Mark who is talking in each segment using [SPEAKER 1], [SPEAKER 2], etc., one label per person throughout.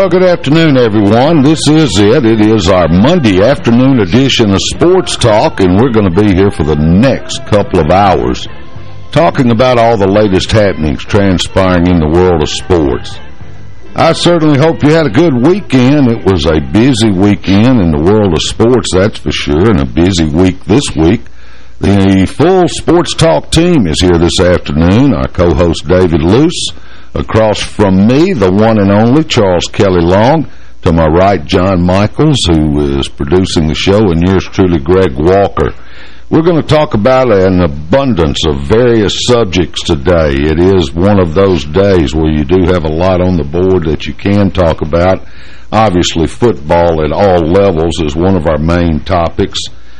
[SPEAKER 1] Well, good afternoon, everyone. This is it. It is our Monday afternoon edition of Sports Talk, and we're going to be here for the next couple of hours talking about all the latest happenings transpiring in the world of sports. I certainly hope you had a good weekend. It was a busy weekend in the world of sports, that's for sure, and a busy week this week. The full Sports Talk team is here this afternoon. Our co-host David Luce. Across from me, the one and only Charles Kelly Long. To my right, John Michaels, who is producing the show, and yours truly, Greg Walker. We're going to talk about an abundance of various subjects today. It is one of those days where you do have a lot on the board that you can talk about. Obviously, football at all levels is one of our main topics.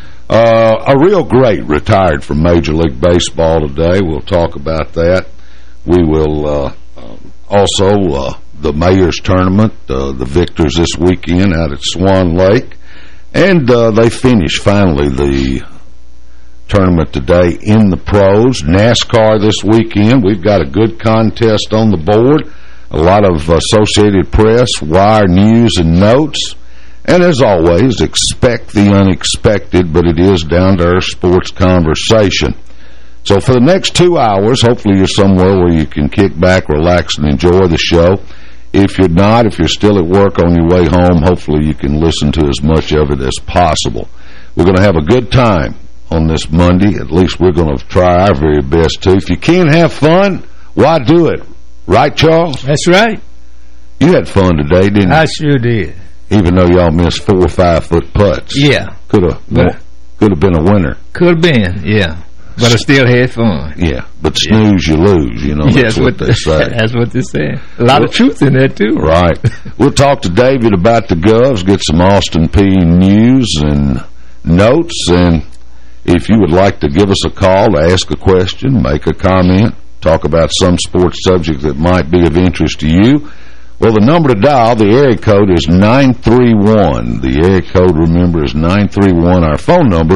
[SPEAKER 1] A real great retired from Major League Baseball today. We'll talk about that. We will... Also, the Mayor's Tournament, the victors this weekend out at Swan Lake. And they finished, finally, the tournament today in the pros. NASCAR this weekend. We've got a good contest on the board. A lot of Associated Press, Wire News, and notes. And as always, expect the unexpected, but it is down-to-earth sports conversation. So for the next 2 hours, hopefully you're somewhere where you can kick back, relax, and enjoy the show. If you're not, if you're still at work on your way home, hopefully you can listen to as much of it as possible. We're going to have a good time on this Monday. At least we're going to try our very best to. If you can't have fun, why do it? Right, Charles?
[SPEAKER 2] That's right.
[SPEAKER 1] You had fun today, didn't you?
[SPEAKER 2] I sure did.
[SPEAKER 1] Even though y'all missed 4 or 5 foot putts.
[SPEAKER 2] Yeah.
[SPEAKER 1] Could have been a winner.
[SPEAKER 2] Could have been, yeah. But I still had fun.
[SPEAKER 1] Yeah, but snooze, you lose, you know. That's what they say.
[SPEAKER 2] That's what they say. A lot of truth in that, too.
[SPEAKER 1] Right. We'll talk to David about the Govs, get some Austin Peay news and notes, and if you would like to give us a call to ask a question, make a comment, talk about some sports subject that might be of interest to you, well, the number to dial, the area code is 931. The area code, remember, is 931. Our phone number,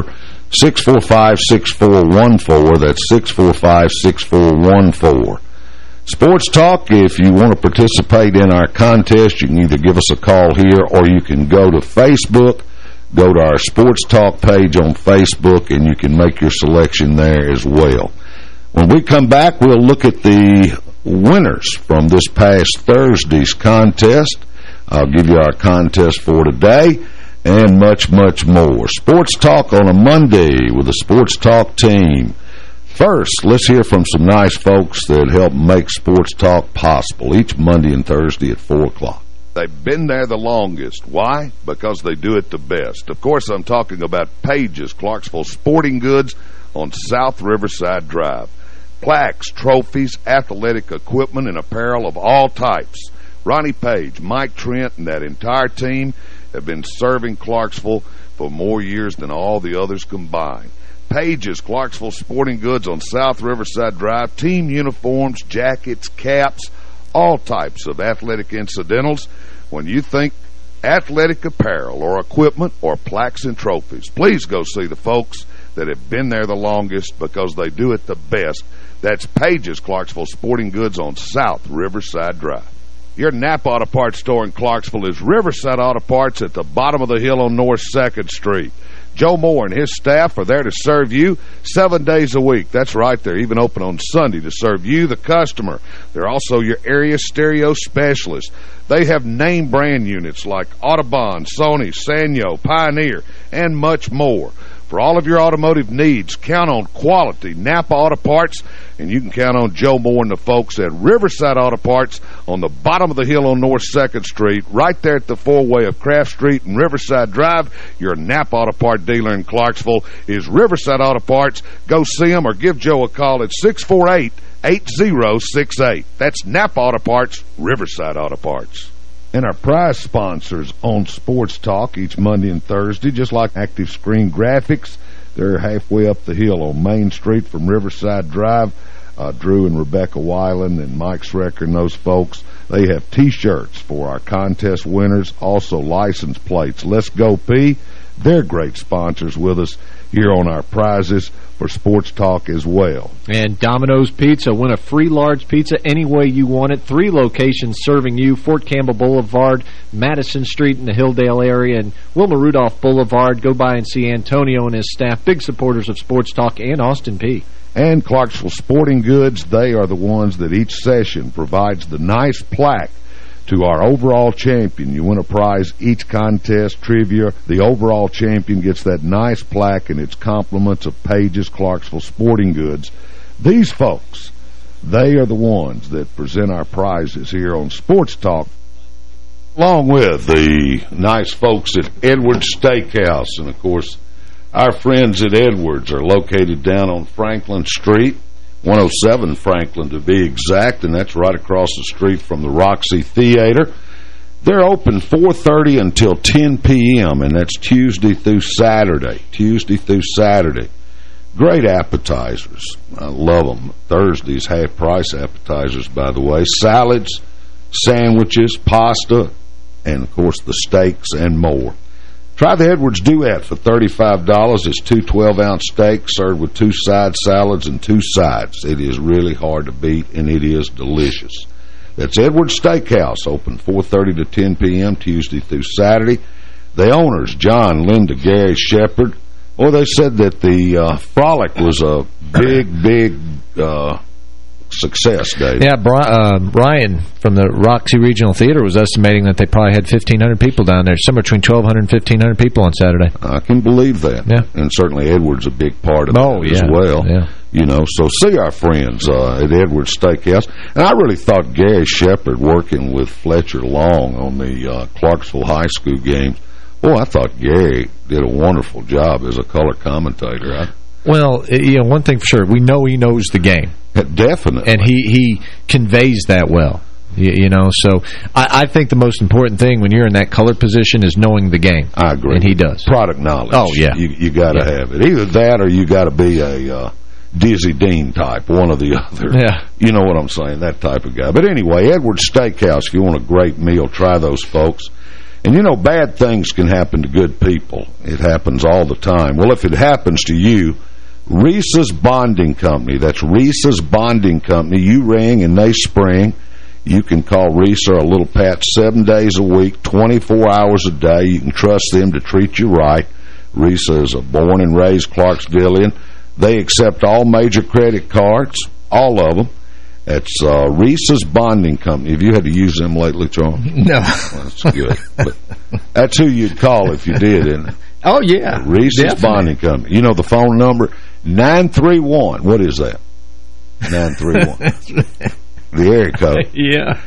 [SPEAKER 1] 645-6414. That's 645-6414. Sports Talk, if you want to participate in our contest, you can either give us a call here or you can go to Facebook, go to our Sports Talk page on Facebook, and you can make your selection there as well. When we come back, we'll look at the winners from this past Thursday's contest. I'll give you our contest for today. And much, much more. Sports Talk on a Monday with the Sports Talk team. First, let's hear from some nice folks that help make Sports Talk possible each Monday and Thursday at 4 o'clock.
[SPEAKER 3] They've been there the longest. Why? Because they do it the best. Of course, I'm talking about Page's Clarksville Sporting Goods on South Riverside Drive. Plaques, trophies, athletic equipment, and apparel of all types. Ronnie Page, Mike Trent, and that entire team have been serving Clarksville for more years than all the others combined. Page's Clarksville Sporting Goods on South Riverside Drive, team uniforms, jackets, caps, all types of athletic incidentals. When you think athletic apparel or equipment or plaques and trophies, please go see the folks that have been there the longest because they do it the best. That's Page's Clarksville Sporting Goods on South Riverside Drive. Your Napa Auto Parts store in Clarksville is Riverside Auto Parts at the bottom of the hill on North 2nd Street. Joe Moore and his staff are there to serve you 7 days a week. That's right, they're even open on Sunday to serve you, the customer. They're also your area stereo specialist. They have name brand units like Audubon, Sony, Sanyo, Pioneer, and much more. For all of your automotive needs, count on quality Napa Auto Parts, and you can count on Joe Moore and the folks at Riverside Auto Parts on the bottom of the hill on North 2nd Street, right there at the four-way of Craft Street and Riverside Drive. Your Napa Auto Part dealer in Clarksville is Riverside Auto Parts. Go see them or give Joe a call at 648-8068. That's Napa Auto Parts, Riverside Auto Parts. And our prize sponsors on Sports Talk each Monday and Thursday, just like Active Screen Graphics. They're halfway up the hill on Main Street from Riverside Drive. Drew and Rebecca Weiland and Mike Schrecker and those folks, they have T-shirts for our contest winners, also license plates. Let's Go P. They're great sponsors with us here on our prizes for Sports Talk as well.
[SPEAKER 4] And Domino's Pizza. Win a free large pizza any way you want it. 3 locations serving you: Fort Campbell Boulevard, Madison Street in the Hilldale area, and Wilma Rudolph Boulevard. Go by and see Antonio and his staff, big supporters of Sports Talk and Austin Peay.
[SPEAKER 3] And Clarksville Sporting Goods, they are the ones that each session provides the nice plaque to our overall champion. You win a prize each contest, trivia. The overall champion gets that nice plaque and its compliments of Page's Clarksville Sporting Goods. These folks, they are the ones that present our prizes here on Sports Talk, along with the nice folks at Edwards Steakhouse. And, of course, our friends at Edwards are located down on Franklin Street, 107 Franklin to be exact, and that's right across the street from the Roxy Theater. They're open 4:30 until 10 p.m., and that's Tuesday through Saturday. Great appetizers. I love them. Thursday's half-price appetizers, by the way. Salads, sandwiches, pasta, and, of course, the steaks and more. Try the Edwards Duet for $35. It's 2 12-ounce steaks served with 2 side salads and 2 sides. It is really hard to beat, and it is delicious. That's Edwards Steakhouse, open 4:30 to 10 p.m. Tuesday through Saturday. The owners, John, Linda, Gary Shepard, they said that the Frolic was a big success, Dave.
[SPEAKER 4] Yeah, Ryan from the Roxy Regional Theater was estimating that they probably had 1,500 people down there, somewhere between 1,200 and 1,500 people on Saturday.
[SPEAKER 3] I can believe that.
[SPEAKER 4] Yeah.
[SPEAKER 3] And certainly Edwards a big part of that as well.
[SPEAKER 4] Yeah.
[SPEAKER 3] You know, so see our friends at Edwards Steakhouse. And I really thought Gary Shepard working with Fletcher Long on the Clarksville High School games, I thought Gary did a wonderful job as a color commentator.
[SPEAKER 4] Well, one thing for sure, we know he knows the game.
[SPEAKER 3] Definitely.
[SPEAKER 4] And he conveys that well. So I think the most important thing when you're in that color position is knowing the game.
[SPEAKER 3] I agree.
[SPEAKER 4] And he does.
[SPEAKER 3] Product knowledge.
[SPEAKER 4] Oh, yeah.
[SPEAKER 3] You got to have it. Either that or you got to be a Dizzy Dean type, one or the other.
[SPEAKER 4] Yeah.
[SPEAKER 3] You know what I'm saying, that type of guy. But anyway, Edwards Steakhouse, if you want a great meal, try those folks. And, bad things can happen to good people. It happens all the time. Well, if it happens to you, Reese's Bonding Company. That's Reese's Bonding Company. You ring and they spring. You can call Reese or a little Pat 7 days a week, 24 hours a day. You can trust them to treat you right. Reese is a born and raised Clarksvillian. They accept all major credit cards, all of them. It's Reese's Bonding Company. Have you had to use them lately, Charles?
[SPEAKER 2] No.
[SPEAKER 3] Well, that's good. But that's who you'd call if you did, isn't it?
[SPEAKER 2] Oh, yeah.
[SPEAKER 3] Reese's
[SPEAKER 2] definitely.
[SPEAKER 3] Bonding Company. You know the phone number? 931. What is that? 931. The area code.
[SPEAKER 2] Yeah.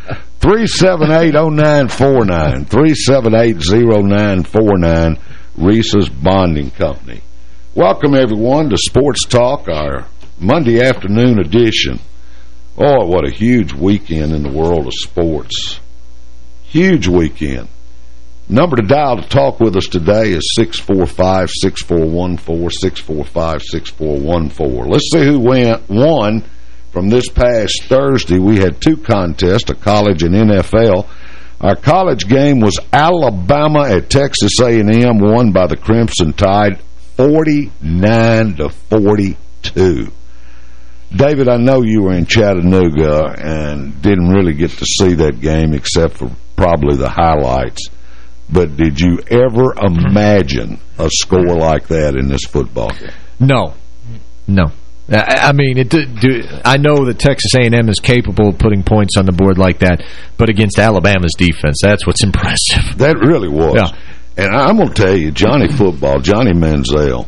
[SPEAKER 3] 378-0949. 378-0949. Reese's Bonding Company. Welcome, everyone, to Sports Talk, our Monday afternoon edition. Oh, what a huge weekend in the world of sports. Huge weekend. Number to dial to talk with us today is 645-6414, 645-6414. Let's see who won from this past Thursday. We had 2 contests, a college and NFL. Our college game was Alabama at Texas A&M, won by the Crimson Tide 49-42. David, I know you were in Chattanooga and didn't really get to see that game except for probably the highlights. But did you ever imagine a score like that in this football game?
[SPEAKER 4] No. I mean, I know that Texas A&M is capable of putting points on the board like that, but against Alabama's defense, that's what's impressive.
[SPEAKER 3] That really was.
[SPEAKER 4] Yeah.
[SPEAKER 3] And I'm going to tell you, Johnny Manziel,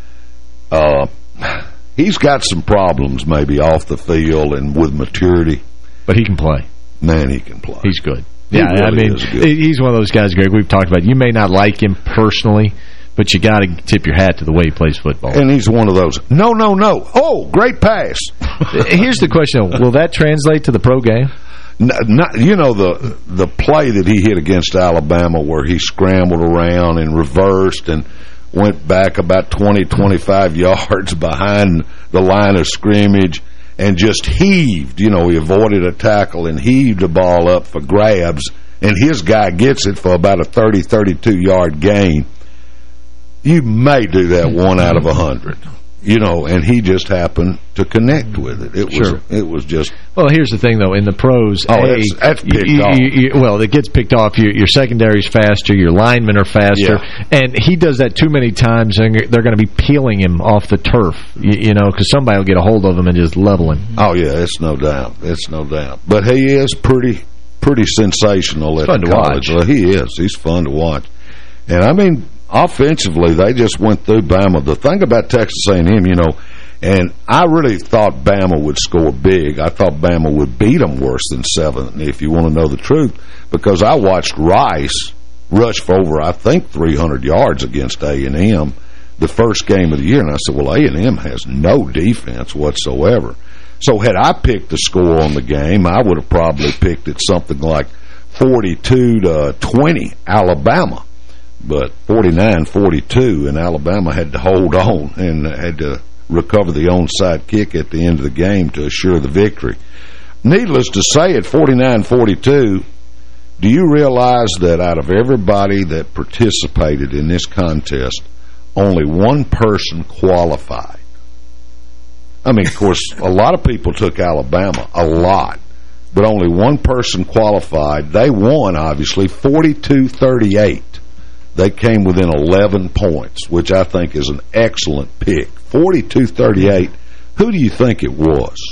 [SPEAKER 3] he's got some problems maybe off the field and with maturity.
[SPEAKER 4] But he can play.
[SPEAKER 3] Man, he can play.
[SPEAKER 4] He's good.
[SPEAKER 3] He really is good.
[SPEAKER 4] He's one of those guys, Greg, we've talked about. You may not like him personally, but you got to tip your hat to the way he plays football.
[SPEAKER 3] And he's one of those, no. Oh, great pass.
[SPEAKER 4] Here's the question, will that translate to the pro game?
[SPEAKER 3] You know the play that he hit against Alabama where he scrambled around and reversed and went back about 20, 25 yards behind the line of scrimmage and just heaved. He avoided a tackle and heaved the ball up for grabs, and his guy gets it for about a 30, 32-yard gain.
[SPEAKER 1] You may do that 1 out of 100. You know, and he just happened to connect with it. It was just...
[SPEAKER 4] Well, here's the thing, though. In the pros,
[SPEAKER 1] that's picked off.
[SPEAKER 4] Well, it gets picked off. Your secondary's faster. Your linemen are faster. Yeah. And he does that too many times, and they're going to be peeling him off the turf, you know, because somebody will get a hold of him and just level him.
[SPEAKER 1] Oh, yeah, it's no doubt. It's no doubt. But he is pretty sensational at college.
[SPEAKER 4] Watch.
[SPEAKER 1] He is. He's fun to watch. And, I mean... Offensively, they just went through Bama. The thing about Texas A&M, you know, and I really thought Bama would score big. I thought Bama would beat them worse than 7, if you want to know the truth, because I watched Rice rush for over, I think, 300 yards against A&M the first game of the year, and I said, well, A&M has no defense whatsoever. So had I picked the score on the game, I would have probably picked it something like 42-20 Alabama. But 49-42, and Alabama had to hold on and had to recover the onside kick at the end of the game to assure the victory. Needless to say, at 49-42, do you realize that out of everybody that participated in this contest, only one person qualified? I mean, of course, a lot of people took Alabama, a lot, but only one person qualified. They won, obviously, 42-38. They came within 11 points, which I think is an excellent pick. 42-38. Who do you think it was?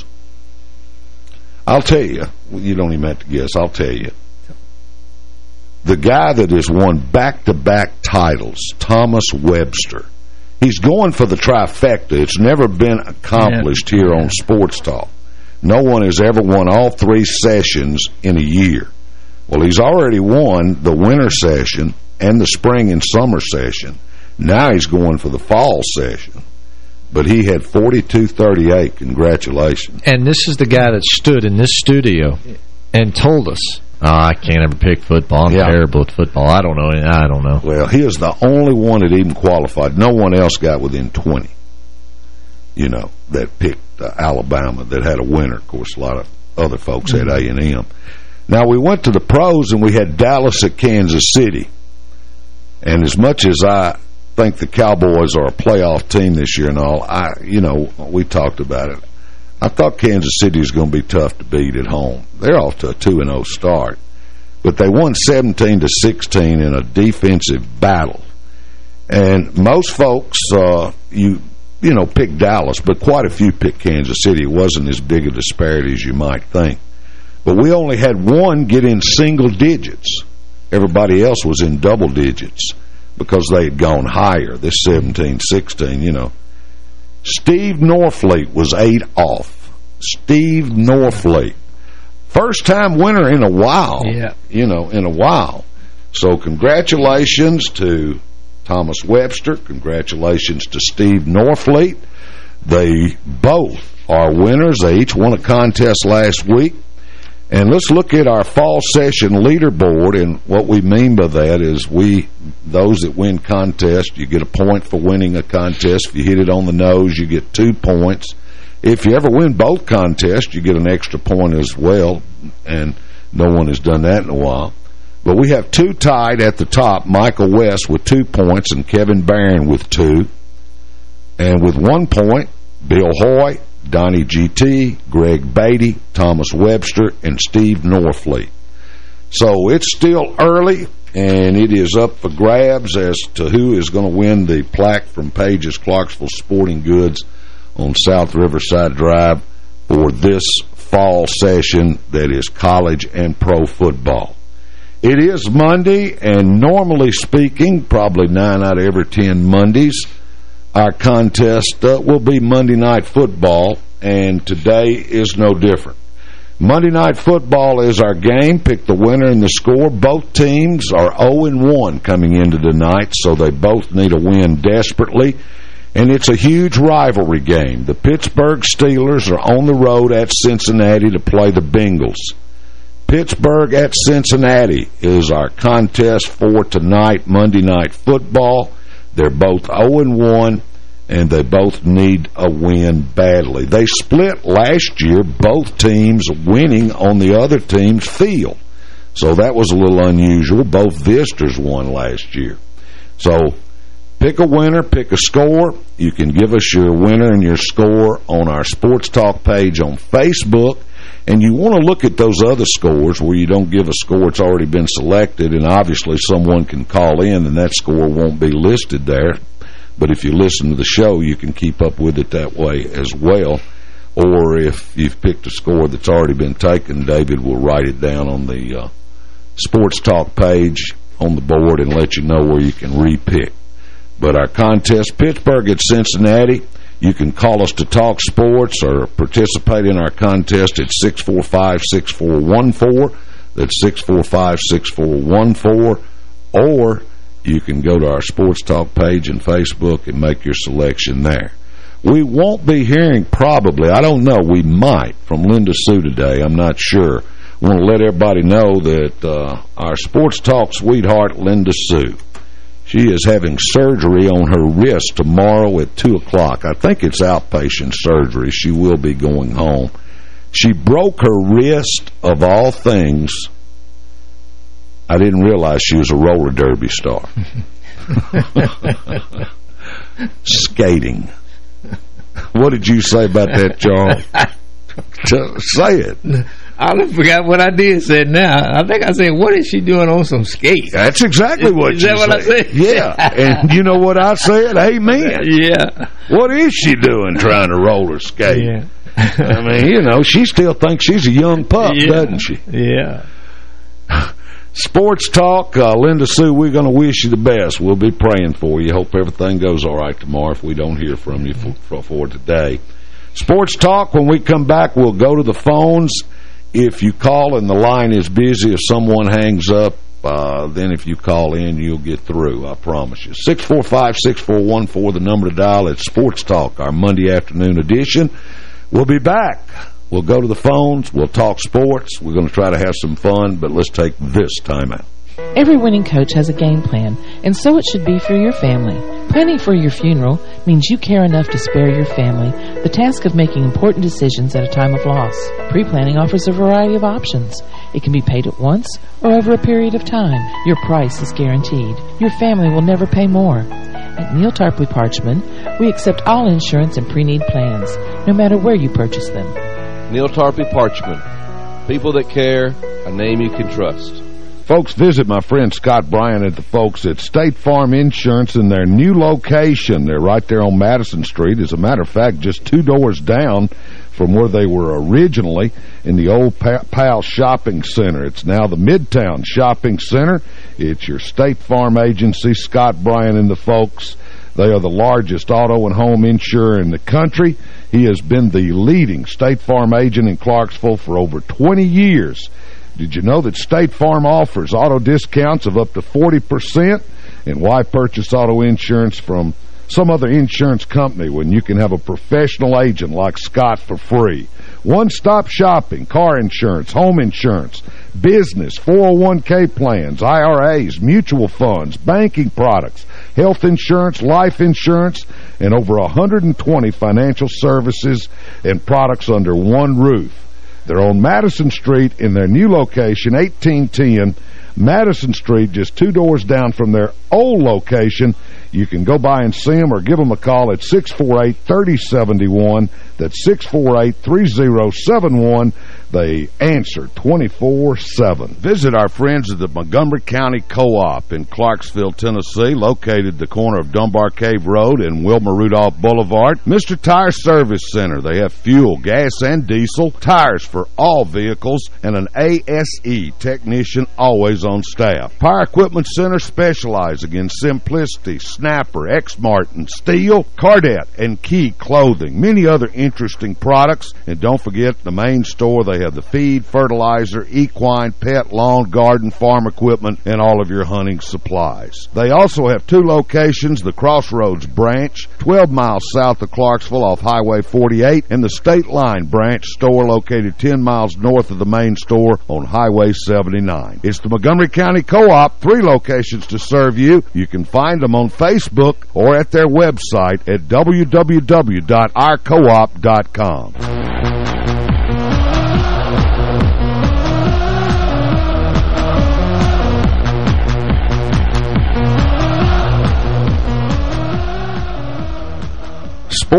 [SPEAKER 1] I'll tell you. You don't even have to guess. I'll tell you. The guy that has won back-to-back titles, Thomas Webster. He's going for the trifecta. It's never been accomplished here on Sports Talk. No one has ever won all 3 sessions in a year. Well, he's already won the winter session and the spring and summer session. Now he's going for the fall session. But he had 42-38. Congratulations.
[SPEAKER 4] And this is the guy that stood in this studio and told us, I can't ever pick football. I'm terrible at football. I don't know.
[SPEAKER 1] Well, he is the only one that even qualified. No one else got within 20, you know, that picked Alabama, that had a winner. Of course, a lot of other folks had A&M. Now, we went to the pros, and we had Dallas at Kansas City. And as much as I think the Cowboys are a playoff team this year and all, we talked about it. I thought Kansas City was going to be tough to beat at home. They're off to a 2-0 start. But they won 17-16 in a defensive battle. And most folks, picked Dallas, but quite a few picked Kansas City. It wasn't as big a disparity as you might think. But we only had one get in single digits. Everybody else was in double digits because they had gone higher, this 17-16, you know. Steve Norfleet was 8 off. Steve Norfleet. First-time winner in a while.
[SPEAKER 2] Yeah.
[SPEAKER 1] In a while. So congratulations to Thomas Webster. Congratulations to Steve Norfleet. They both are winners. They each won a contest last week. And let's look at our fall session leaderboard, and what we mean by that is those that win contests, you get a point for winning a contest. If you hit it on the nose, you get 2 points. If you ever win both contests, you get an extra point as well, and no one has done that in a while. But we have 2 tied at the top, Michael West with 2 points and Kevin Barron with 2. And with 1 point, Bill Hoy, Donnie GT, Greg Beatty, Thomas Webster, and Steve Norfleet. So it's still early, and it is up for grabs as to who is going to win the plaque from Page's Clarksville Sporting Goods on South Riverside Drive for this fall session that is college and pro football. It is Monday, and normally speaking, probably 9 out of every 10 Mondays, our contest will be Monday Night Football, and today is no different. Monday Night Football is our game. Pick the winner and the score. Both teams are 0-1 coming into tonight, so they both need a win desperately. And it's a huge rivalry game. The Pittsburgh Steelers are on the road at Cincinnati to play the Bengals. Pittsburgh at Cincinnati is our contest for tonight, Monday Night Football. They're both 0-1, and they both need a win badly. They split last year, both teams winning on the other team's field. So that was a little unusual. Both visitors won last year. So Pick a winner, pick a score. You can give us your winner and your score on our Sports Talk page on Facebook. And you want to look at those other scores where you don't give a score that's already been selected, and obviously someone can call in and that score won't be listed there. But if you listen to the show, you can keep up with it that way as well. Or if you've picked a score that's already been taken, David will write it down on the Sports Talk page on the board and let you know where you can repick. But our contest, Pittsburgh at Cincinnati, you can call us to talk sports or participate in our contest at 645-6414. That's 645-6414. Or you can go to our Sports Talk page and Facebook and make your selection there. We won't be hearing probably, I don't know, we might, from Linda Sue today. I'm not sure. I want to let everybody know that our Sports Talk sweetheart, Linda Sue, she is having surgery on her wrist tomorrow at 2 o'clock. I think it's outpatient surgery. She will be going home. She broke her wrist, of all things. I didn't realize she was a roller derby star. Skating. What did you say about that, Charles? Say it.
[SPEAKER 2] I forgot what I did said now. I think I said, what is she doing on some skates?
[SPEAKER 1] That's exactly what you said.
[SPEAKER 2] Is that what I said?
[SPEAKER 1] Yeah. And you know what I said? Amen.
[SPEAKER 2] Yeah.
[SPEAKER 1] What is she doing trying to roller skate?
[SPEAKER 2] Yeah.
[SPEAKER 1] I mean, you know, she still thinks she's a young pup, doesn't she?
[SPEAKER 2] Yeah.
[SPEAKER 1] Sports Talk, Linda Sue, we're going to wish you the best. We'll be praying for you. Hope everything goes all right tomorrow if we don't hear from you for today. Sports Talk, when we come back, we'll go to the phones. If you call and the line is busy, if someone hangs up, then if you call in, you'll get through, I promise you. 645-6414, the number to dial. It's Sports Talk, our Monday afternoon edition. We'll be back. We'll go to the phones. We'll talk sports. We're going to try to have some fun, but let's take this time out.
[SPEAKER 5] Every winning coach has a game plan, and so it should be for your family. Planning for your funeral means you care enough to spare your family the task of making important decisions at a time of loss. Pre-planning offers a variety of options. It can be paid at once or over a period of time. Your price is guaranteed. Your family will never pay more. At Neal Tarpley Parchman, we accept all insurance and pre-need plans, no matter where you purchase them.
[SPEAKER 6] Neal Tarpley Parchman. People that care, a name you can trust.
[SPEAKER 3] Folks, visit my friend Scott Bryan and the folks at State Farm Insurance in their new location. They're right there on Madison Street. As a matter of fact, just 2 doors down from where they were originally in the old Powell Shopping Center. It's now the Midtown Shopping Center. It's your State Farm agency, Scott Bryan and the folks. They are the largest auto and home insurer in the country. He has been the leading State Farm agent in Clarksville for over 20 years. Did you know that State Farm offers auto discounts of up to 40%? And why purchase auto insurance from some other insurance company when you can have a professional agent like Scott for free? One-stop shopping, car insurance, home insurance, business, 401k plans, IRAs, mutual funds, banking products, health insurance, life insurance, and over 120 financial services and products under one roof. They're on Madison Street in their new location, 1810 Madison Street, just 2 doors down from their old location. You can go by and see them or give them a call at 648-3071. That's 648-3071. They answer 24/7. Visit our friends at the Montgomery County Co-op in Clarksville, Tennessee, located at the corner of Dunbar Cave Road and Wilma Rudolph Boulevard. Mr. Tire Service Center. They have fuel, gas, and diesel, tires for all vehicles, and an ASE technician always on staff. Power Equipment Center specializing in Simplicity, Snapper, X-Martin, Steel, Cardette, and Key Clothing. Many other interesting products. And don't forget the main store. They have the feed, fertilizer, equine, pet, lawn, garden, farm equipment, and all of your hunting supplies. They also have 2 locations, the Crossroads branch, 12 miles south of Clarksville off Highway 48, and the State Line branch store located 10 miles north of the main store on Highway 79. It's the Montgomery County Co-op, 3 locations to serve you. You can find them on Facebook or at their website at www.ourcoop.com.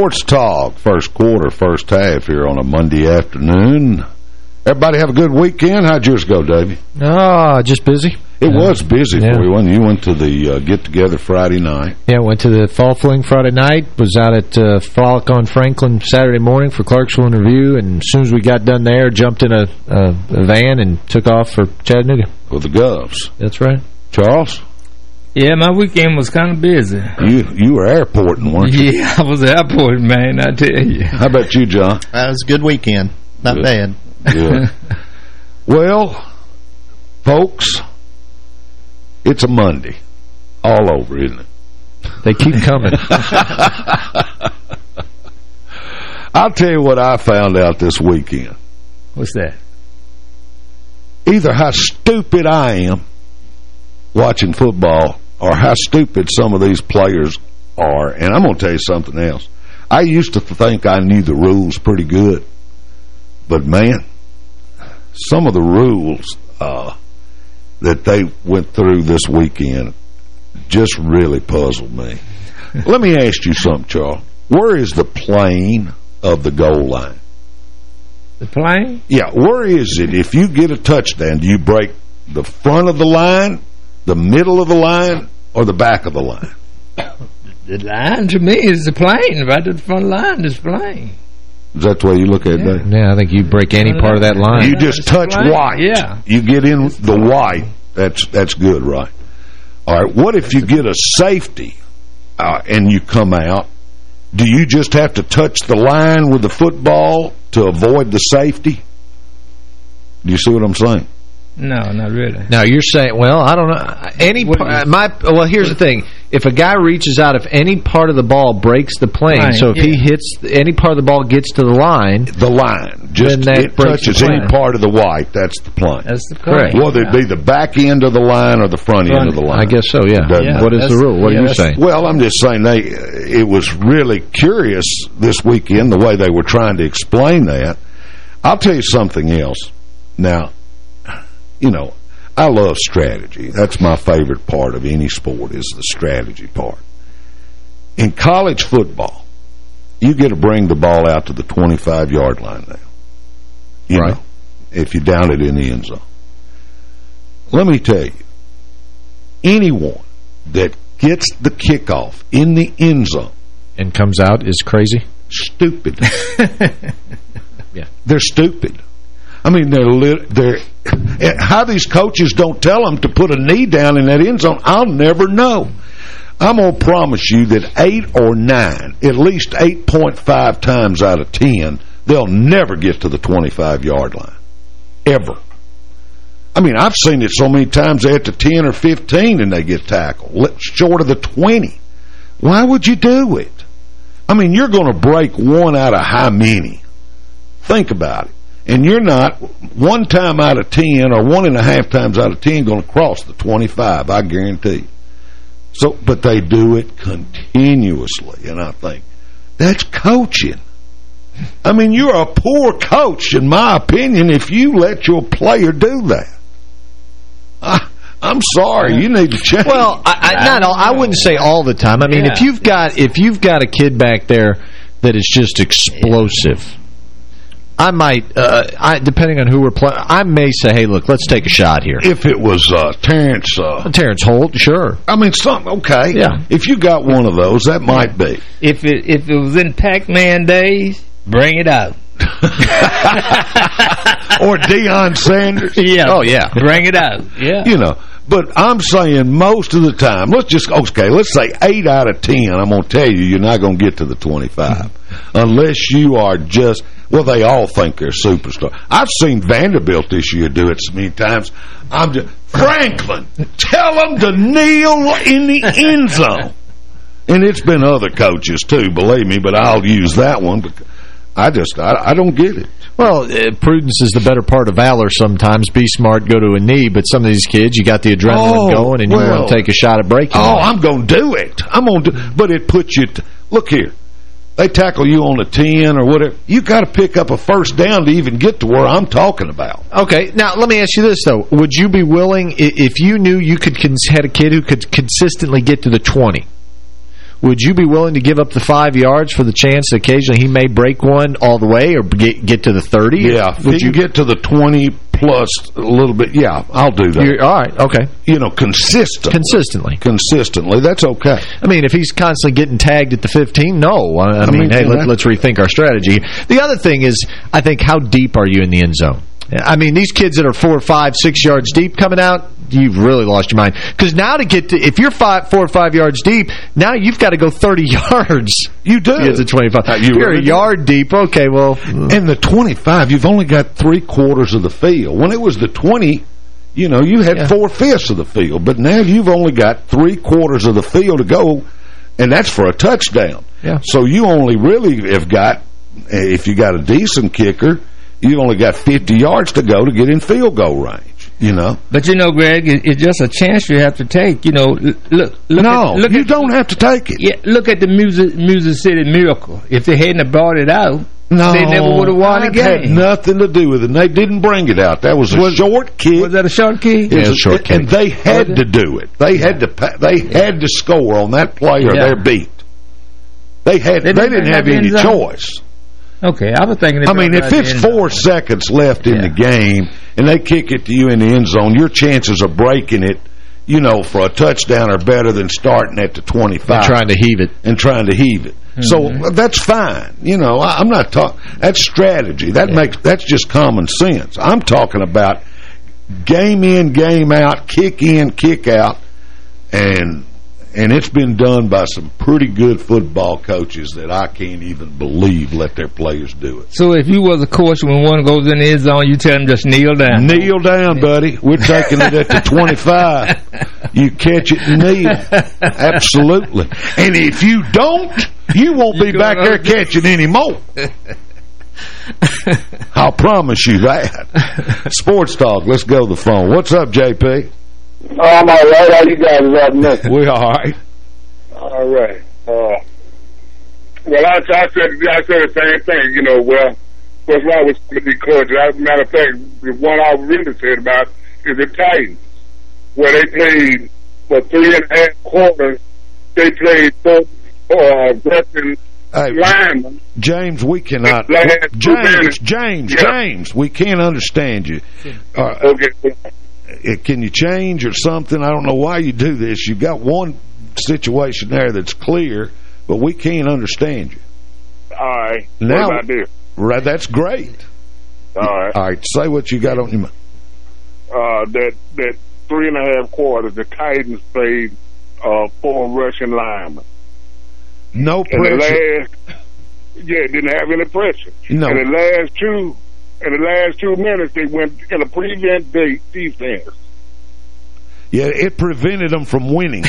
[SPEAKER 1] Sports Talk, first quarter, first half here on a Monday afternoon. Everybody have a good weekend. How'd yours go, Davey?
[SPEAKER 4] Just busy.
[SPEAKER 1] It was busy for you, wasn't it? You went to the get-together Friday night.
[SPEAKER 4] Yeah, went to the Fall Fling Friday night, was out at Frolic on Franklin Saturday morning for Clarksville and Review, and as soon as we got done there, jumped in a van and took off for Chattanooga.
[SPEAKER 1] With the Govs.
[SPEAKER 4] That's right.
[SPEAKER 1] Charles?
[SPEAKER 2] Yeah, my weekend was kind of busy.
[SPEAKER 1] You were airporting, weren't you?
[SPEAKER 2] Yeah, I was airporting, man, I tell you.
[SPEAKER 1] How about you, John?
[SPEAKER 7] That was a good weekend. Not bad.
[SPEAKER 1] Good. Well, folks, it's a Monday. All over, isn't it?
[SPEAKER 4] They keep coming.
[SPEAKER 1] I'll tell you what I found out this weekend.
[SPEAKER 2] What's that?
[SPEAKER 1] Either how stupid I am watching football or how stupid some of these players are. And I'm going to tell you something else. I used to think I knew the rules pretty good. But, man, some of the rules that they went through this weekend just really puzzled me. Let me ask you something, Charles. Where is the plane of the goal line?
[SPEAKER 2] The plane?
[SPEAKER 1] Yeah, where is it? If you get a touchdown, do you break the front of the line, the middle of the line, or the back of the line?
[SPEAKER 2] The line to me is the plane. Right at the front line is the plane.
[SPEAKER 1] Is that the way you look at it?
[SPEAKER 4] Yeah, I think you break any part of that line.
[SPEAKER 1] You just touch white.
[SPEAKER 2] Yeah.
[SPEAKER 1] You get in the white. That's good, right? All right, what if you get a safety and you come out? Do you just have to touch the line with the football to avoid the safety? Do you see what I'm saying?
[SPEAKER 2] No, not really.
[SPEAKER 4] Now, you're saying, well, I don't know. Well, here's the thing. If a guy reaches out, if any part of the ball breaks the plane, so if he hits, any part of the ball gets to the line.
[SPEAKER 1] The line. Just
[SPEAKER 4] then
[SPEAKER 1] it touches any part of the white, that's the plane.
[SPEAKER 2] That's the plane.
[SPEAKER 1] Whether it be the back end of the line or the front end of the line.
[SPEAKER 4] I guess so, yeah. What is the rule? What are you saying?
[SPEAKER 1] Well, I'm just saying it was really curious this weekend, the way they were trying to explain that. I'll tell you something else. Now, you know, I love strategy. That's my favorite part of any sport is the strategy part. In college football, you get to bring the ball out to the 25-yard line now. You know, if you down it in the end zone. Let me tell you, anyone that gets the kickoff in the end zone
[SPEAKER 4] and comes out is crazy?
[SPEAKER 1] Stupid.
[SPEAKER 4] Yeah.
[SPEAKER 1] They're stupid. I mean, they're how these coaches don't tell them to put a knee down in that end zone, I'll never know. I'm going to promise you that 8 or 9, at least 8.5 times out of 10, they'll never get to the 25-yard line. Ever. I mean, I've seen it so many times they at the 10 or 15 and they get tackled, short of the 20. Why would you do it? I mean, you're going to break one out of how many? Think about it. And you're not 1 time out of 10 or 1.5 times out of 10 going to cross the 25, I guarantee you. So, but they do it continuously, and I think, that's coaching. I mean, you're a poor coach, in my opinion, if you let your player do that. I'm sorry, you need to change.
[SPEAKER 4] Well, I wouldn't say all the time. I mean, if you've got a kid back there that is just explosive, I might, depending on who we're playing, I may say, hey, look, let's take a shot here.
[SPEAKER 1] If it was Terrence
[SPEAKER 4] Holt, sure.
[SPEAKER 1] I mean, okay.
[SPEAKER 4] Yeah.
[SPEAKER 1] If you got one of those, that might be.
[SPEAKER 2] If it was in Pac-Man days, bring it out.
[SPEAKER 1] Or Deion Sanders.
[SPEAKER 2] Yeah.
[SPEAKER 4] Oh, yeah.
[SPEAKER 2] Bring it out. Yeah.
[SPEAKER 1] You know, but I'm saying most of the time, let's say 8 out of 10, I'm going to tell you, you're not going to get to the 25. Unless you are just... Well, they all think they're superstars. I've seen Vanderbilt this year do it so many times. I'm just, Franklin, tell them to kneel in the end zone. And it's been other coaches, too, believe me, but I'll use that one. Because I don't get it.
[SPEAKER 4] Well, prudence is the better part of valor sometimes. Be smart, go to a knee. But some of these kids, you got the adrenaline going, and you want to take a shot at breaking.
[SPEAKER 1] Oh, I'm going to do it. But it puts you... Look here. They tackle you on a 10 or whatever. You got to pick up a first down to even get to where I'm talking about.
[SPEAKER 4] Okay, now let me ask you this, though. Would you be willing, if you knew you had a kid who could consistently get to the 20, would you be willing to give up the 5 yards for the chance that occasionally he may break one all the way or get to the 30?
[SPEAKER 1] Yeah, would you get to the 20 plus a little bit? Yeah, I'll do that.
[SPEAKER 4] All right, okay.
[SPEAKER 1] You know, consistently. Consistently, that's okay.
[SPEAKER 4] I mean, if he's constantly getting tagged at the 15, no. I mean, hey, let's rethink our strategy. The other thing is, I think, how deep are you in the end zone? I mean, these kids that are 4, 5, 6 yards deep coming out, you've really lost your mind. Because now to get to, if you're 4 or 5 yards deep, now you've got to go 30 yards.
[SPEAKER 1] You do.
[SPEAKER 4] To get to 25. If you're a yard deep, okay, well.
[SPEAKER 1] And the 25, you've only got 3/4 of the field. When it was the 20, you know, you had 4/5 of the field. But now you've only got 3/4 of the field to go, and that's for a touchdown.
[SPEAKER 4] Yeah.
[SPEAKER 1] So you only really have got, if you got a decent kicker, you only got 50 yards to go to get in field goal range, you know.
[SPEAKER 2] But, you know, Greg, it's just a chance you have to take. You know, look
[SPEAKER 1] you don't have to take it.
[SPEAKER 2] Yeah, look at the Music City Miracle. If they hadn't brought it out, they never would have won the game.
[SPEAKER 1] It had nothing to do with it. And they didn't bring it out. That was a short kick.
[SPEAKER 2] Was that a short kick?
[SPEAKER 1] Yeah, it was a short kick. And they had to do it. They had to score on that play or they're beat. They didn't have any choice.
[SPEAKER 2] Okay, I was thinking...
[SPEAKER 1] I mean, if it's 4 seconds left in the game and they kick it to you in the end zone, your chances of breaking it, you know, for a touchdown are better than starting at the 25.
[SPEAKER 4] And trying to heave it.
[SPEAKER 1] Mm-hmm. So that's fine. You know, I'm not talking... That's strategy. That's just common sense. I'm talking about game in, game out, kick in, kick out, and it's been done by some pretty good football coaches that I can't even believe let their players do it.
[SPEAKER 2] So if you was a coach, when one goes in the end zone, you tell them just kneel down.
[SPEAKER 1] Kneel down, buddy. We're taking it at the 25. You catch it and kneel. Absolutely. And if you don't, you won't be back there catching anymore. I'll promise you that. Sports Talk. Let's go to the phone. What's up, JP?
[SPEAKER 8] I'm all right. How you guys up next?
[SPEAKER 1] We all right.
[SPEAKER 8] All right. Well, I said the same thing. You know, what's wrong with some of these coaches? As a matter of fact, the one I really said about is the Titans, where they played for 3.5 quarters. They played 4 veteran linemen.
[SPEAKER 1] James, we cannot. James, we can't understand you.
[SPEAKER 8] Okay.
[SPEAKER 1] Can you change or something? I don't know why you do this. You've got one situation there that's clear, but we can't understand you.
[SPEAKER 8] All right.
[SPEAKER 1] Now,
[SPEAKER 8] what about this?
[SPEAKER 1] Right, that's great.
[SPEAKER 8] All right.
[SPEAKER 1] All right, say what you got on your mind.
[SPEAKER 8] That 3.5 quarters, the Titans played 4 Russian linemen.
[SPEAKER 1] No pressure.
[SPEAKER 8] Didn't have any pressure.
[SPEAKER 1] No.
[SPEAKER 8] In the last 2 minutes, they went in a prevent defense.
[SPEAKER 1] Yeah, it prevented them from winning.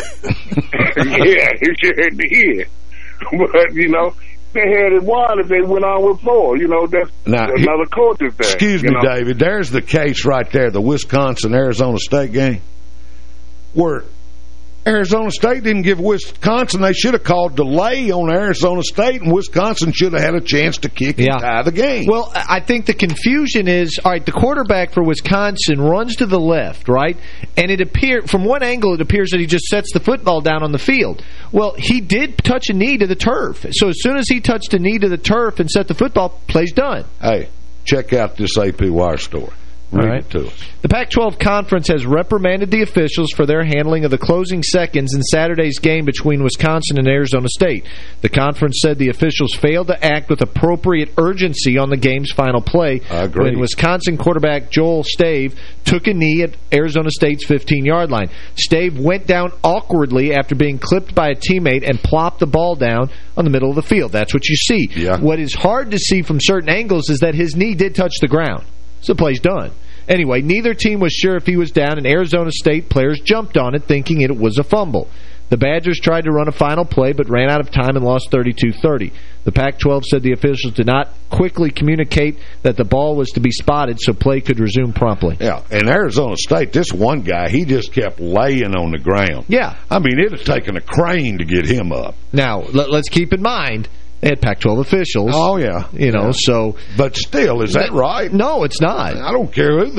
[SPEAKER 8] It sure did. But, you know, they had it won if they went on with 4. You know, that's another coach's thing.
[SPEAKER 1] Excuse me, David. There's the case right there, the Wisconsin-Arizona State game, where Arizona State didn't give Wisconsin. They should have called delay on Arizona State, and Wisconsin should have had a chance to kick and tie the game.
[SPEAKER 4] Well, I think the confusion is, all right, the quarterback for Wisconsin runs to the left, right? And it appears, from one angle, it appears that he just sets the football down on the field. Well, he did touch a knee to the turf. So as soon as he touched a knee to the turf and set the football, play's done.
[SPEAKER 1] Hey, check out this AP Wire story. Read it to us.
[SPEAKER 4] The Pac-12 Conference has reprimanded the officials for their handling of the closing seconds in Saturday's game between Wisconsin and Arizona State. The conference said the officials failed to act with appropriate urgency on the game's final play when Wisconsin quarterback Joel Stave took a knee at Arizona State's 15-yard line. Stave went down awkwardly after being clipped by a teammate and plopped the ball down on the middle of the field. That's what you see.
[SPEAKER 1] Yeah.
[SPEAKER 4] What is hard to see from certain angles is that his knee did touch the ground. So the play's done. Anyway, neither team was sure if he was down, and Arizona State players jumped on it thinking it was a fumble. The Badgers tried to run a final play but ran out of time and lost 32-30. The Pac-12 said the officials did not quickly communicate that the ball was to be spotted so play could resume promptly.
[SPEAKER 1] Yeah, and Arizona State, this one guy, he just kept laying on the ground.
[SPEAKER 4] Yeah.
[SPEAKER 1] I mean, it had taken a crane to get him up.
[SPEAKER 4] Now, let's keep in mind, they had Pac-12 officials.
[SPEAKER 1] Oh, yeah.
[SPEAKER 4] You know, so...
[SPEAKER 1] But still, is that right?
[SPEAKER 4] No, it's not.
[SPEAKER 1] I don't care who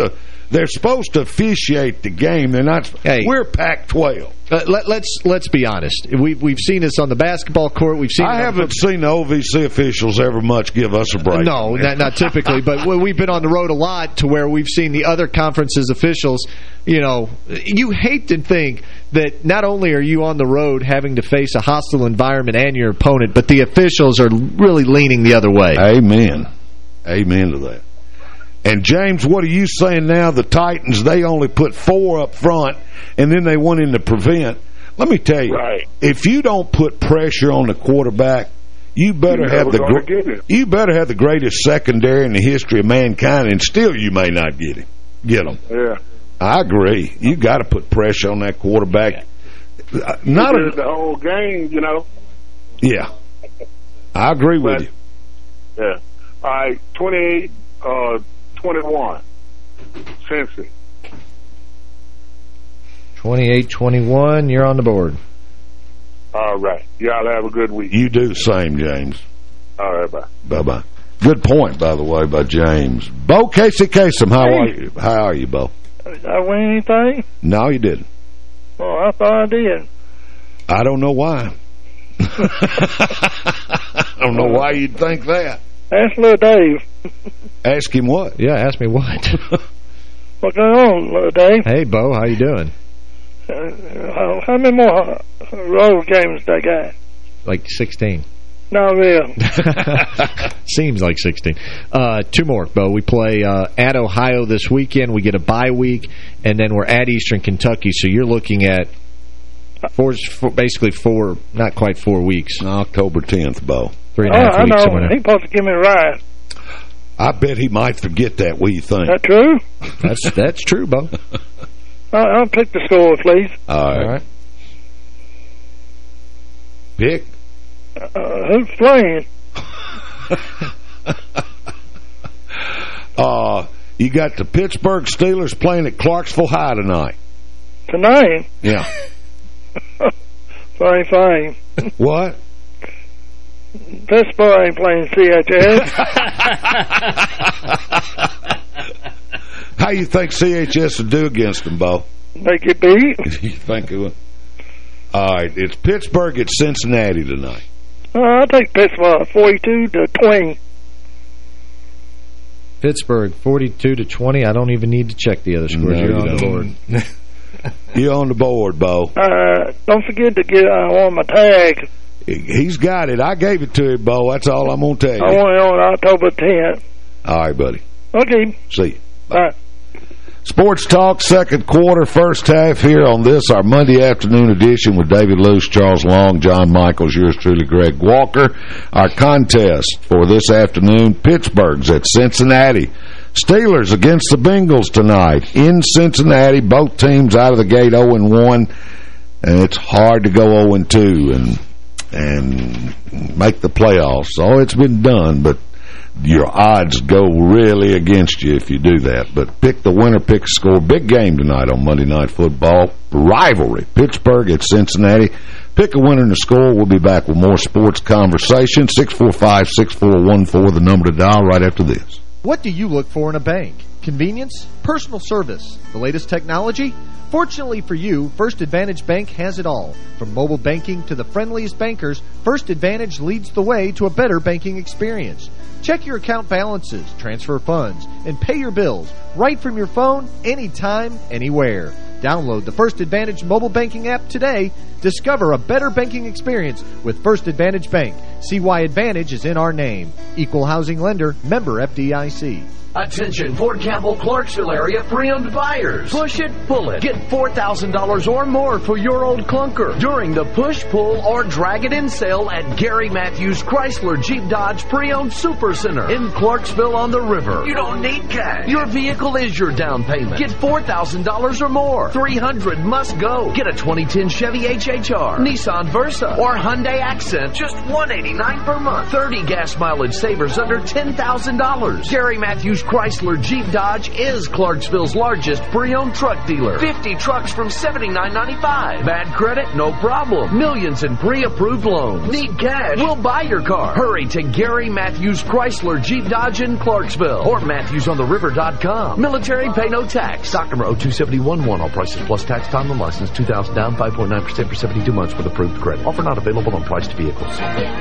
[SPEAKER 1] They're supposed to officiate the game. They're not.
[SPEAKER 4] Hey.
[SPEAKER 1] We're Pac-12.
[SPEAKER 4] Let's be honest. We've seen this on the basketball court. We've seen.
[SPEAKER 1] I haven't seen the OVC officials ever much give us a break.
[SPEAKER 4] No, not typically. But we've been on the road a lot to where we've seen the other conferences officials. You know, you hate to think that not only are you on the road having to face a hostile environment and your opponent, but the officials are really leaning the other way.
[SPEAKER 1] Amen. Amen to that. And, James, what are you saying now? The Titans, they only put 4 up front, and then they went in to prevent. Let me tell you, if you don't put pressure on the quarterback, you better have the greatest secondary in the history of mankind, and still you may not get him.
[SPEAKER 8] Yeah.
[SPEAKER 1] I agree. You got to put pressure on that quarterback. Not
[SPEAKER 8] the whole game, you know.
[SPEAKER 1] Yeah. I agree with you.
[SPEAKER 8] Yeah. All right, 28-21. Cincy.
[SPEAKER 4] 28-21, you're on the board.
[SPEAKER 8] All right. Y'all have a good week.
[SPEAKER 1] You do the same, James.
[SPEAKER 8] All right, bye.
[SPEAKER 1] Bye-bye. Good point, by the way, by James. Bo Casey Kasem, how are you? How are you, Bo?
[SPEAKER 9] Did I win anything?
[SPEAKER 1] No, you didn't.
[SPEAKER 9] Well, I thought I did.
[SPEAKER 1] I don't know why. I don't know why you'd think that.
[SPEAKER 9] Ask little Dave.
[SPEAKER 1] Ask him what?
[SPEAKER 4] Yeah, ask me what.
[SPEAKER 9] What's going on, little Dave?
[SPEAKER 4] Hey, Bo, how you doing?
[SPEAKER 9] How many more road games they got?
[SPEAKER 4] Like 16.
[SPEAKER 9] Not real.
[SPEAKER 4] Seems like 16. 2 more, Bo. We play at Ohio this weekend. We get a bye week, and then we're at Eastern Kentucky. So you're looking at basically 4, not quite 4 weeks.
[SPEAKER 1] October 10th, Bo.
[SPEAKER 4] 3.5 weeks.
[SPEAKER 9] I know. He's supposed to give me a ride.
[SPEAKER 1] I bet he might forget that. What do you think?
[SPEAKER 9] That true?
[SPEAKER 4] That's true, Bo.
[SPEAKER 9] I'll pick the score, please.
[SPEAKER 1] All right. Pick.
[SPEAKER 9] Who's playing?
[SPEAKER 1] You got the Pittsburgh Steelers playing at Clarksville High tonight.
[SPEAKER 9] Tonight?
[SPEAKER 1] Yeah.
[SPEAKER 9] Fine.
[SPEAKER 1] What?
[SPEAKER 9] Pittsburgh ain't playing CHS.
[SPEAKER 1] How you think CHS would do against them, Bo?
[SPEAKER 9] They get beat?
[SPEAKER 1] You think it would? All right, it's Pittsburgh at Cincinnati tonight.
[SPEAKER 9] I'll take Pittsburgh 42-20.
[SPEAKER 4] Pittsburgh 42-20. I don't even need to check the other scores. You're on the board.
[SPEAKER 1] You're on the board, Bo.
[SPEAKER 9] Don't forget to get on my tag.
[SPEAKER 1] He's got it. I gave it to him, Bo. That's all I'm going to tell you.
[SPEAKER 9] I want it on October 10th.
[SPEAKER 1] All right, buddy.
[SPEAKER 9] Okay.
[SPEAKER 1] See you.
[SPEAKER 9] Bye.
[SPEAKER 1] Sports Talk, second quarter, first half here on this, our Monday afternoon edition with David Luce, Charles Long, John Michaels, yours truly, Greg Walker. Our contest for this afternoon, Pittsburgh's at Cincinnati. Steelers against the Bengals tonight in Cincinnati. Both teams out of the gate 0-1, and it's hard to go 0-2 and make the playoffs. So it's been done, but your odds go really against you if you do that. But pick the winner, pick a score. Big game tonight on Monday Night Football. Rivalry. Pittsburgh at Cincinnati. Pick a winner and a score. We'll be back with more sports conversation. 645-6414, the number to dial right after this.
[SPEAKER 10] What do you look for in a bank? Convenience? Personal service? The latest technology? Fortunately for you, First Advantage Bank has it all. From mobile banking to the friendliest bankers, First Advantage leads the way to a better banking experience. Check your account balances, transfer funds, and pay your bills right from your phone, anytime, anywhere. Download the First Advantage mobile banking app today. Discover a better banking experience with First Advantage Bank. See why Advantage is in our name. Equal housing lender, member FDIC.
[SPEAKER 11] Attention, Fort Campbell, Clarksville area pre-owned buyers. Push it, pull it. Get $4,000 or more for your old clunker during the push, pull, or drag it in sale at Gary Matthews Chrysler Jeep Dodge Pre-Owned Super Center in Clarksville on the river. You don't need cash. Your vehicle is your down payment. Get $4,000 or more. $300 must go. Get a 2010 Chevy HHR, Nissan Versa, or Hyundai Accent. Just $189 per month. 30 gas mileage savers under $10,000. Gary Matthews Chrysler Jeep Dodge is Clarksville's largest pre-owned truck dealer. 50 trucks from $79.95. Bad credit? No problem. Millions in pre-approved loans. Need cash? We'll buy your car. Hurry to Gary Matthews Chrysler Jeep Dodge in Clarksville or MatthewsOnTheRiver.com. Military pay no tax. Stock number 02711. All prices plus tax, time and license. $2,000 down, 5.9% for 72 months with approved credit. Offer not available on priced vehicles.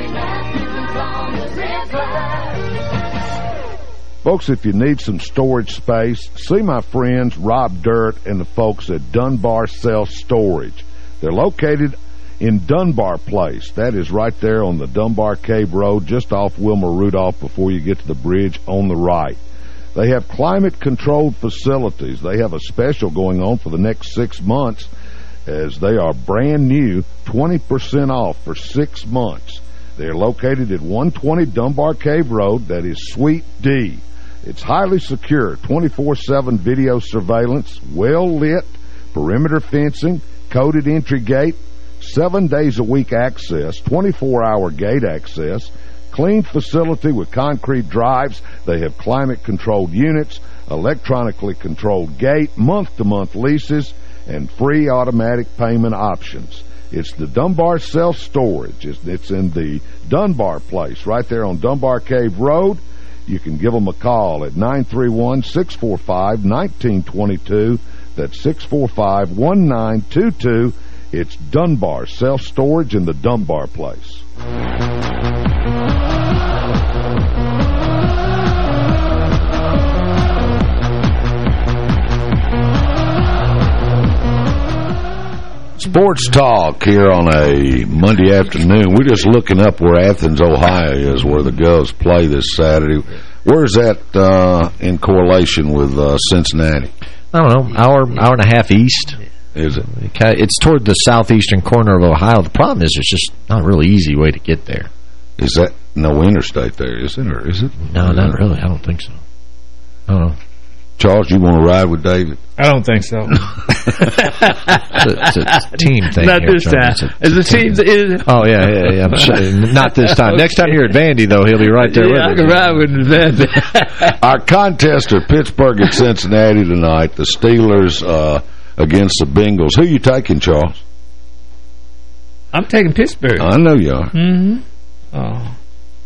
[SPEAKER 3] Folks, if you need some storage space, see my friends Rob Dirt and the folks at Dunbar Self-Storage. They're located in Dunbar Place. That is right there on the Dunbar Cave Road, just off Wilma Rudolph before you get to the bridge on the right. They have climate-controlled facilities. They have a special going on for the next 6 months as they are brand new, 20% off for 6 months. They're located at 120 Dunbar Cave Road. That is Suite D. It's highly secure, 24/7 video surveillance, well-lit, perimeter fencing, coded entry gate, 7 days a week access, 24-hour gate access, clean facility with concrete drives. They have climate-controlled units, electronically controlled gate, month-to-month leases, and free automatic payment options. It's the Dunbar Self-Storage. It's in the Dunbar Place right there on Dunbar Cave Road. You can give them a call at 931-645-1922. That's 645-1922. It's Dunbar Self-Storage in the Dunbar Place.
[SPEAKER 1] Sports Talk here on a Monday afternoon. We're just looking up where Athens, Ohio is, where the Govs play this Saturday. Where's that in correlation with Cincinnati?
[SPEAKER 4] I don't know, hour and a half east.
[SPEAKER 1] Is it?
[SPEAKER 4] It's toward the southeastern corner of Ohio. The problem is it's just not a really easy way to get there.
[SPEAKER 1] Is that no interstate there, is it, or is it?
[SPEAKER 4] No, not really. I don't think so. I don't know.
[SPEAKER 1] Charles, you want to ride with David?
[SPEAKER 2] I don't think so.
[SPEAKER 4] It's a team thing.
[SPEAKER 2] Not this time. Is the team?
[SPEAKER 4] Oh, yeah. I'm sure. Not this time. Next time you're at Vandy, though, he'll be right there with us.
[SPEAKER 2] I can ride with Vandy.
[SPEAKER 1] Our contests are Pittsburgh and Cincinnati tonight. The Steelers against the Bengals. Who you taking, Charles?
[SPEAKER 2] I'm taking Pittsburgh.
[SPEAKER 1] I know you are.
[SPEAKER 2] Mm-hmm. Oh.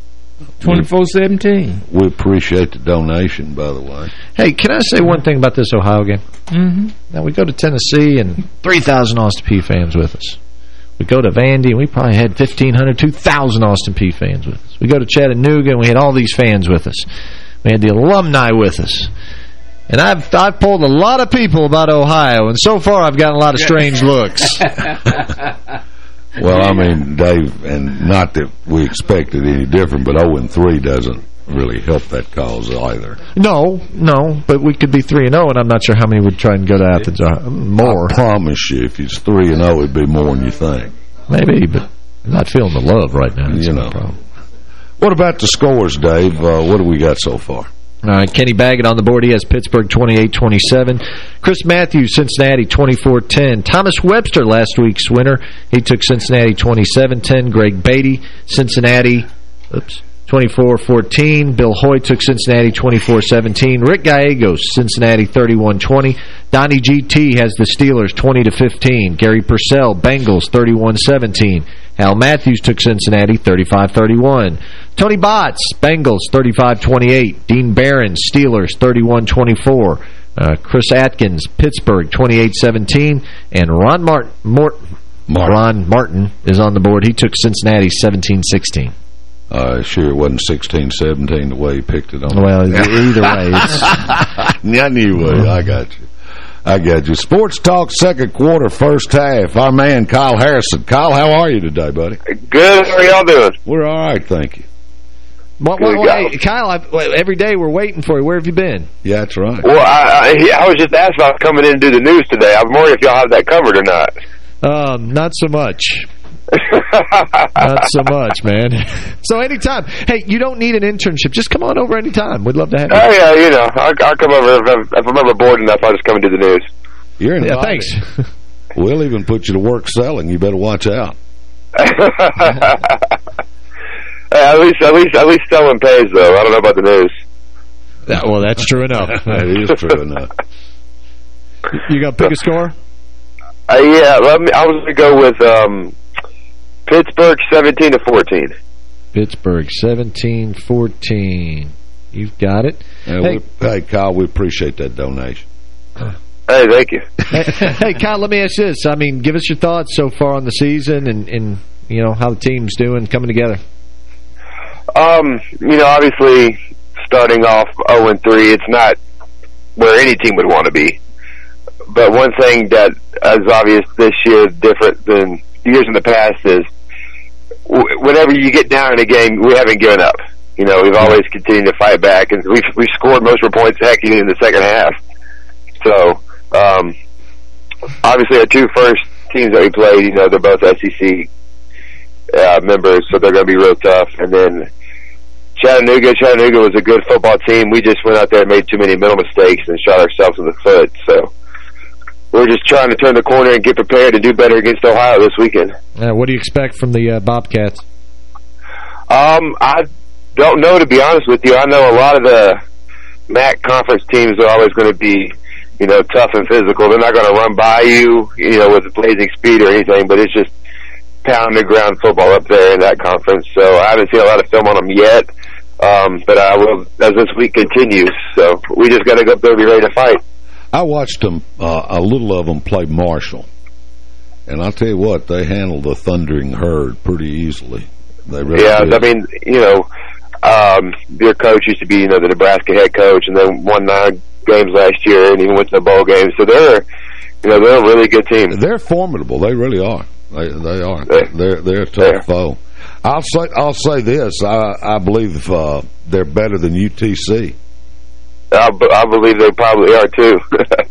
[SPEAKER 2] 24-17.
[SPEAKER 1] We appreciate the donation, by the way.
[SPEAKER 4] Hey, can I say one thing about this Ohio game?
[SPEAKER 2] Mm-hmm.
[SPEAKER 4] Now, we go to Tennessee and 3,000 Austin Peay fans with us. We go to Vandy and we probably had 1,500, 2,000 Austin Peay fans with us. We go to Chattanooga and we had all these fans with us. We had the alumni with us. And I've polled a lot of people about Ohio, and so far I've gotten a lot of strange looks.
[SPEAKER 1] Well, I mean, Dave, and not that we expected any different, but 0-3 doesn't really help that cause either.
[SPEAKER 4] No, but we could be 3-0, and I'm not sure how many would try and go to Athens. More.
[SPEAKER 1] I promise you, if it's 3-0, it'd be more than you think.
[SPEAKER 4] Maybe, but I'm not feeling the love right now. That's no problem.
[SPEAKER 1] What about the scores, Dave? What do we got so far?
[SPEAKER 4] All right, Kenny Baggett on the board. He has Pittsburgh 28-27. Chris Matthews, Cincinnati 24-10. Thomas Webster, last week's winner, he took Cincinnati 27-10. Greg Beatty, Cincinnati, 24-14. Bill Hoy took Cincinnati 24-17. Rick Gallegos, Cincinnati 31-20. Donnie GT has the Steelers 20-15. Gary Purcell, Bengals 31-17. Hal Matthews took Cincinnati 35-31. Tony Botts, Bengals 35-28. Dean Barron, Steelers 31-24. Chris Atkins, Pittsburgh 28-17. And Ron Martin is on the board. He took Cincinnati 17-16.
[SPEAKER 1] Sure, it wasn't 16-17 the way he picked it on.
[SPEAKER 4] Well, either way.
[SPEAKER 1] Anyway, I got you. Sports Talk, second quarter, first half. Our man, Kyle Harrison. Kyle, how are you today, buddy?
[SPEAKER 12] Good. How are y'all doing?
[SPEAKER 1] We're all right, thank you.
[SPEAKER 4] Hey, Kyle, every day we're waiting for you. Where have you been?
[SPEAKER 1] Yeah, that's right.
[SPEAKER 12] Well, I was just asked about coming in and do the news today. I'm wondering if y'all have that covered or not.
[SPEAKER 4] Not so much. Not so much, man. So anytime. Hey, you don't need an internship. Just come on over anytime. We'd love to have you.
[SPEAKER 12] Oh, yeah, you know. I'll come over. If I'm ever bored enough, I'll just come and do the news.
[SPEAKER 1] You're invited.
[SPEAKER 4] Yeah, thanks.
[SPEAKER 1] We'll even put you to work selling. You better watch out.
[SPEAKER 12] At least selling pays, though. I don't know about the news.
[SPEAKER 4] Well, that's true enough.
[SPEAKER 1] That is true enough.
[SPEAKER 4] You got to pick a score?
[SPEAKER 12] Yeah, I was going to go with Pittsburgh 17-14.
[SPEAKER 4] Pittsburgh 17-14. You've got it.
[SPEAKER 1] Hey, Kyle, we appreciate that donation.
[SPEAKER 12] Hey, thank you.
[SPEAKER 4] Hey, Kyle, let me ask you this. I mean, give us your thoughts so far on the season and you know, how the team's doing, coming together.
[SPEAKER 12] You know, obviously, starting off 0-3, it's not where any team would want to be. But one thing that is obvious this year, different than years in the past, is whenever you get down in a game, we haven't given up. You know, we've always continued to fight back, and we've scored most of our points, heck, even in the second half. So, obviously, our two first teams that we played, you know, they're both SEC members, so they're going to be real tough. And then Chattanooga was a good football team. We just went out there and made too many mental mistakes and shot ourselves in the foot. So we're just trying to turn the corner and get prepared to do better against Ohio this weekend.
[SPEAKER 4] What do you expect from the Bobcats?
[SPEAKER 12] I don't know, to be honest with you. I know a lot of the MAC conference teams are always going to be, you know, tough and physical. They're not going to run by you, you know, with blazing speed or anything, but it's just pound the ground football up there in that conference. So I haven't seen a lot of film on them yet, but I will as this week continues. So we just got to go up there and be ready to fight.
[SPEAKER 1] I watched them, a little of them play Marshall, and I'll tell you what, they handled the Thundering Herd pretty easily. They really did.
[SPEAKER 12] I mean, you know, their coach used to be, you know, the Nebraska head coach, and then won 9 games last year, and even went to the bowl game. So they're a really good team.
[SPEAKER 1] They're formidable. They really are. They are. They're a tough foe. I'll say this. I believe they're better than UTC.
[SPEAKER 12] I believe they probably are too.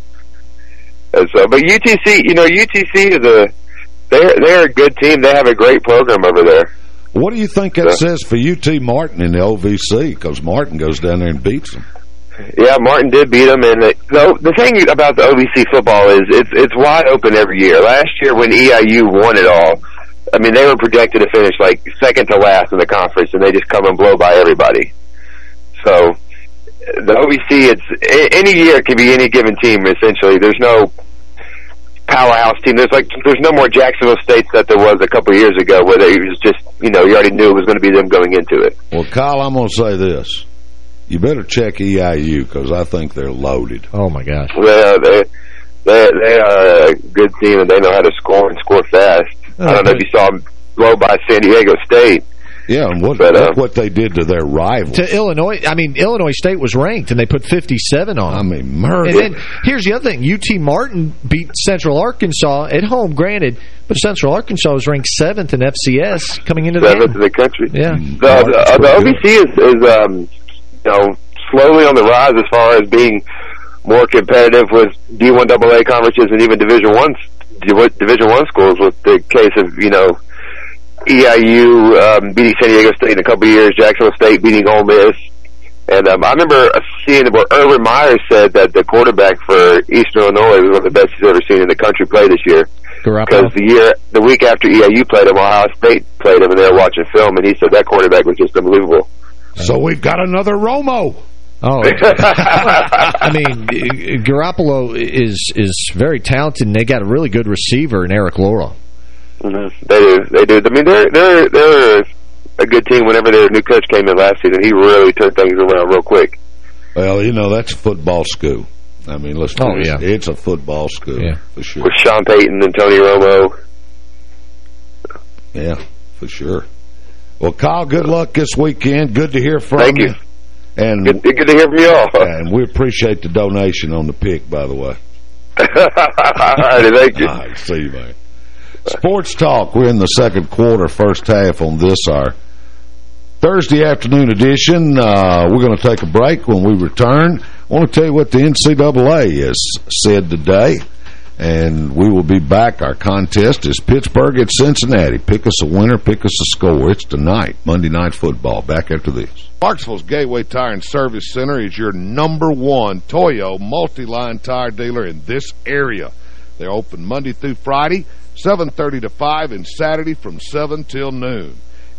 [SPEAKER 12] And so, but UTC, you know, UTC is they're a good team. They have a great program over there.
[SPEAKER 1] What do you think that says for UT Martin in the OVC? Because Martin goes down there and beats them.
[SPEAKER 12] Yeah, Martin did beat them, and the thing about the OVC football is it's wide open every year. Last year when EIU won it all, I mean, they were projected to finish like second to last in the conference, and they just come and blow by everybody. So the OVC, any year it can be any given team. Essentially, there's no powerhouse team. There's no more Jacksonville States that there was a couple of years ago, where it was just, you know, you already knew it was going to be them going into it.
[SPEAKER 1] Well, Kyle, I'm going to say this. You better check EIU, because I think they're loaded.
[SPEAKER 4] Oh, my gosh.
[SPEAKER 12] Well, they are a good team, and they know how to score and score fast. I don't know if you saw them blow by San Diego State.
[SPEAKER 1] Yeah, and look what they did to their rivals.
[SPEAKER 4] To Illinois. I mean, Illinois State was ranked, and they put 57 on them.
[SPEAKER 1] I mean, murder.
[SPEAKER 4] And then, here's the other thing. UT Martin beat Central Arkansas at home, granted, but Central Arkansas was ranked 7th in FCS coming into the game.
[SPEAKER 12] 7th in the country.
[SPEAKER 4] Yeah.
[SPEAKER 12] The OVC is you know, slowly on the rise as far as being more competitive with D1AA conferences and even Division I schools, with the case of, you know, EIU beating San Diego State in a couple of years, Jacksonville State beating Ole Miss. And I remember seeing where Urban Meyer said that the quarterback for Eastern Illinois was one of the best he's ever seen in the country play this year. Because the week after EIU played him, Ohio State played him, and they were watching film, and he said that quarterback was just unbelievable.
[SPEAKER 1] So we've got another Romo.
[SPEAKER 4] Oh, I mean, Garoppolo is very talented, and they got a really good receiver in Eric Laura.
[SPEAKER 12] Mm-hmm. They do. I mean, they're a good team. Whenever their new coach came in last season, he really turned things around real quick.
[SPEAKER 1] Well, you know, that's a football school. I mean, it's a football school, for sure.
[SPEAKER 12] With Sean Payton and Tony Romo.
[SPEAKER 1] Yeah, for sure. Well, Kyle, good luck this weekend. Good to hear from
[SPEAKER 12] you.
[SPEAKER 1] And
[SPEAKER 12] good to hear from you all.
[SPEAKER 1] And we appreciate the donation on the pick, by the way.
[SPEAKER 12] All right, thank you.
[SPEAKER 1] All right, see you, man. Sports Talk. We're in the second quarter, first half on this, our Thursday afternoon edition. We're going to take a break. When we return, I want to tell you what the NCAA has said today. And we will be back. Our contest is Pittsburgh at Cincinnati. Pick us a winner, pick us a score. It's tonight, Monday Night Football. Back after this.
[SPEAKER 3] Clarksville's Gateway Tire and Service Center is your #1 Toyo multi-line tire dealer in this area. They're open Monday through Friday, 7:30 to 5, and Saturday from 7 till noon.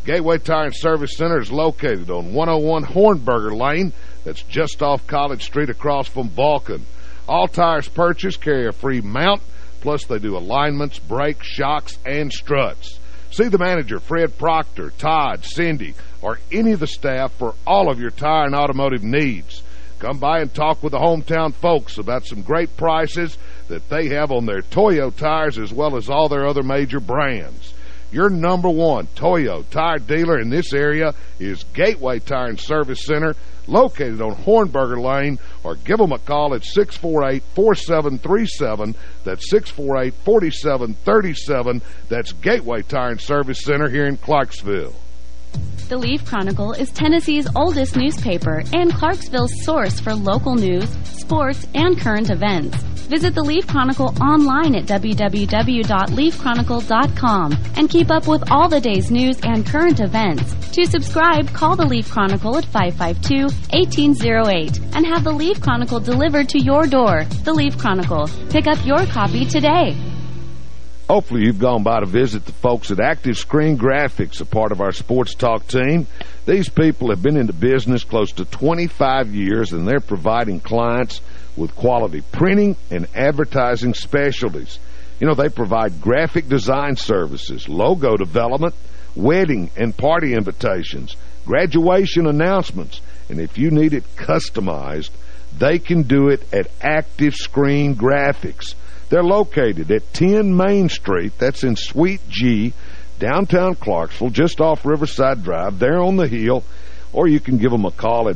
[SPEAKER 3] Gateway Tire and Service Center is located on 101 Hornberger Lane. That's just off College Street across from Vulcan. All tires purchased carry a free mount, plus they do alignments, brakes, shocks, and struts. See the manager, Fred Proctor, Todd, Cindy, or any of the staff for all of your tire and automotive needs. Come by and talk with the hometown folks about some great prices that they have on their Toyo tires as well as all their other major brands. Your number one Toyo tire dealer in this area is Gateway Tire and Service Center, located on Hornberger Lane, or give them a call at 648-4737. That's 648-4737. That's Gateway Tire and Service Center here in Clarksville.
[SPEAKER 13] The Leaf Chronicle is Tennessee's oldest newspaper and Clarksville's source for local news, sports, and current events. Visit the Leaf Chronicle online at www.leafchronicle.com and keep up with all the day's news and current events. To subscribe, call the Leaf Chronicle at 552-1808 and have the Leaf Chronicle delivered to your door. The Leaf Chronicle. Pick up your copy today.
[SPEAKER 3] Hopefully you've gone by to visit the folks at Active Screen Graphics, a part of our Sports Talk team. These people have been into business close to 25 years, and they're providing clients with quality printing and advertising specialties. You know, they provide graphic design services, logo development, wedding and party invitations, graduation announcements, and if you need it customized, they can do it at Active Screen Graphics. They're located at 10 Main Street, that's in Suite G, downtown Clarksville, just off Riverside Drive. They're on the hill, or you can give them a call at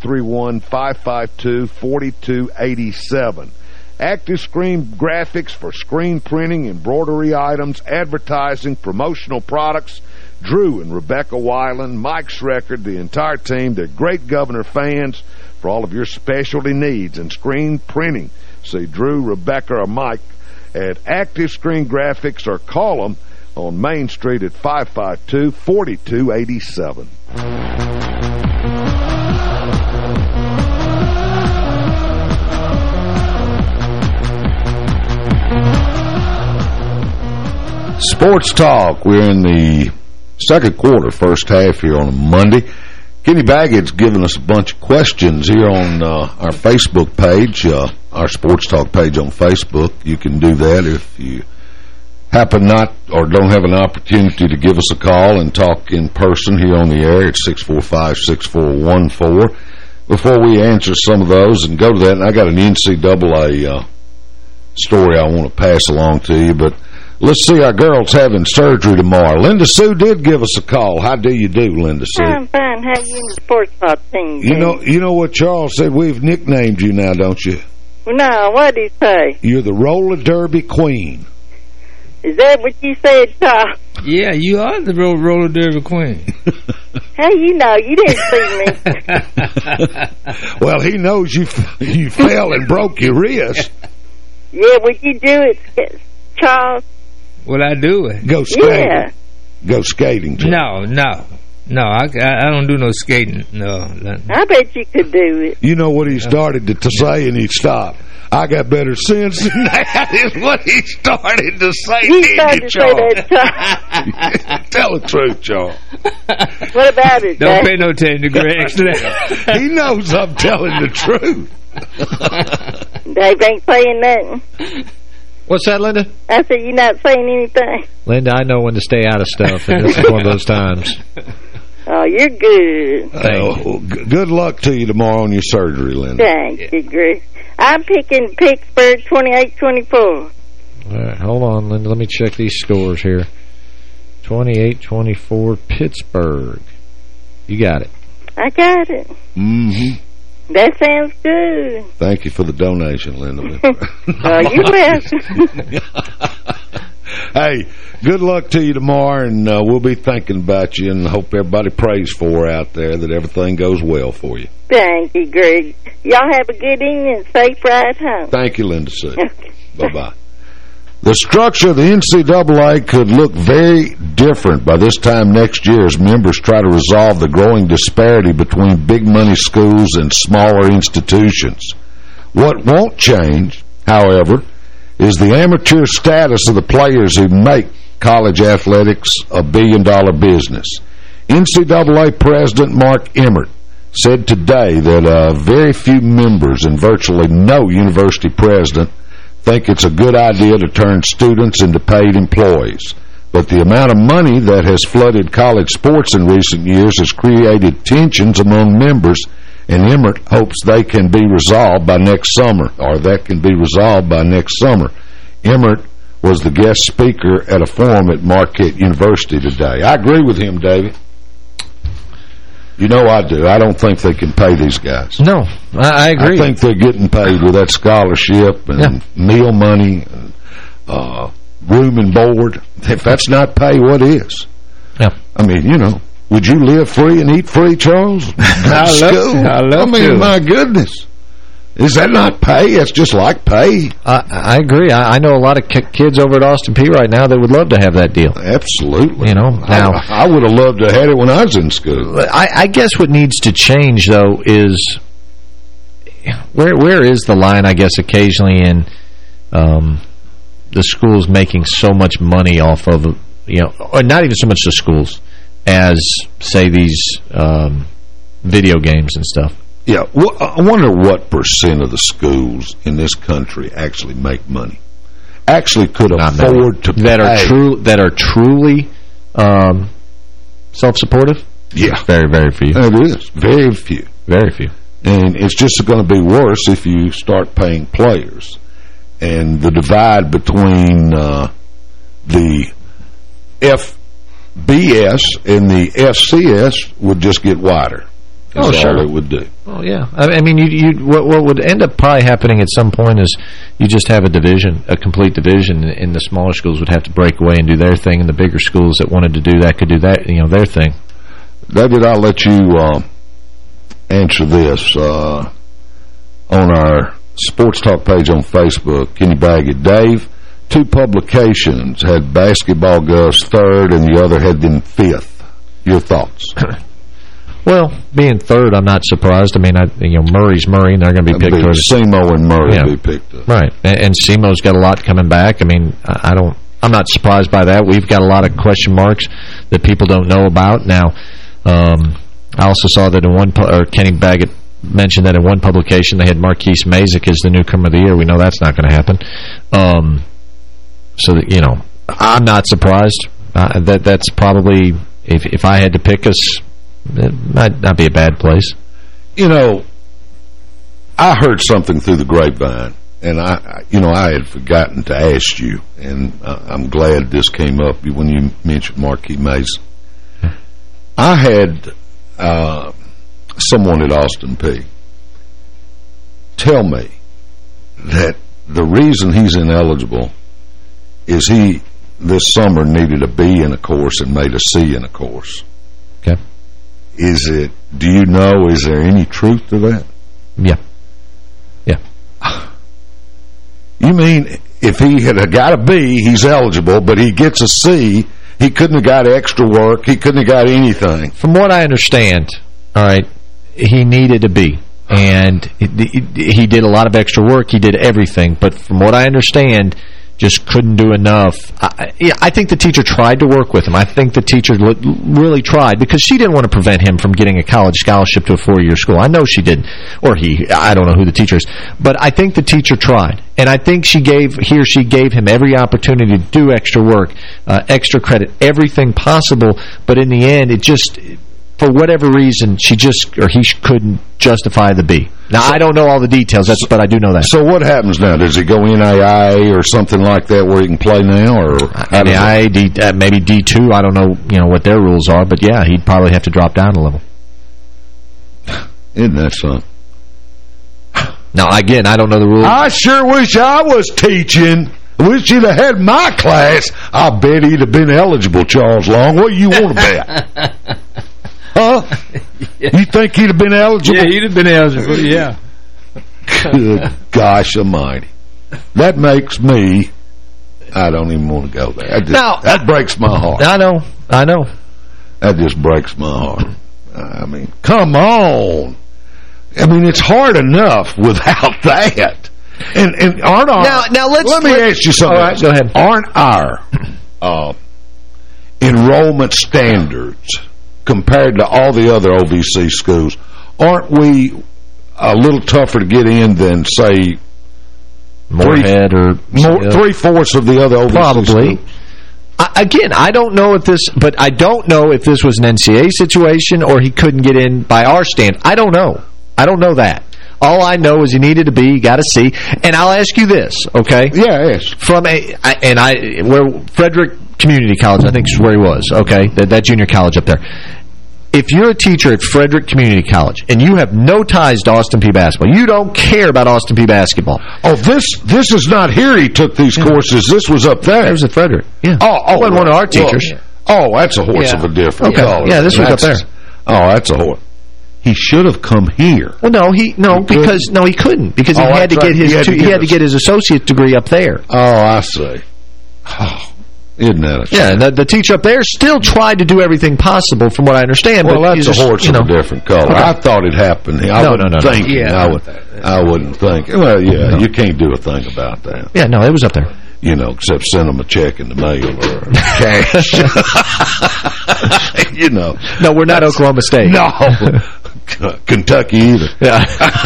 [SPEAKER 3] 931-552-4287. Active Screen Graphics for screen printing, embroidery items, advertising, promotional products. Drew and Rebecca Weiland, Mike Schreckard, the entire team, they're great Governor fans for all of your specialty needs and screen printing. See Drew, Rebecca, or Mike at Active Screen Graphics, or call them on Main Street at 552-4287.
[SPEAKER 1] Sports Talk. We're in the second quarter, first half here on a Monday. Kenny Baggett's given us a bunch of questions here on our Facebook page, our Sports Talk page on Facebook. You can do that if you happen not or don't have an opportunity to give us a call and talk in person here on the air at 645-6414. Before we answer some of those and go to that, and I got an NCAA story I want to pass along to you, but let's see, our girl's having surgery tomorrow. Linda Sue did give us a call. How do you do, Linda Sue?
[SPEAKER 14] I'm fine. How you in the Sports Talk thing?
[SPEAKER 1] You know what Charles said? We've nicknamed you now, don't you?
[SPEAKER 14] No, what did he say?
[SPEAKER 1] You're the roller derby queen.
[SPEAKER 14] Is that what you said, Charles?
[SPEAKER 2] Yeah, you are the roller derby queen.
[SPEAKER 14] How you know? You didn't see
[SPEAKER 1] me. Well, he knows you fell and broke your wrist.
[SPEAKER 14] Yeah, would you do it, Charles?
[SPEAKER 2] Will I do it?
[SPEAKER 1] Go skating.
[SPEAKER 14] Yeah.
[SPEAKER 1] Go skating.
[SPEAKER 2] No, I don't do no skating. No.
[SPEAKER 14] I bet you could do it.
[SPEAKER 1] You know what he started to say, and he stopped. I got better sense than that is what he started to say.
[SPEAKER 14] He started to say that, Charles.
[SPEAKER 1] Tell the truth, Charles.
[SPEAKER 14] What about it,
[SPEAKER 2] Don't pay no attention to Greg.
[SPEAKER 1] He knows I'm telling the truth.
[SPEAKER 14] Dave ain't saying nothing.
[SPEAKER 4] What's that, Linda?
[SPEAKER 14] I said you're not saying anything.
[SPEAKER 4] Linda, I know when to stay out of stuff, and this is one of those times.
[SPEAKER 14] Oh, you're good.
[SPEAKER 1] Good luck to you tomorrow on your surgery, Linda.
[SPEAKER 14] Thank you, Greg. I'm picking Pittsburgh 28-24.
[SPEAKER 4] All right, hold on, Linda. Let me check these scores here. 28-24 Pittsburgh. You got it.
[SPEAKER 14] I got it.
[SPEAKER 1] Mm-hmm.
[SPEAKER 14] That sounds good.
[SPEAKER 1] Thank you for the donation, Linda.
[SPEAKER 14] You're welcome.
[SPEAKER 1] Hey, good luck to you tomorrow, and we'll be thinking about you, and hope everybody prays for her out there, that everything goes well for you.
[SPEAKER 14] Thank you, Greg. Y'all have a good evening and safe ride home.
[SPEAKER 1] Thank you, Linda Sue. Bye-bye. The structure of the NCAA could look very different by this time next year as members try to resolve the growing disparity between big-money schools and smaller institutions. What won't change, however, is the amateur status of the players who make college athletics a billion-dollar business. NCAA President Mark Emmert said today that very few members and virtually no university president think it's a good idea to turn students into paid employees. But the amount of money that has flooded college sports in recent years has created tensions among members, and Emmert hopes they can be resolved by next summer, or that can be resolved by next summer. Emmert was the guest speaker at a forum at Marquette University today. I agree with him, David. You know I do. I don't think they can pay these guys.
[SPEAKER 4] No, I agree.
[SPEAKER 1] I think they're getting paid with that scholarship and meal money, and, room and board. If that's not pay, what is?
[SPEAKER 4] Yeah.
[SPEAKER 1] I mean, you know, would you live free and eat free, Charles? I mean, my goodness. Is that not pay? It's just like pay.
[SPEAKER 4] I agree. I know a lot of kids over at Austin Peay right now that would love to have that deal.
[SPEAKER 1] Absolutely.
[SPEAKER 4] You know, now
[SPEAKER 1] I would have loved to have had it when I was in school.
[SPEAKER 4] I guess what needs to change, though, is where is the line, I guess, occasionally in the schools making so much money off of, you know, or not even so much the schools as, say, these video games and stuff.
[SPEAKER 1] Yeah, well, I wonder what percent of the schools in this country actually make money, actually could afford to pay.
[SPEAKER 4] That are truly self-supportive?
[SPEAKER 1] Yeah.
[SPEAKER 4] Very, very few.
[SPEAKER 1] It is. Very few.
[SPEAKER 4] Very few.
[SPEAKER 1] And it's just going to be worse if you start paying players. And the divide between the FBS and the FCS would just get wider. That's
[SPEAKER 4] sure.
[SPEAKER 1] all it would do.
[SPEAKER 4] Oh, yeah. I mean, what would end up probably happening at some point is you just have a division, a complete division, and the smaller schools would have to break away and do their thing, and the bigger schools that wanted to do that could do that, you know, their thing.
[SPEAKER 1] David, I'll let you answer this on our Sports Talk page on Facebook. Kenny Baggett. Dave, 2 publications had Basketball Gov's 3rd and the other had them 5th. Your thoughts?
[SPEAKER 4] Well, being 3rd, I'm not surprised. I mean, Murray's Murray, and they're going to be picked.
[SPEAKER 1] SEMO and Murray will be picked up.
[SPEAKER 4] Right, and SEMO's got a lot coming back. I mean, I'm not surprised by that. We've got a lot of question marks that people don't know about. Now, I also saw that Kenny Baggett mentioned that in one publication they had Marquise Mazik as the newcomer of the year. We know that's not going to happen. So that, you know, I'm not surprised. That's probably, if I had to pick us, it might not be a bad place.
[SPEAKER 1] You know, I heard something through the grapevine, and I had forgotten to ask you, and I'm glad this came up when you mentioned Marquis Mason. I had someone at Austin Peay tell me that the reason he's ineligible is he this summer needed a B in a course and made a C in a course.
[SPEAKER 4] Okay.
[SPEAKER 1] Do you know, is there any truth to that?
[SPEAKER 4] Yeah. Yeah.
[SPEAKER 1] You mean if he had got a B, he's eligible, but he gets a C, he couldn't have got extra work, he couldn't have got anything?
[SPEAKER 4] From what I understand, all right, he needed a B. And he did a lot of extra work, he did everything, but from what I understand, just couldn't do enough. I think the teacher tried to work with him. I think the teacher really tried because she didn't want to prevent him from getting a college scholarship to a 4-year school. I know she didn't. Or I don't know who the teacher is. But I think the teacher tried. And I think she gave him every opportunity to do extra work, extra credit, everything possible. But in the end, it just, for whatever reason, he couldn't justify the B. Now, I don't know all the details, but I do know that.
[SPEAKER 1] So what happens now? Does he go NAIA or something like that where he can play now? Or
[SPEAKER 4] NAIA, maybe D2. I don't know, what their rules are, but yeah, he'd probably have to drop down a level.
[SPEAKER 1] Isn't that something?
[SPEAKER 4] Now, again, I don't know the rules.
[SPEAKER 1] I sure wish I was teaching. I wish he'd have had my class. I bet he'd have been eligible, Charles Long. What do you want to bet? Huh? Yeah. You think he'd have been eligible?
[SPEAKER 2] Yeah, he'd have been eligible, yeah.
[SPEAKER 1] Good gosh almighty. That makes me, I don't even want to go there. That breaks my heart.
[SPEAKER 4] I know.
[SPEAKER 1] That just breaks my heart. I mean, come on. I mean, it's hard enough without that. And aren't our...
[SPEAKER 4] Now let
[SPEAKER 1] me ask you something.
[SPEAKER 4] All right, go ahead.
[SPEAKER 1] Aren't our enrollment standards compared to all the other OVC schools, aren't we a little tougher to get in than, say,
[SPEAKER 4] Moorhead or...
[SPEAKER 1] three-fourths of the other OVC
[SPEAKER 4] probably.
[SPEAKER 1] schools?
[SPEAKER 4] Again, I don't know if this... But I don't know if this was an NCAA situation or he couldn't get in by our stand. I don't know. I don't know that. All I know is he needed to be, you got to see. And I'll ask you this, okay?
[SPEAKER 1] Yeah, yes.
[SPEAKER 4] From where Frederick Community College, I think is where he was, okay? That junior college up there. If you're a teacher at Frederick Community College and you have no ties to Austin Peay basketball, you don't care about Austin Peay basketball.
[SPEAKER 1] Oh, this is not here he took these courses. This was up there.
[SPEAKER 4] It was at Frederick. Yeah.
[SPEAKER 1] Oh,
[SPEAKER 4] it wasn't one of our teachers.
[SPEAKER 1] Oh, that's a horse of a different color.
[SPEAKER 4] Yeah, this was up there.
[SPEAKER 1] Oh, that's a horse. He should have come here.
[SPEAKER 4] Well, he couldn't because he had to get his associate degree up there.
[SPEAKER 1] Oh, I see. Oh, isn't that a shame?
[SPEAKER 4] Yeah, and the teacher up there still tried to do everything possible, from what I understand.
[SPEAKER 1] Well,
[SPEAKER 4] but
[SPEAKER 1] that's a horse of a different color. Okay. I thought it happened. I wouldn't think. Yeah, I wouldn't think. Well, yeah, you can't do a thing about that.
[SPEAKER 4] Yeah, no, it was up there.
[SPEAKER 1] You know, except send them a check in the mail or cash. You know.
[SPEAKER 4] No, we're not Oklahoma State.
[SPEAKER 1] No. Kentucky either.
[SPEAKER 4] Yeah.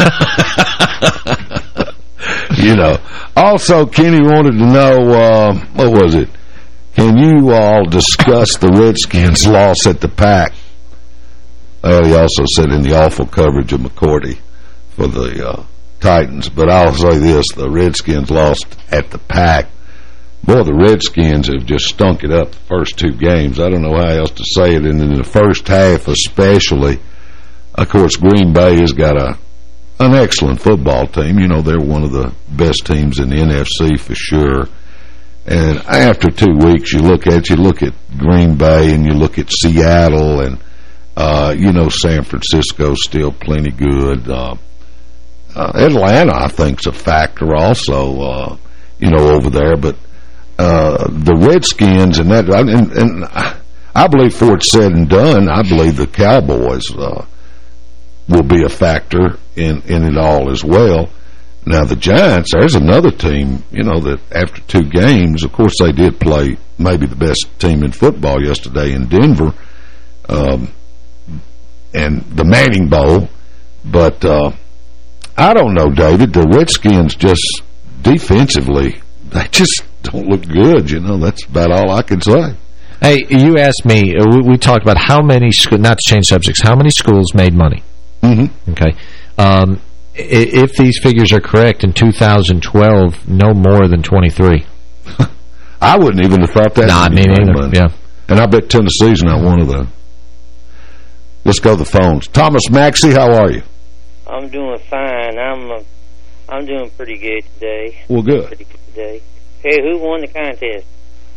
[SPEAKER 1] You know. Also, Kenny wanted to know, what was it? Can you all discuss the Redskins' loss at the PAC? Well, he also said in the awful coverage of McCourty for the Titans. But I'll say this, the Redskins lost at the PAC. Boy, the Redskins have just stunk it up the first two games. I don't know how else to say it. And in the first half especially, of course, Green Bay has got an excellent football team. You know, they're one of the best teams in the NFC for sure. And after 2 weeks, you look at Green Bay and you look at Seattle and, you know, San Francisco's still plenty good. Atlanta, I think, is a factor also, you know, over there. But the Redskins and that, and I believe before it's said and done, I believe the Cowboys will be a factor in it all as well. Now, the Giants, there's another team, you know, that after 2 games, of course, they did play maybe the best team in football yesterday in Denver, and the Manning Bowl. But I don't know, David. The Redskins just defensively, they just don't look good, you know. That's about all I can say.
[SPEAKER 4] Hey, you asked me, we talked about how many, not to change subjects, how many schools made money?
[SPEAKER 1] Mm-hmm.
[SPEAKER 4] Okay. If these figures are correct, in 2012, no more than 23.
[SPEAKER 1] I wouldn't even have thought that.
[SPEAKER 4] Nah, me neither. Yeah.
[SPEAKER 1] And I bet Tennessee's not one of them. Let's go to the phones. Thomas Maxey, how are you?
[SPEAKER 15] I'm doing fine. I'm doing pretty good today.
[SPEAKER 1] Well, good.
[SPEAKER 15] Pretty good today. Hey, who won the contest?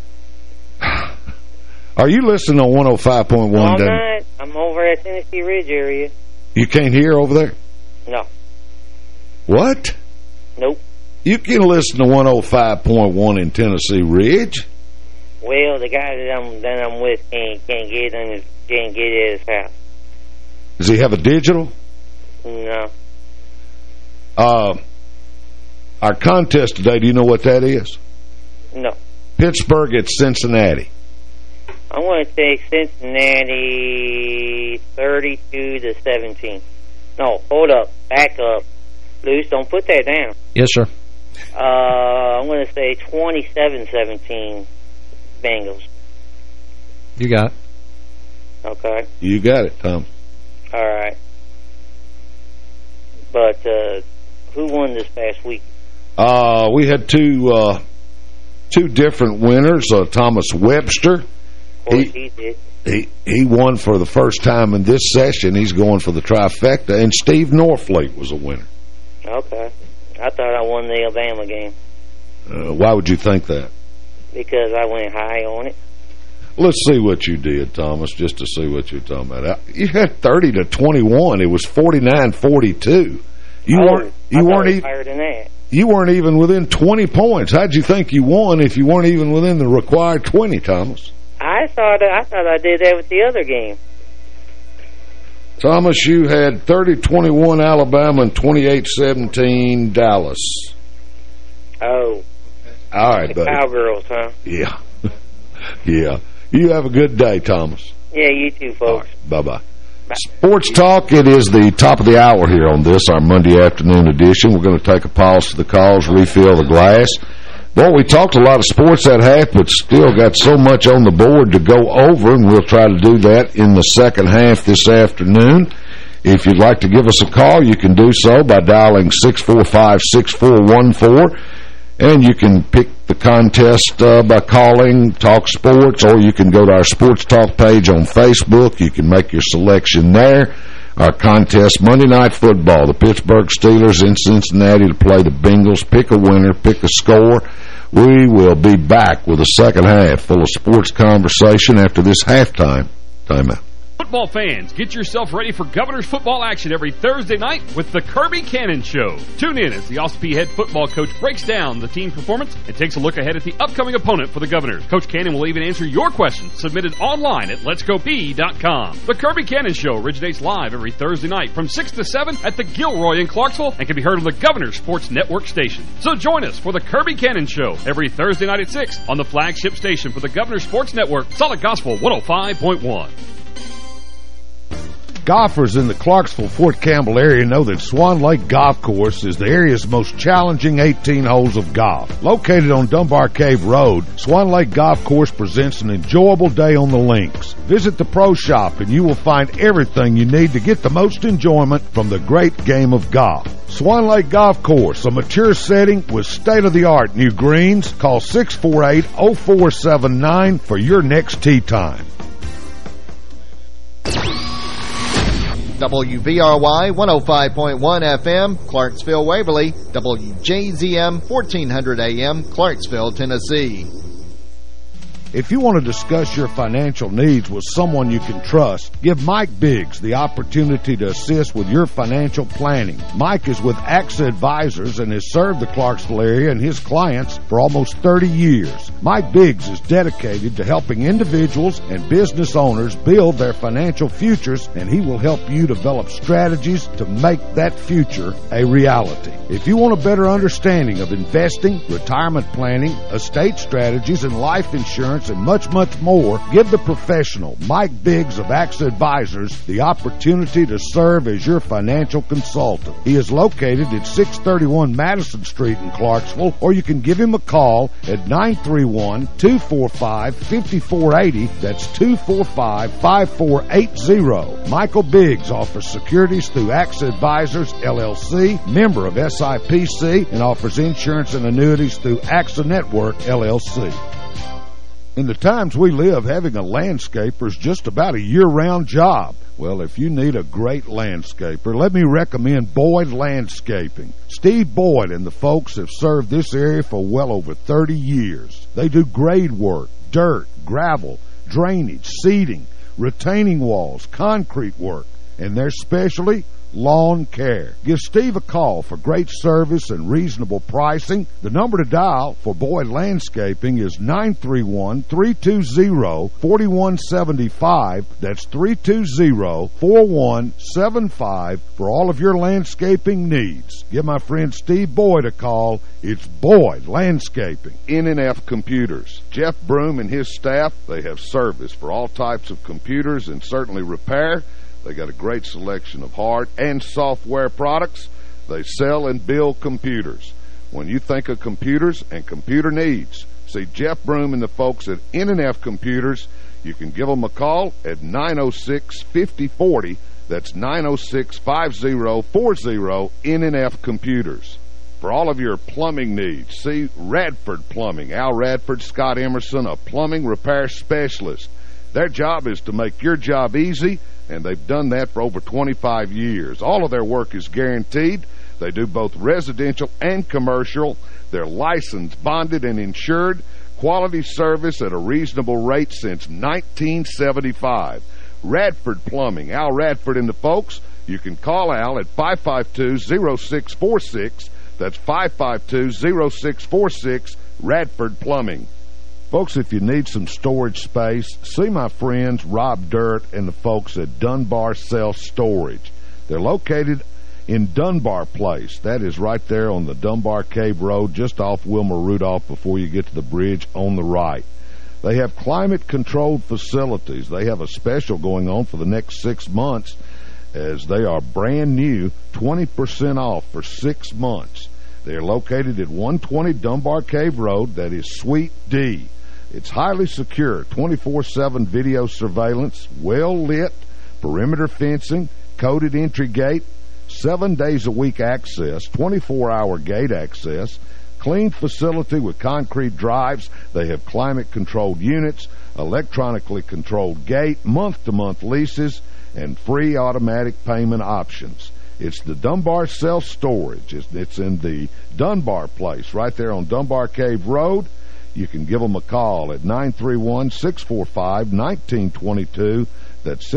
[SPEAKER 1] Are you listening on 105.1?
[SPEAKER 15] No, I'm not. I'm over at Tennessee Ridge area.
[SPEAKER 1] You can't hear over there?
[SPEAKER 15] No.
[SPEAKER 1] What?
[SPEAKER 15] Nope.
[SPEAKER 1] You can listen to 105.1 in Tennessee Ridge?
[SPEAKER 15] Well, the guy that I'm with can't get it at his house.
[SPEAKER 1] Does he have a digital?
[SPEAKER 15] No.
[SPEAKER 1] Our contest today, do you know what that is?
[SPEAKER 15] No.
[SPEAKER 1] Pittsburgh at Cincinnati.
[SPEAKER 15] I'm going to take Cincinnati 32-17. No, hold up. Back up. Luce, don't put that down.
[SPEAKER 4] Yes, sir.
[SPEAKER 15] I'm going to say 27-17 Bengals.
[SPEAKER 4] You got it.
[SPEAKER 15] Okay.
[SPEAKER 1] You got it, Tom.
[SPEAKER 15] All right. But who won this past week?
[SPEAKER 1] We had two different winners. Thomas Webster.
[SPEAKER 15] Of course he did.
[SPEAKER 1] He won for the first time in this session. He's going for the trifecta. And Steve Norfleet was a winner.
[SPEAKER 15] Okay. I thought I won the Alabama game.
[SPEAKER 1] Why would you think that?
[SPEAKER 15] Because I went high on it.
[SPEAKER 1] Let's see what you did, Thomas, just to see what you're talking about. You had 30-21. It was 49-42. You weren't even
[SPEAKER 15] higher than that.
[SPEAKER 1] You weren't even within 20 points. How'd you think you won if you weren't even within the required 20, Thomas?
[SPEAKER 15] I thought I did that with the other game.
[SPEAKER 1] Thomas, you had 30-21 Alabama and 28-17 Dallas.
[SPEAKER 15] Oh.
[SPEAKER 1] All right, buddy.
[SPEAKER 15] Cowgirls, huh?
[SPEAKER 1] Yeah. Yeah. You have a good day, Thomas.
[SPEAKER 15] Yeah, you too, folks.
[SPEAKER 1] Right, bye-bye. Sports Talk, it is the top of the hour here on this, our Monday afternoon edition. We're going to take a pause to the calls, refill the glass. Well, we talked a lot of sports at half, but still got so much on the board to go over, and we'll try to do that in the second half this afternoon. If you'd like to give us a call, you can do so by dialing 645-6414, and you can pick the contest by calling Talk Sports, or you can go to our Sports Talk page on Facebook. You can make your selection there. Our contest, Monday Night Football, the Pittsburgh Steelers in Cincinnati to play the Bengals. Pick a winner, pick a score. We will be back with a second half full of sports conversation after this halftime timeout.
[SPEAKER 16] Football fans, get yourself ready for Governor's football action every Thursday night with the Kirby Cannon Show. Tune in as the Ossipee head football coach breaks down the team performance and takes a look ahead at the upcoming opponent for the Governors. Coach Cannon will even answer your questions submitted online at letsgop.com. The Kirby Cannon Show originates live every Thursday night from 6 to 7 at the Gilroy in Clarksville and can be heard on the Governor Sports Network station. So join us for the Kirby Cannon Show every Thursday night at 6 on the flagship station for the Governor Sports Network, Solid Gospel 105.1.
[SPEAKER 3] Golfers in the Clarksville-Fort Campbell area know that Swan Lake Golf Course is the area's most challenging 18 holes of golf. Located on Dunbar Cave Road, Swan Lake Golf Course presents an enjoyable day on the links. Visit the pro shop and you will find everything you need to get the most enjoyment from the great game of golf. Swan Lake Golf Course, a mature setting with state-of-the-art new greens. Call 648-0479 for your next tee time.
[SPEAKER 10] WVRY 105.1 FM, Clarksville, Waverly. WJZM 1400 AM, Clarksville, Tennessee.
[SPEAKER 3] If you want to discuss your financial needs with someone you can trust, give Mike Biggs the opportunity to assist with your financial planning. Mike is with AXA Advisors and has served the Clarksville area and his clients for almost 30 years. Mike Biggs is dedicated to helping individuals and business owners build their financial futures, and he will help you develop strategies to make that future a reality. If you want a better understanding of investing, retirement planning, estate strategies, and life insurance, and much, much more, give the professional Mike Biggs of AXA Advisors the opportunity to serve as your financial consultant. He is located at 631 Madison Street in Clarksville, or you can give him a call at 931-245-5480. That's 245-5480. Michael Biggs offers securities through AXA Advisors, LLC, member of SIPC, and offers insurance and annuities through AXA Network, LLC. In the times we live, having a landscaper is just about a year-round job. Well, if you need a great landscaper, let me recommend Boyd Landscaping. Steve Boyd and the folks have served this area for well over 30 years. They do grade work, dirt, gravel, drainage, seeding, retaining walls, concrete work, and their specialty, lawn care. Give Steve a call for great service and reasonable pricing. The number to dial for Boyd Landscaping is 931-320-4175. That's 320-4175 for all of your landscaping needs. Give my friend Steve Boyd a call. It's Boyd Landscaping. N&F Computers. Jeff Broom and his staff, they have service for all types of computers and certainly repair. They got a great selection of hard and software products. They sell and build computers. When you think of computers and computer needs, see Jeff Broom and the folks at N&F Computers. You can give them a call at 906-5040. That's 906-5040, N&F Computers. For all of your plumbing needs, see Radford Plumbing. Al Radford, Scott Emerson, a plumbing repair specialist. Their job is to make your job easy, and they've done that for over 25 years. All of their work is guaranteed. They do both residential and commercial. They're licensed, bonded, and insured. Quality service at a reasonable rate since 1975. Radford Plumbing, Al Radford and the folks. You can call Al at 552-0646. That's 552-0646, Radford Plumbing. Folks, if you need some storage space, see my friends Rob Dirt and the folks at Dunbar Self-Storage. They're located in Dunbar Place. That is right there on the Dunbar Cave Road, just off Wilma Rudolph before you get to the bridge on the right. They have climate-controlled facilities. They have a special going on for the next 6 months as they are brand new, 20% off for 6 months. They're located at 120 Dunbar Cave Road. That is Suite D. It's highly secure, 24/7 video surveillance, well-lit, perimeter fencing, coded entry gate, 7 days a week access, 24-hour gate access, clean facility with concrete drives. They have climate-controlled units, electronically controlled gate, month-to-month leases, and free automatic payment options. It's the Dunbar Self-Storage. It's in the Dunbar Place right there on Dunbar Cave Road. You can give them a call at 931-645-1922. That's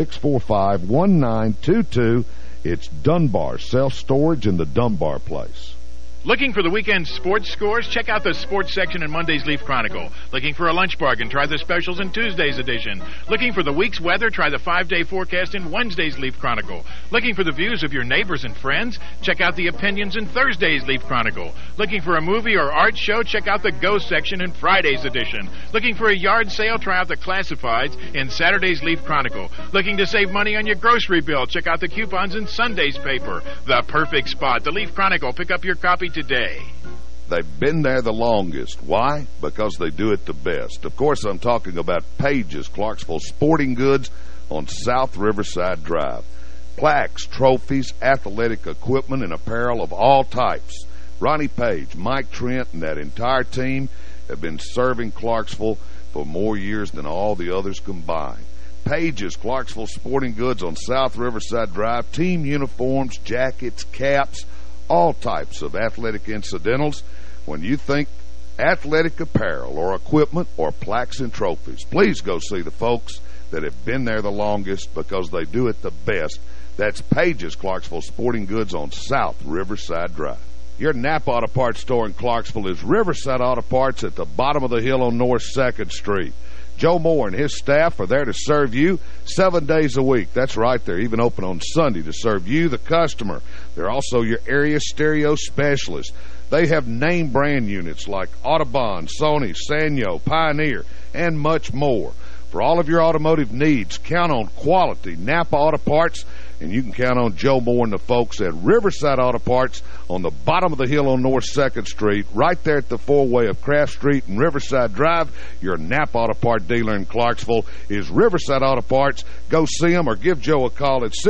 [SPEAKER 3] 645-1922. It's Dunbar Self-Storage in the Dunbar Place.
[SPEAKER 17] Looking for the weekend sports scores? Check out the sports section in Monday's Leaf Chronicle. Looking for a lunch bargain? Try the specials in Tuesday's edition. Looking for the week's weather? Try the 5-day forecast in Wednesday's Leaf Chronicle. Looking for the views of your neighbors and friends? Check out the opinions in Thursday's Leaf Chronicle. Looking for a movie or art show? Check out the Go section in Friday's edition. Looking for a yard sale? Try out the classifieds in Saturday's Leaf Chronicle. Looking to save money on your grocery bill? Check out the coupons in Sunday's paper. The perfect spot, the Leaf Chronicle. Pick up your copy today.
[SPEAKER 3] They've been there the longest. Why? Because they do it the best. Of course, I'm talking about Page's Clarksville Sporting Goods on South Riverside Drive. Plaques, trophies, athletic equipment, and apparel of all types. Ronnie Page, Mike Trent, and that entire team have been serving Clarksville for more years than all the others combined. Page's Clarksville Sporting Goods on South Riverside Drive. Team uniforms, jackets, caps, all types of athletic incidentals. When you think athletic apparel or equipment or plaques and trophies, please go see the folks that have been there the longest because they do it the best. That's Page's Clarksville Sporting Goods on South Riverside Drive. Your Napa Auto Parts store in Clarksville is Riverside Auto Parts at the bottom of the hill on North 2nd Street. Joe Moore and his staff are there to serve you 7 days a week. That's right, they're even open on Sunday to serve you, the customer. They're also your area stereo specialist. They have name brand units like Audubon, Sony, Sanyo, Pioneer, and much more. For all of your automotive needs, count on quality Napa Auto Parts, and you can count on Joe Moore and the folks at Riverside Auto Parts on the bottom of the hill on North 2nd Street, right there at the four-way of Craft Street and Riverside Drive. Your Napa Auto Part dealer in Clarksville is Riverside Auto Parts. Go see them or give Joe a call at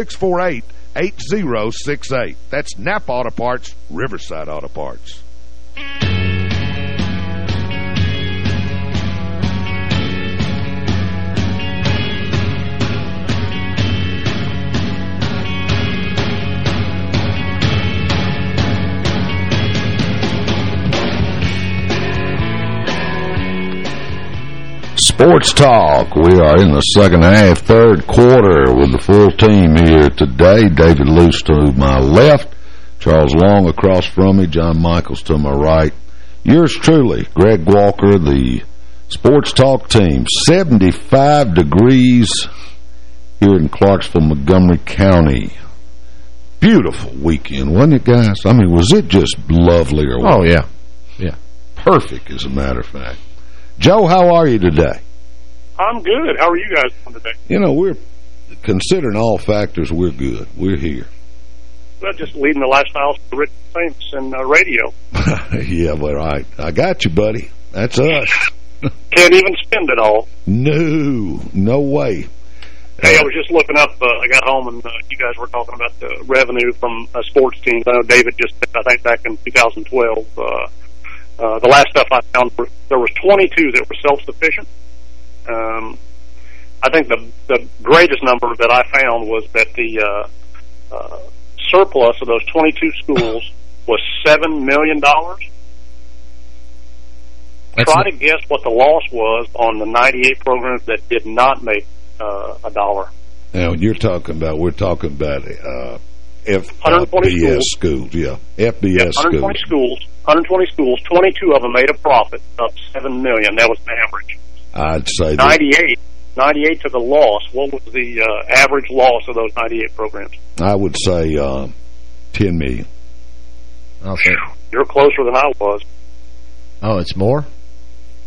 [SPEAKER 3] 648-8068. That's Napa Auto Parts, Riverside Auto Parts.
[SPEAKER 1] Sports Talk. We are in the second half, third quarter with the full team here today. David Luce to my left, Charles Long across from me, John Michaels to my right. Yours truly, Greg Walker, the Sports Talk team. 75 degrees here in Clarksville, Montgomery County. Beautiful weekend, wasn't it, guys? I mean, was it just lovely or what?
[SPEAKER 4] Oh, yeah. Yeah.
[SPEAKER 1] Perfect, as a matter of fact. Joe, how are you today?
[SPEAKER 18] I'm good. How are you guys doing today?
[SPEAKER 1] You know, we're considering all factors, we're good. We're here.
[SPEAKER 18] Well, just leading the lifestyles for Rick Saints and radio.
[SPEAKER 1] Yeah, well, I got you, buddy. That's us.
[SPEAKER 18] Can't even spend it all.
[SPEAKER 1] No way.
[SPEAKER 18] Hey, I was just looking up. I got home and you guys were talking about the revenue from sports teams. I know David just, I think back in 2012, the last stuff I found, there was 22 that were self-sufficient. I think the greatest number that I found was that the surplus of those 22 schools was $7 million. Try to guess what the loss was on the 98 programs that did not make a dollar.
[SPEAKER 1] Now, we're talking about FBS schools. Yeah, FBS
[SPEAKER 18] 120 schools. 120 schools. 22 of them made a profit of $7 million. That was an average.
[SPEAKER 1] I'd say
[SPEAKER 18] 98 took a loss. What was the average loss of those 98 programs?
[SPEAKER 1] I would say $10 million.
[SPEAKER 18] Okay. You're closer than I was.
[SPEAKER 4] Oh, it's more?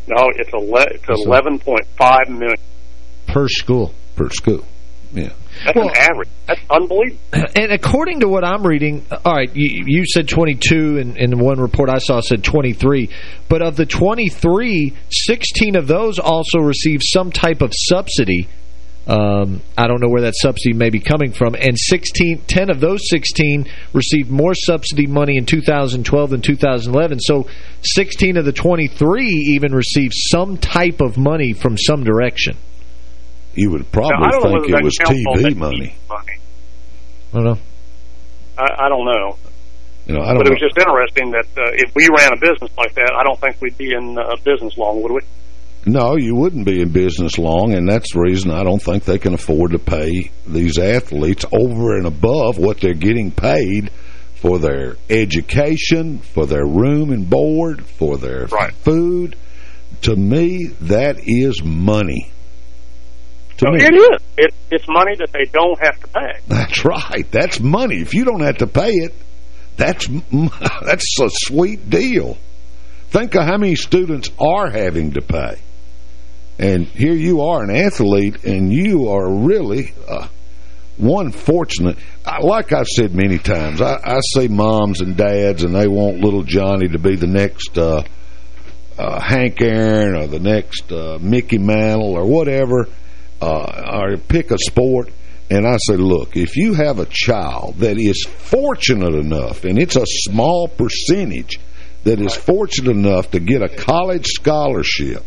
[SPEAKER 18] No, it's 11.5 million
[SPEAKER 4] per school.
[SPEAKER 1] Per school. Yeah.
[SPEAKER 18] That's an average. That's unbelievable.
[SPEAKER 4] And according to what I'm reading, all right, you said 22, and one report I saw said 23. But of the 23, 16 of those also receive some type of subsidy. I don't know where that subsidy may be coming from. And 10 of those 16 received more subsidy money in 2012 than 2011. So 16 of the 23 even received some type of money from some direction.
[SPEAKER 1] You would probably think it was TV money.
[SPEAKER 4] I don't know.
[SPEAKER 18] I don't know.
[SPEAKER 1] But
[SPEAKER 18] it was just interesting that if we ran a business like that, I don't think we'd be in business long, would we?
[SPEAKER 1] No, you wouldn't be in business long, and that's the reason I don't think they can afford to pay these athletes over and above what they're getting paid for their education, for their room and board, for their food. To me, that is money.
[SPEAKER 18] It is. It's money that they don't have to pay.
[SPEAKER 1] That's right. That's money. If you don't have to pay it, that's a sweet deal. Think of how many students are having to pay. And here you are, an athlete, and you are really one fortunate. Like I've said many times, I see moms and dads, and they want little Johnny to be the next Hank Aaron or the next Mickey Mantle or whatever. Or pick a sport, and I say, look, if you have a child that is fortunate enough, and it's a small percentage that is fortunate enough to get a college scholarship,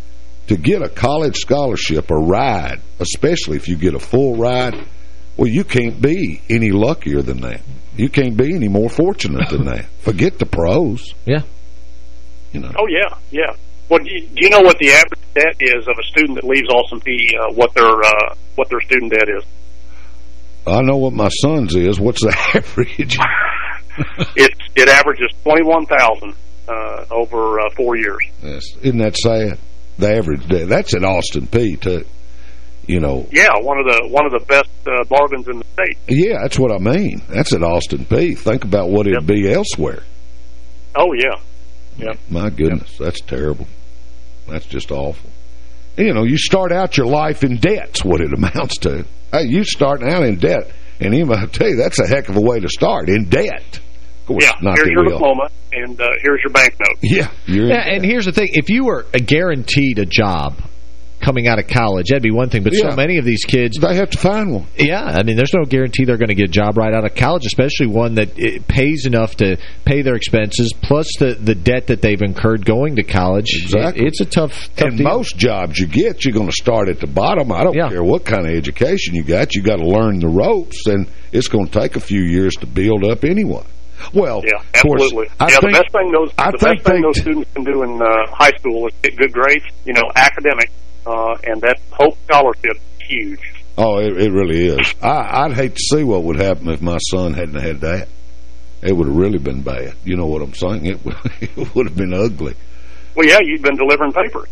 [SPEAKER 1] a ride, especially if you get a full ride, well, you can't be any luckier than that. You can't be any more fortunate than that. Forget the pros.
[SPEAKER 4] Yeah.
[SPEAKER 18] Oh, yeah. Well, do you know what the average debt is of a student that leaves Austin Peay? What their student debt is?
[SPEAKER 1] I know what my son's is. What's the average?
[SPEAKER 18] It averages $21,000 over 4 years.
[SPEAKER 1] Yes. Isn't that sad? The average debt. That's at Austin Peay too.
[SPEAKER 18] Yeah, one of the best bargains in the state.
[SPEAKER 1] Yeah, that's what I mean. That's at Austin Peay. Think about what it'd be elsewhere.
[SPEAKER 18] Oh yeah. Yeah.
[SPEAKER 1] My goodness, that's terrible. That's just awful. You start out your life in debt's what it amounts to. Hey, you starting out in debt, and even I tell you, that's a heck of a way to start, in debt. Of course,
[SPEAKER 18] here's your diploma, and here's your banknote.
[SPEAKER 1] Yeah.
[SPEAKER 4] And here's the thing. If you were guaranteed a job coming out of college, that'd be one thing. But so many of these kids,
[SPEAKER 1] they have to find one.
[SPEAKER 4] Yeah, I mean, there's no guarantee they're going to get a job right out of college, especially one that it pays enough to pay their expenses, plus the debt that they've incurred going to college.
[SPEAKER 1] Exactly.
[SPEAKER 4] It's a tough
[SPEAKER 1] and
[SPEAKER 4] deal.
[SPEAKER 1] Most jobs you get, you're going to start at the bottom. I don't care what kind of education you got. You got to learn the ropes, and it's going to take a few years to build up anyway. Well,
[SPEAKER 18] yeah, absolutely. The best thing those students can do in high school is get good grades, academic. And that Hope Scholarship is huge.
[SPEAKER 1] Oh, it really is. I'd hate to see what would happen if my son hadn't had that. It would have really been bad. You know what I'm saying? It would have been ugly.
[SPEAKER 18] Well, yeah, you've been delivering papers.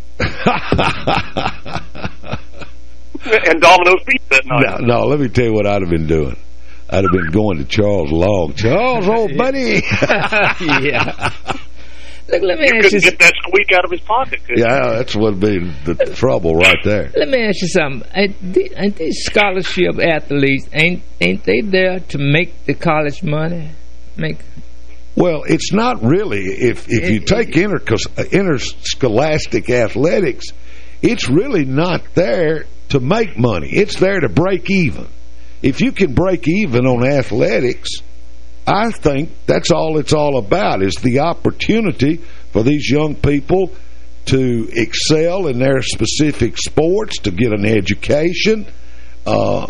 [SPEAKER 18] And Domino's Pizza at night.
[SPEAKER 1] No, let me tell you what I'd have been doing. I'd have been going to Charles Long. Charles, old buddy.
[SPEAKER 2] Yeah. Look, let me
[SPEAKER 18] you couldn't get that squeak out of his pocket.
[SPEAKER 1] Yeah, that's what would be the trouble right there.
[SPEAKER 2] Let me ask you something. Ain't these scholarship athletes, ain't they there to make the college money?
[SPEAKER 1] Well, it's not really. If you take interscholastic athletics, it's really not there to make money. It's there to break even. If you can break even on athletics, I think that's all it's all about, is the opportunity for these young people to excel in their specific sports, to get an education. Well,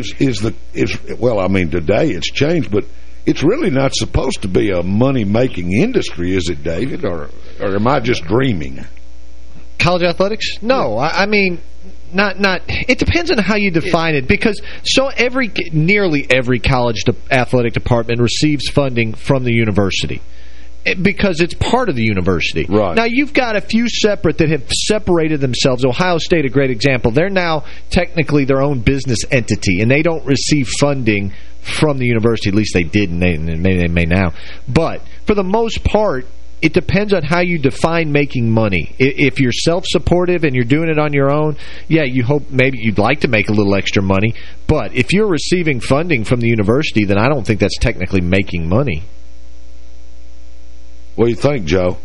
[SPEAKER 1] I mean, today it's changed, but it's really not supposed to be a money-making industry, is it, David? Or am I just dreaming?
[SPEAKER 4] College athletics? No, I mean... Not. It depends on how you define it, because nearly every college athletic department receives funding from the university because it's part of the university.
[SPEAKER 1] Right.
[SPEAKER 4] Now, you've got a few separate that have separated themselves. Ohio State, a great example. They're now technically their own business entity, and they don't receive funding from the university. At least they did, and maybe they may now. But for the most part,
[SPEAKER 10] it depends on how you define making money. If you're self-supportive and you're doing it on your own, yeah, you hope maybe you'd like to make a little extra money. But if you're receiving funding from the university, then I don't think that's technically making money.
[SPEAKER 1] What do you think, Joe?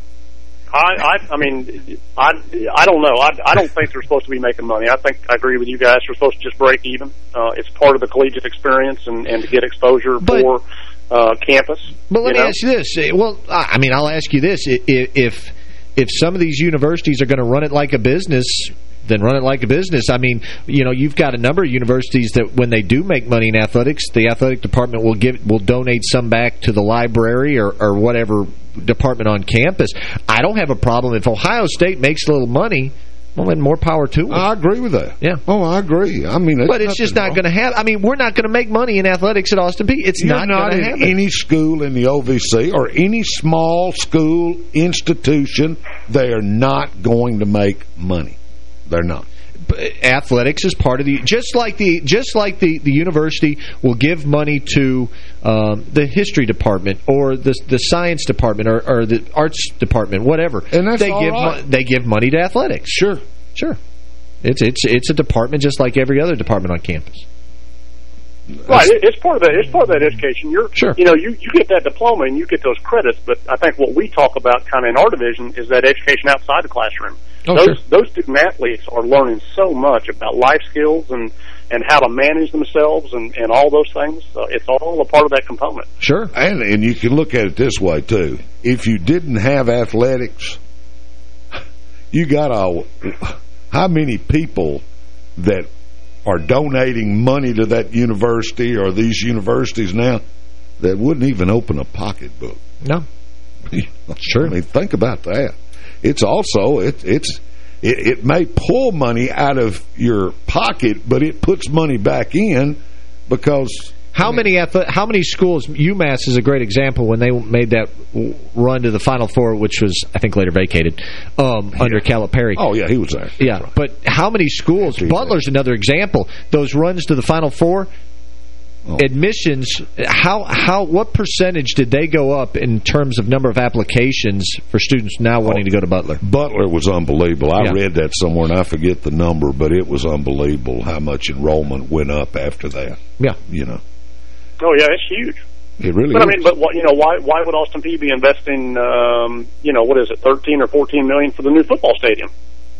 [SPEAKER 18] I mean, I don't know. I don't think they're supposed to be making money. I agree with you guys. They're supposed to just break even. It's part of the collegiate experience and to get exposure for campus.
[SPEAKER 10] But let me ask you this. Well, I mean, I'll ask you this. If some of these universities are going to run it like a business, then run it like a business. I mean, you know, you've got a number of universities that when they do make money in athletics, the athletic department will donate some back to the library or whatever department on campus. I don't have a problem if Ohio State makes a little money. Well, then more power to them.
[SPEAKER 1] I agree with that.
[SPEAKER 10] Yeah.
[SPEAKER 1] Oh, I agree. I mean,
[SPEAKER 10] but it's just not going to happen. I mean, we're not going to make money in athletics at Austin Peay. It's not going to happen.
[SPEAKER 1] Any school in the OVC or any small school institution, they are not going to make money. They're not.
[SPEAKER 10] Athletics is part of the just like the university will give money to the history department or the science department or the arts department, whatever.
[SPEAKER 1] And that's
[SPEAKER 10] they give money to athletics.
[SPEAKER 1] Sure.
[SPEAKER 10] It's a department just like every other department on campus.
[SPEAKER 18] Right, it's part of that education. You know, you get that diploma and you get those credits, but I think what we talk about kind of in our division is that education outside the classroom. Those student athletes are learning so much about life skills and how to manage themselves and all those things. It's all a part of that component.
[SPEAKER 10] Sure.
[SPEAKER 1] And you can look at it this way, too. If you didn't have athletics, you got how many people that are donating money to that university or these universities now that wouldn't even open a pocketbook?
[SPEAKER 10] No. Sure.
[SPEAKER 1] I mean, think about that. It's also it may pull money out of your pocket, but it puts money back in because
[SPEAKER 10] how many schools? UMass is a great example when they made that run to the Final Four, which was I think later vacated under Calipari.
[SPEAKER 1] Oh yeah, he was there.
[SPEAKER 10] Yeah, right. But how many schools? Butler's another example. Those runs to the Final Four. Admissions, what percentage did they go up in terms of number of applications for students now wanting to go to Butler?
[SPEAKER 1] Butler was unbelievable. I read that somewhere, and I forget the number, but it was unbelievable how much enrollment went up after that.
[SPEAKER 10] Yeah.
[SPEAKER 1] You know.
[SPEAKER 18] Oh, yeah, it's huge.
[SPEAKER 1] It really
[SPEAKER 18] is.
[SPEAKER 1] I
[SPEAKER 18] mean, but why would Austin Peay be investing, what is it, $13 or $14 million for the new football stadium?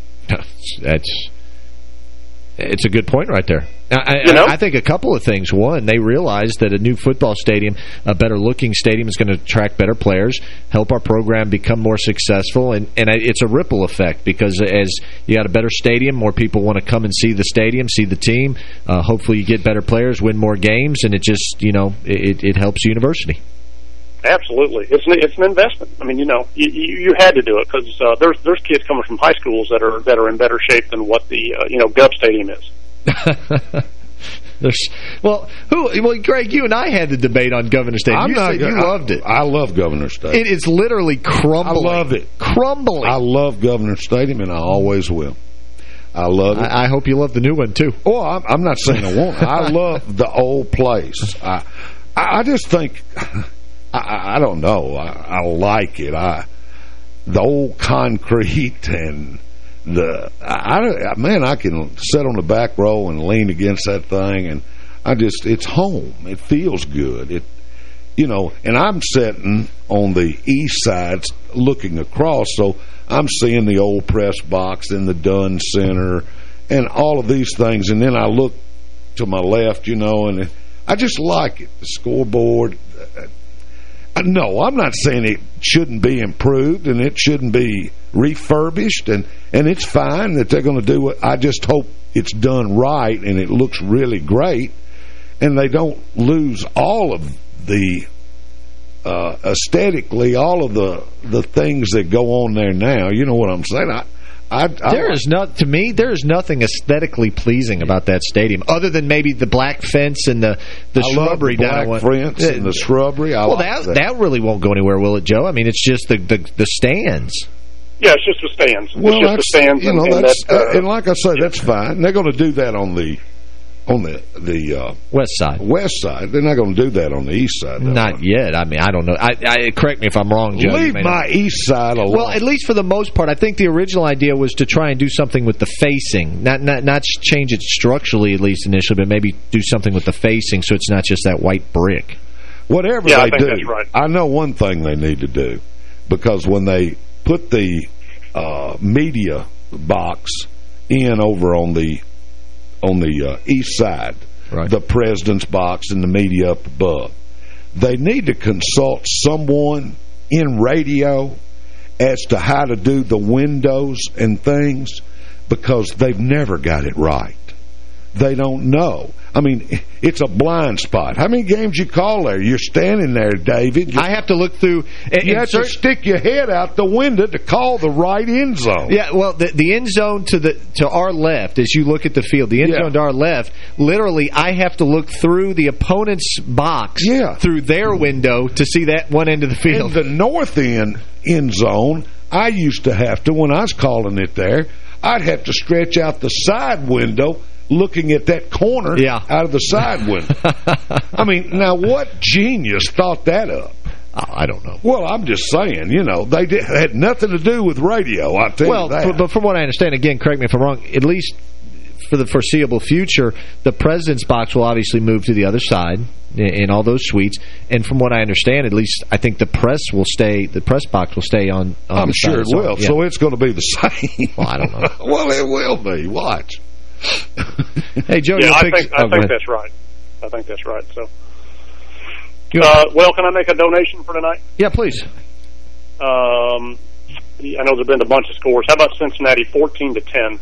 [SPEAKER 10] It's a good point right there. I think a couple of things. One, they realized that a new football stadium, a better-looking stadium, is going to attract better players, help our program become more successful, and it's a ripple effect because as you got a better stadium, more people want to come and see the stadium, see the team. Hopefully you get better players, win more games, and it just, it helps university.
[SPEAKER 18] Absolutely. It's an investment. I mean, you had to do it because there's kids coming from high schools that are in better shape than what the Gov Stadium is.
[SPEAKER 10] Greg, you and I had the debate on Governor Stadium. You said you loved it.
[SPEAKER 1] I love Governor Stadium.
[SPEAKER 10] It is literally crumbling.
[SPEAKER 1] I love it.
[SPEAKER 10] Crumbling.
[SPEAKER 1] I love Governor Stadium, and I always will. I love it.
[SPEAKER 10] I hope you love the new one, too.
[SPEAKER 1] Oh, I'm not saying I won't. I love the old place. I just think... I don't know. I like it. The old concrete and I can sit on the back row and lean against that thing, and it's home. It feels good. And I'm sitting on the east side looking across, so I'm seeing the old press box and the Dunn Center and all of these things, and then I look to my left, and I just like it. The scoreboard. No, I'm not saying it shouldn't be improved and it shouldn't be refurbished, and it's fine that they're going to do it. I just hope it's done right and it looks really great, and they don't lose all of the aesthetically, all of the things that go on there now. You know what I'm saying? To me, there is nothing aesthetically pleasing about that stadium, other than maybe the black fence and the shrubbery down. Black fence and the shrubbery.
[SPEAKER 10] That really won't go anywhere, will it, Joe? I mean, it's just the stands.
[SPEAKER 18] Yeah, it's just the stands.
[SPEAKER 1] Well, and like I say, that's fine. They're going to do that on the On the
[SPEAKER 4] west side.
[SPEAKER 1] West side. They're not going to do that on the east side.
[SPEAKER 4] Not yet. I mean, I don't know. Correct me if I'm wrong, Joe.
[SPEAKER 1] Leave my east side alone.
[SPEAKER 4] Well, at least for the most part, I think the original idea was to try and do something with the facing. Not change it structurally, at least initially, but maybe do something with the facing so it's not just that white brick.
[SPEAKER 1] Whatever
[SPEAKER 18] I
[SPEAKER 1] they
[SPEAKER 18] think
[SPEAKER 1] do,
[SPEAKER 18] that's right.
[SPEAKER 1] I know one thing they need to do, because when they put the media box in over on the east side, right, the president's box and the media up above, they need to consult someone in radio as to how to do the windows and things, because they've never got it right. They don't know. I mean, it's a blind spot. How many games you call there? You're standing there, David.
[SPEAKER 4] I have to look through.
[SPEAKER 1] You have to stick your head out the window to call the right end zone.
[SPEAKER 4] Yeah, well, the end zone to our left, as you look at the field, the end zone to our left, literally, I have to look through the opponent's box through their window to see that one end of the field.
[SPEAKER 1] In the north end zone, I used to have to, when I was calling it there, I'd have to stretch out the side window looking at that corner out of the side window. I mean, now what genius thought that up?
[SPEAKER 4] I don't know.
[SPEAKER 1] Well, I'm just saying, they had nothing to do with radio, I'll tell you that.
[SPEAKER 4] But from what I understand, again, correct me if I'm wrong, at least for the foreseeable future, the president's box will obviously move to the other side in all those suites. And from what I understand, at least I think the press box will stay on
[SPEAKER 1] I'm
[SPEAKER 4] the
[SPEAKER 1] sure it will.
[SPEAKER 4] Yeah.
[SPEAKER 1] So it's going to be the same.
[SPEAKER 4] Well, I don't know.
[SPEAKER 1] Well, it will be. Watch.
[SPEAKER 4] Hey, Joe,
[SPEAKER 18] I think that's right. I think that's right. So, well, can I make a donation for tonight?
[SPEAKER 4] Yeah, please.
[SPEAKER 18] I know there's been a bunch of scores. How about Cincinnati 14-10?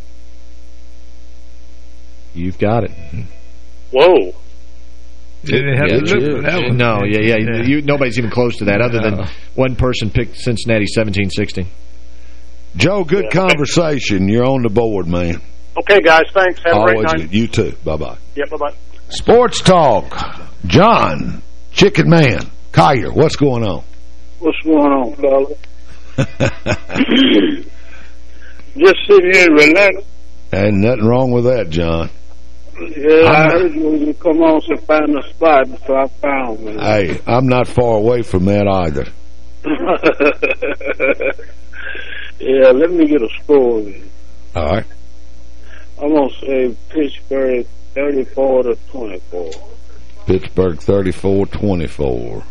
[SPEAKER 4] You've got it.
[SPEAKER 18] Whoa.
[SPEAKER 2] Didn't have to look for that one.
[SPEAKER 4] No, nobody's even close to that, other than one person picked Cincinnati 17-16.
[SPEAKER 1] Joe, good conversation. You're on the board, man.
[SPEAKER 18] Okay, guys, thanks. Have a great night.
[SPEAKER 1] Good. You too. Bye-bye.
[SPEAKER 18] Yeah, bye-bye.
[SPEAKER 1] Sports Talk. John, Chicken Man, Collier, what's going on?
[SPEAKER 9] What's going on, fella? Just sitting here and relax.
[SPEAKER 1] Ain't nothing wrong with that, John.
[SPEAKER 9] Yeah, I heard you come on to find a spot, so I found one.
[SPEAKER 1] Hey, I'm not far away from that either.
[SPEAKER 9] Yeah, let me get a score in.
[SPEAKER 1] All right.
[SPEAKER 9] I'm going to say Pittsburgh 34-24.
[SPEAKER 1] Pittsburgh 34-24.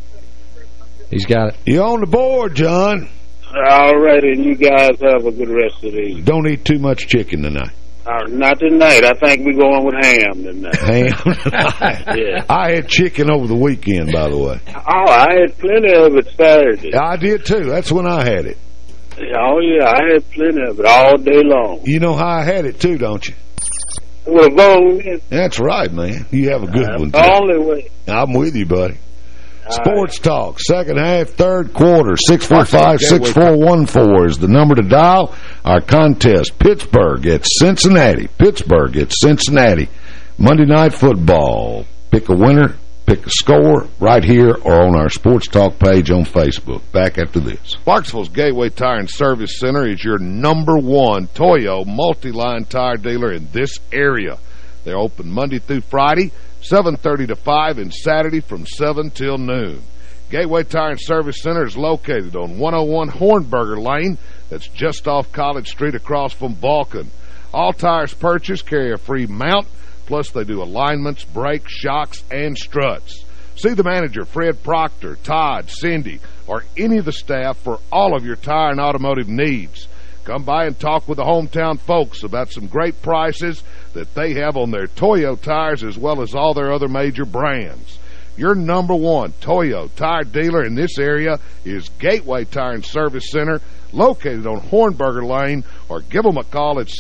[SPEAKER 4] He's got it.
[SPEAKER 1] You're on the board, John.
[SPEAKER 9] All right, and you guys have a good rest of the evening.
[SPEAKER 1] Don't eat too much chicken tonight.
[SPEAKER 9] Not tonight. I think we're going with ham tonight.
[SPEAKER 1] Ham tonight?
[SPEAKER 9] Yeah.
[SPEAKER 1] I had chicken over the weekend, by the way.
[SPEAKER 9] Oh, I had plenty of it Saturday.
[SPEAKER 1] I did, too. That's when I had it.
[SPEAKER 9] Oh, yeah, I had plenty of it all day long.
[SPEAKER 1] You know how I had it, too, don't you?
[SPEAKER 9] With a bone in.
[SPEAKER 1] That's right, man. You have a good one, too.
[SPEAKER 9] The only way.
[SPEAKER 1] I'm with you, buddy. Sports Talk, second half, third quarter, 645-6414 is the number to dial. Our contest, Pittsburgh at Cincinnati. Pittsburgh at Cincinnati. Monday Night Football. Pick a winner, pick a score right here or on our Sports Talk page on Facebook. Back after this.
[SPEAKER 3] Clarksville's Gateway Tire and Service Center is your #1 Toyo multi-line tire dealer in this area. They're open Monday through Friday, 7:30 to 5, and Saturday from 7 till noon. Gateway Tire and Service Center is located on 101 Hornberger Lane. That's just off College Street across from Vulcan. All tires purchased carry a free mount, plus they do alignments, brakes, shocks, and struts. See the manager, Fred Proctor, Todd, Cindy, or any of the staff for all of your tire and automotive needs. Come by and talk with the hometown folks about some great prices that they have on their Toyo tires as well as all their other major brands. Your #1 Toyo tire dealer in this area is Gateway Tire and Service Center, located on Hornberger Lane, or give them a call at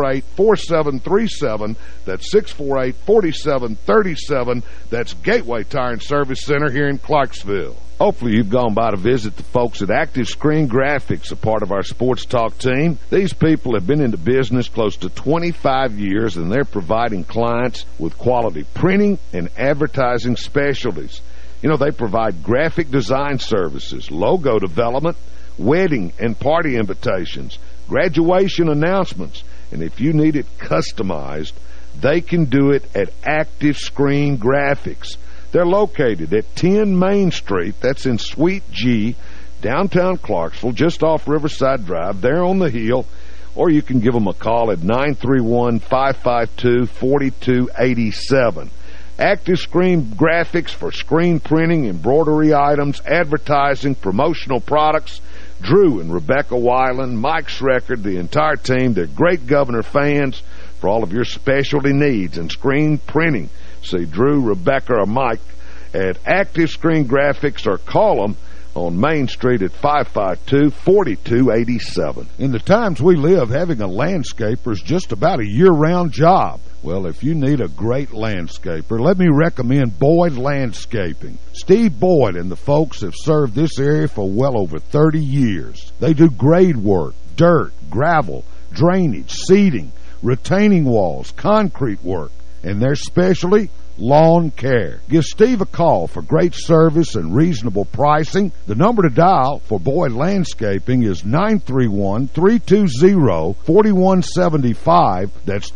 [SPEAKER 3] 648-4737. That's 648-4737. That's Gateway Tire and Service Center here in Clarksville. Hopefully you've gone by to visit the folks at Active Screen Graphics, a part of our Sports Talk team. These people have been into business close to 25 years, and they're providing clients with quality printing and advertising specialties. You know, they provide graphic design services, logo development, wedding and party invitations, graduation announcements, and if you need it customized, they can do it at Active Screen Graphics. They're located at 10 Main Street. That's in Suite G, downtown Clarksville, just off Riverside Drive. They're on the hill. Or you can give them a call at 931-552-4287. Active Screen Graphics for screen printing, embroidery items, advertising, promotional products. Drew and Rebecca Weiland, Mike Schreckard, the entire team, they're great Governor fans for all of your specialty needs and screen printing. See Drew, Rebecca, or Mike at Active Screen Graphics, or call them on Main Street at 552-4287. In the times we live, having a landscaper is just about a year-round job. Well, if you need a great landscaper, let me recommend Boyd Landscaping. Steve Boyd and the folks have served this area for well over 30 years. They do grade work, dirt, gravel, drainage, seeding, retaining walls, concrete work, and their specialty, lawn care. Give Steve a call for great service and reasonable pricing. The number to dial for Boyd Landscaping is 931-320-4175. That's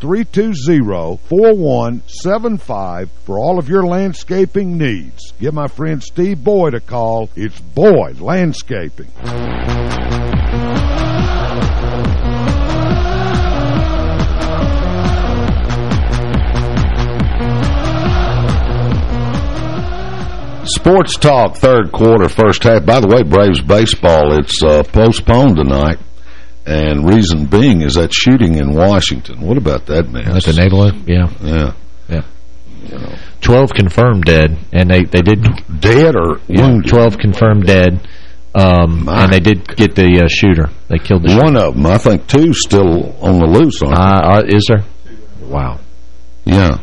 [SPEAKER 3] 320-4175 for all of your landscaping needs. Give my friend Steve Boyd a call. It's Boyd Landscaping.
[SPEAKER 1] Sports Talk, third quarter, first half. By the way, Braves baseball, it's postponed tonight, and reason being is that shooting in Washington. What about that, man?
[SPEAKER 4] At the Naval? Yeah. You know. 12 confirmed dead, and they did...
[SPEAKER 1] Dead or wounded?
[SPEAKER 4] 12 confirmed dead, and they did get the shooter. They killed the shooter.
[SPEAKER 1] One of them. I think two still on the loose, aren't
[SPEAKER 4] they? Is there? Wow.
[SPEAKER 1] Yeah.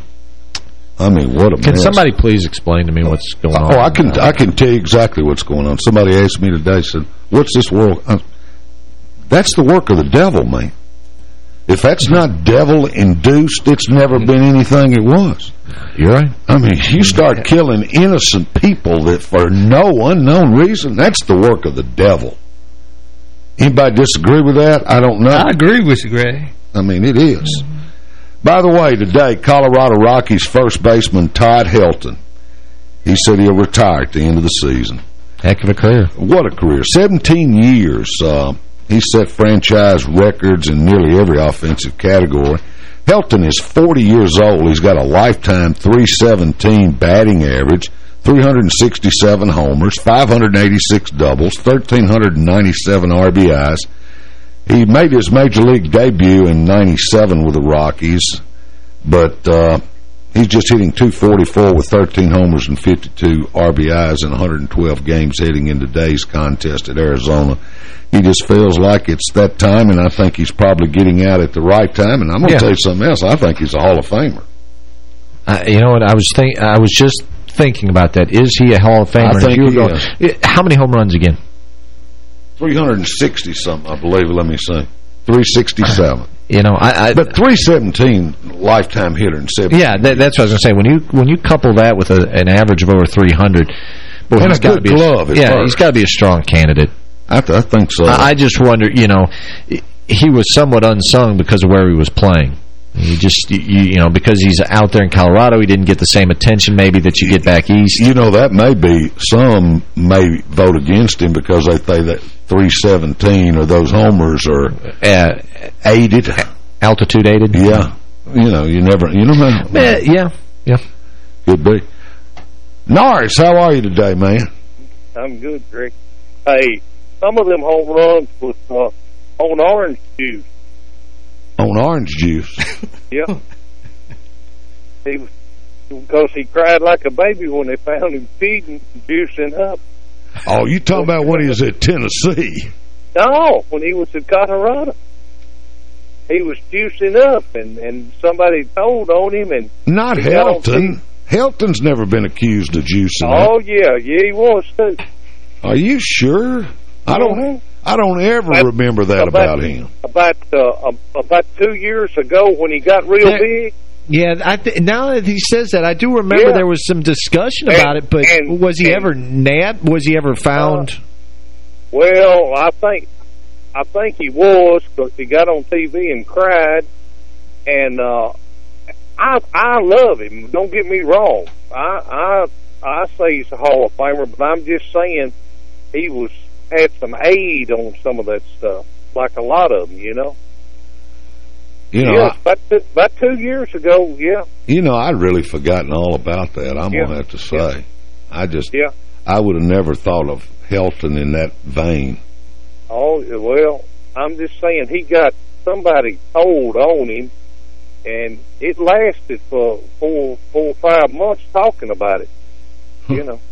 [SPEAKER 1] I mean, what a mess.
[SPEAKER 4] Can somebody please explain to me what's going on?
[SPEAKER 1] Oh, I can tell you exactly what's going on. Somebody asked me today, said, what's this world? That's the work of the devil, man. If that's not devil-induced, it's never been anything it was.
[SPEAKER 4] You're right.
[SPEAKER 1] I mean, you start killing innocent people that for no unknown reason, that's the work of the devil. Anybody disagree with that? I don't know.
[SPEAKER 2] I agree with you, Greg.
[SPEAKER 1] I mean, it is. By the way, today, Colorado Rockies first baseman Todd Helton, he said he'll retire at the end of the season.
[SPEAKER 4] Heck of a career.
[SPEAKER 1] What a career. 17 years. He set franchise records in nearly every offensive category. Helton is 40 years old. He's got a lifetime .317 batting average, 367 homers, 586 doubles, 1,397 RBIs. He made his major league debut in '97 with the Rockies, but he's just hitting .244 with 13 homers and 52 RBIs in 112 games heading into today's contest at Arizona. He just feels like it's that time, and I think he's probably getting out at the right time. And I'm going to tell you something else. I think he's a Hall of Famer.
[SPEAKER 4] You know what? I was just thinking about that. Is he a Hall of Famer?
[SPEAKER 1] I think he is.
[SPEAKER 4] How many home runs again?
[SPEAKER 1] 360-something, I believe. Let me see. 367.
[SPEAKER 4] You know,
[SPEAKER 1] but 317 lifetime hitter in 7.
[SPEAKER 4] Yeah, that's what I was going to say. When you couple that with an average of over 300, boy,
[SPEAKER 1] and he's got to be
[SPEAKER 4] he's got to be a strong candidate.
[SPEAKER 1] I think so.
[SPEAKER 4] I just wonder, you know, he was somewhat unsung because of where he was playing. He just, you know, because he's out there in Colorado, he didn't get the same attention maybe that you get back east.
[SPEAKER 1] You know, that may be, some may vote against him because they think that 317 or those homers are aided.
[SPEAKER 4] Altitude aided?
[SPEAKER 1] Yeah. You know, you never, you know.
[SPEAKER 4] Yeah.
[SPEAKER 1] Could be. Norris, how are you today, man?
[SPEAKER 9] I'm good, Greg. Hey, some of them home runs was on orange juice.
[SPEAKER 1] On orange juice?
[SPEAKER 9] Yeah. Because he cried like a baby when they found him feeding, juicing up.
[SPEAKER 1] Oh, you talking about when he was at Tennessee?
[SPEAKER 9] No, when he was in Colorado. He was juicing up, and somebody told on him. And
[SPEAKER 1] not Helton. Helton's never been accused of juicing up.
[SPEAKER 9] Oh, yeah, he was, too.
[SPEAKER 1] Are you sure? I don't ever remember that about him.
[SPEAKER 9] About 2 years ago when he got real big.
[SPEAKER 4] Yeah, now that he says that, I do remember there was some discussion about it, but was he ever nabbed? Was he ever found?
[SPEAKER 9] Well, I think he was, because he got on TV and cried, and I love him. Don't get me wrong. I say he's a Hall of Famer, but I'm just saying he had some aid on some of that stuff, like a lot of them, you know.
[SPEAKER 1] You know,
[SPEAKER 9] yeah, about 2 years ago, yeah.
[SPEAKER 1] You know, I'd really forgotten all about that. I'm going to have to say. I would have never thought of Helton in that vein.
[SPEAKER 9] Oh, well, I'm just saying he got somebody told on him, and it lasted for 4 or 5 months talking about it, you know.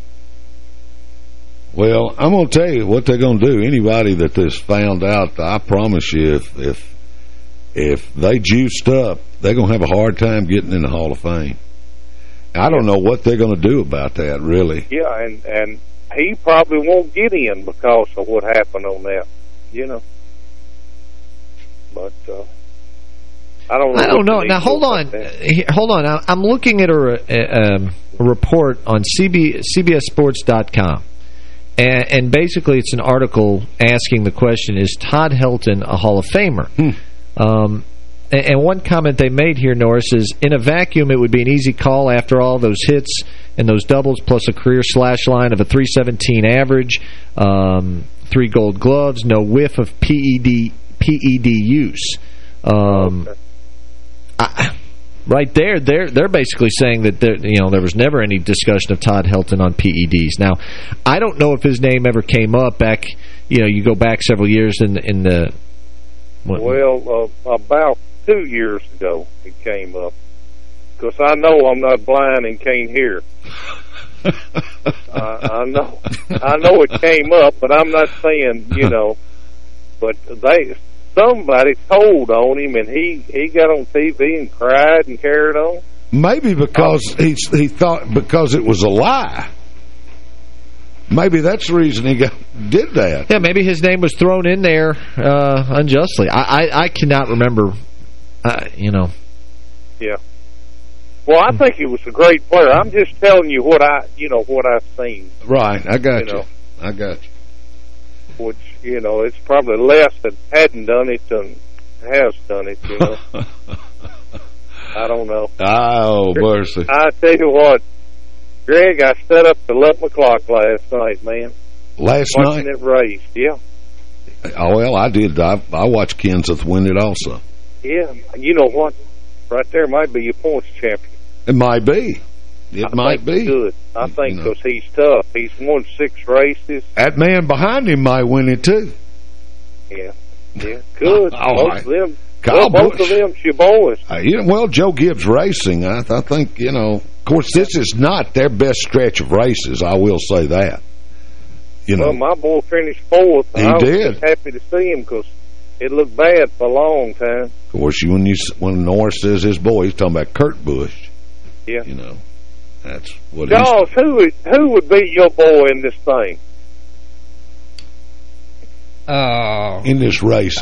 [SPEAKER 1] Well, I'm going to tell you what they're going to do. Anybody that this found out, I promise you, if they juiced up, they're going to have a hard time getting in the Hall of Fame. I don't know what they're going to do about that, really.
[SPEAKER 9] Yeah, and he probably won't get in because of what happened on that, you know. But I don't know.
[SPEAKER 4] I don't know. Now, hold on. Hold on. I'm looking at a report on CBSSports.com. And basically, it's an article asking the question, is Todd Helton a Hall of Famer? And one comment they made here, Norris, is, in a vacuum, it would be an easy call after all those hits and those doubles, plus a career slash line of a .317 average, 3 Gold Gloves, no whiff of PED use. Right there, they're basically saying that there was never any discussion of Todd Helton on PEDs. Now, I don't know if his name ever came up back. You go back several years in the.
[SPEAKER 9] Well, about 2 years ago, it came up. Because I know I'm not blind and can't hear. I know it came up, but I'm not saying, but somebody told on him, and he got on TV and cried and carried on.
[SPEAKER 1] Maybe because he thought because it was a lie. Maybe that's the reason he did that.
[SPEAKER 4] Yeah, maybe his name was thrown in there unjustly. I cannot remember,
[SPEAKER 9] Yeah. Well, I think he was a great player. I'm just telling you what I've seen.
[SPEAKER 1] Right, I got you. I got you.
[SPEAKER 9] Which, it's probably less that hadn't done it than has done it, I don't know.
[SPEAKER 1] Oh, mercy.
[SPEAKER 9] I tell you what, Greg, I set up at 11 o'clock last night, man.
[SPEAKER 1] Watching
[SPEAKER 9] night? Watching it race, yeah.
[SPEAKER 1] Oh, well, I did. I watched Kenseth win it also.
[SPEAKER 9] Yeah, you know what? Right there might be your points champion.
[SPEAKER 1] It might be. It might be.
[SPEAKER 9] Good. I think because he's tough. He's won 6 races.
[SPEAKER 1] That man behind him might win it, too.
[SPEAKER 9] Yeah. Yeah, good. Both of them.
[SPEAKER 1] Both
[SPEAKER 9] of them's your boys.
[SPEAKER 1] Well, Joe Gibbs Racing, I think, of course, this is not their best stretch of races. I will say that.
[SPEAKER 9] Well, my boy finished 4th.
[SPEAKER 1] I was
[SPEAKER 9] just happy to see him because it looked bad for a long time.
[SPEAKER 1] Of course, when Norris says his boy, he's talking about Kurt Busch.
[SPEAKER 9] Yeah.
[SPEAKER 1] That's what
[SPEAKER 9] Jaws, who would be your boy in this thing?
[SPEAKER 1] In this race.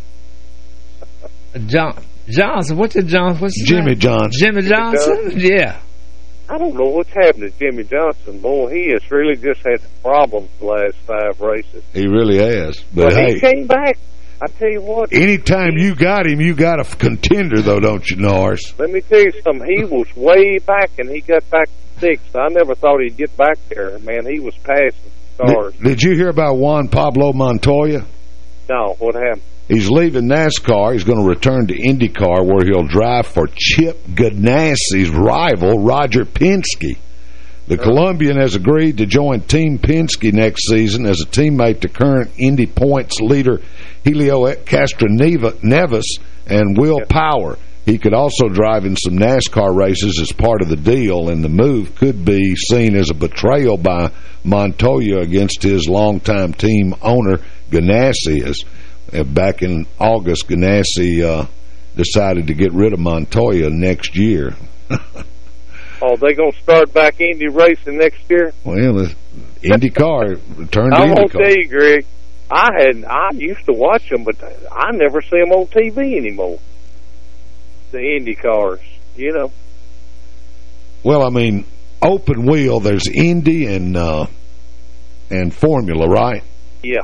[SPEAKER 2] Johnson. What's his
[SPEAKER 1] Jimmy
[SPEAKER 2] name?
[SPEAKER 1] Johnson.
[SPEAKER 2] Jimmy Johnson? Yeah.
[SPEAKER 9] I don't know what's happened to Jimmy Johnson. Boy, he has really just had problems the last 5 races.
[SPEAKER 1] He really has. But
[SPEAKER 9] he came back. I tell you what.
[SPEAKER 1] Anytime you got him, you got a contender, though, don't you, Norris?
[SPEAKER 9] Let me tell you something. He was way back, and he got back to 6th. I never thought he'd get back there. Man, he was passing stars.
[SPEAKER 1] Did you hear about Juan Pablo Montoya?
[SPEAKER 9] No, what happened?
[SPEAKER 1] He's leaving NASCAR. He's going to return to IndyCar, where he'll drive for Chip Ganassi's rival, Roger Penske. The Colombian has agreed to join Team Penske next season as a teammate to current Indy points leader Helio Castroneves and Will Power. He could also drive in some NASCAR races as part of the deal, and the move could be seen as a betrayal by Montoya against his longtime team owner, Ganassi. As back in August, Ganassi decided to get rid of Montoya next year.
[SPEAKER 9] Oh, they going to start back Indy racing next year?
[SPEAKER 1] Well, the IndyCar returned to IndyCar.
[SPEAKER 9] I'm going to tell you, Greg, I used to watch them, but I never see them on TV anymore. The Indy cars,
[SPEAKER 1] Well, I mean, open wheel, there's Indy and Formula, right?
[SPEAKER 9] Yeah.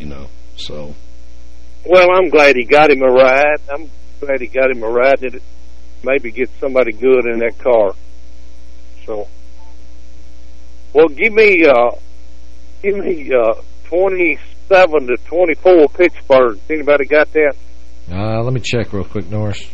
[SPEAKER 1] So.
[SPEAKER 9] Well, I'm glad he got him a ride. I'm glad he got him a ride. maybe get somebody good in that car. So, well, give me 27-24 Pittsburgh. Anybody got that?
[SPEAKER 4] Let me check real quick, Norris.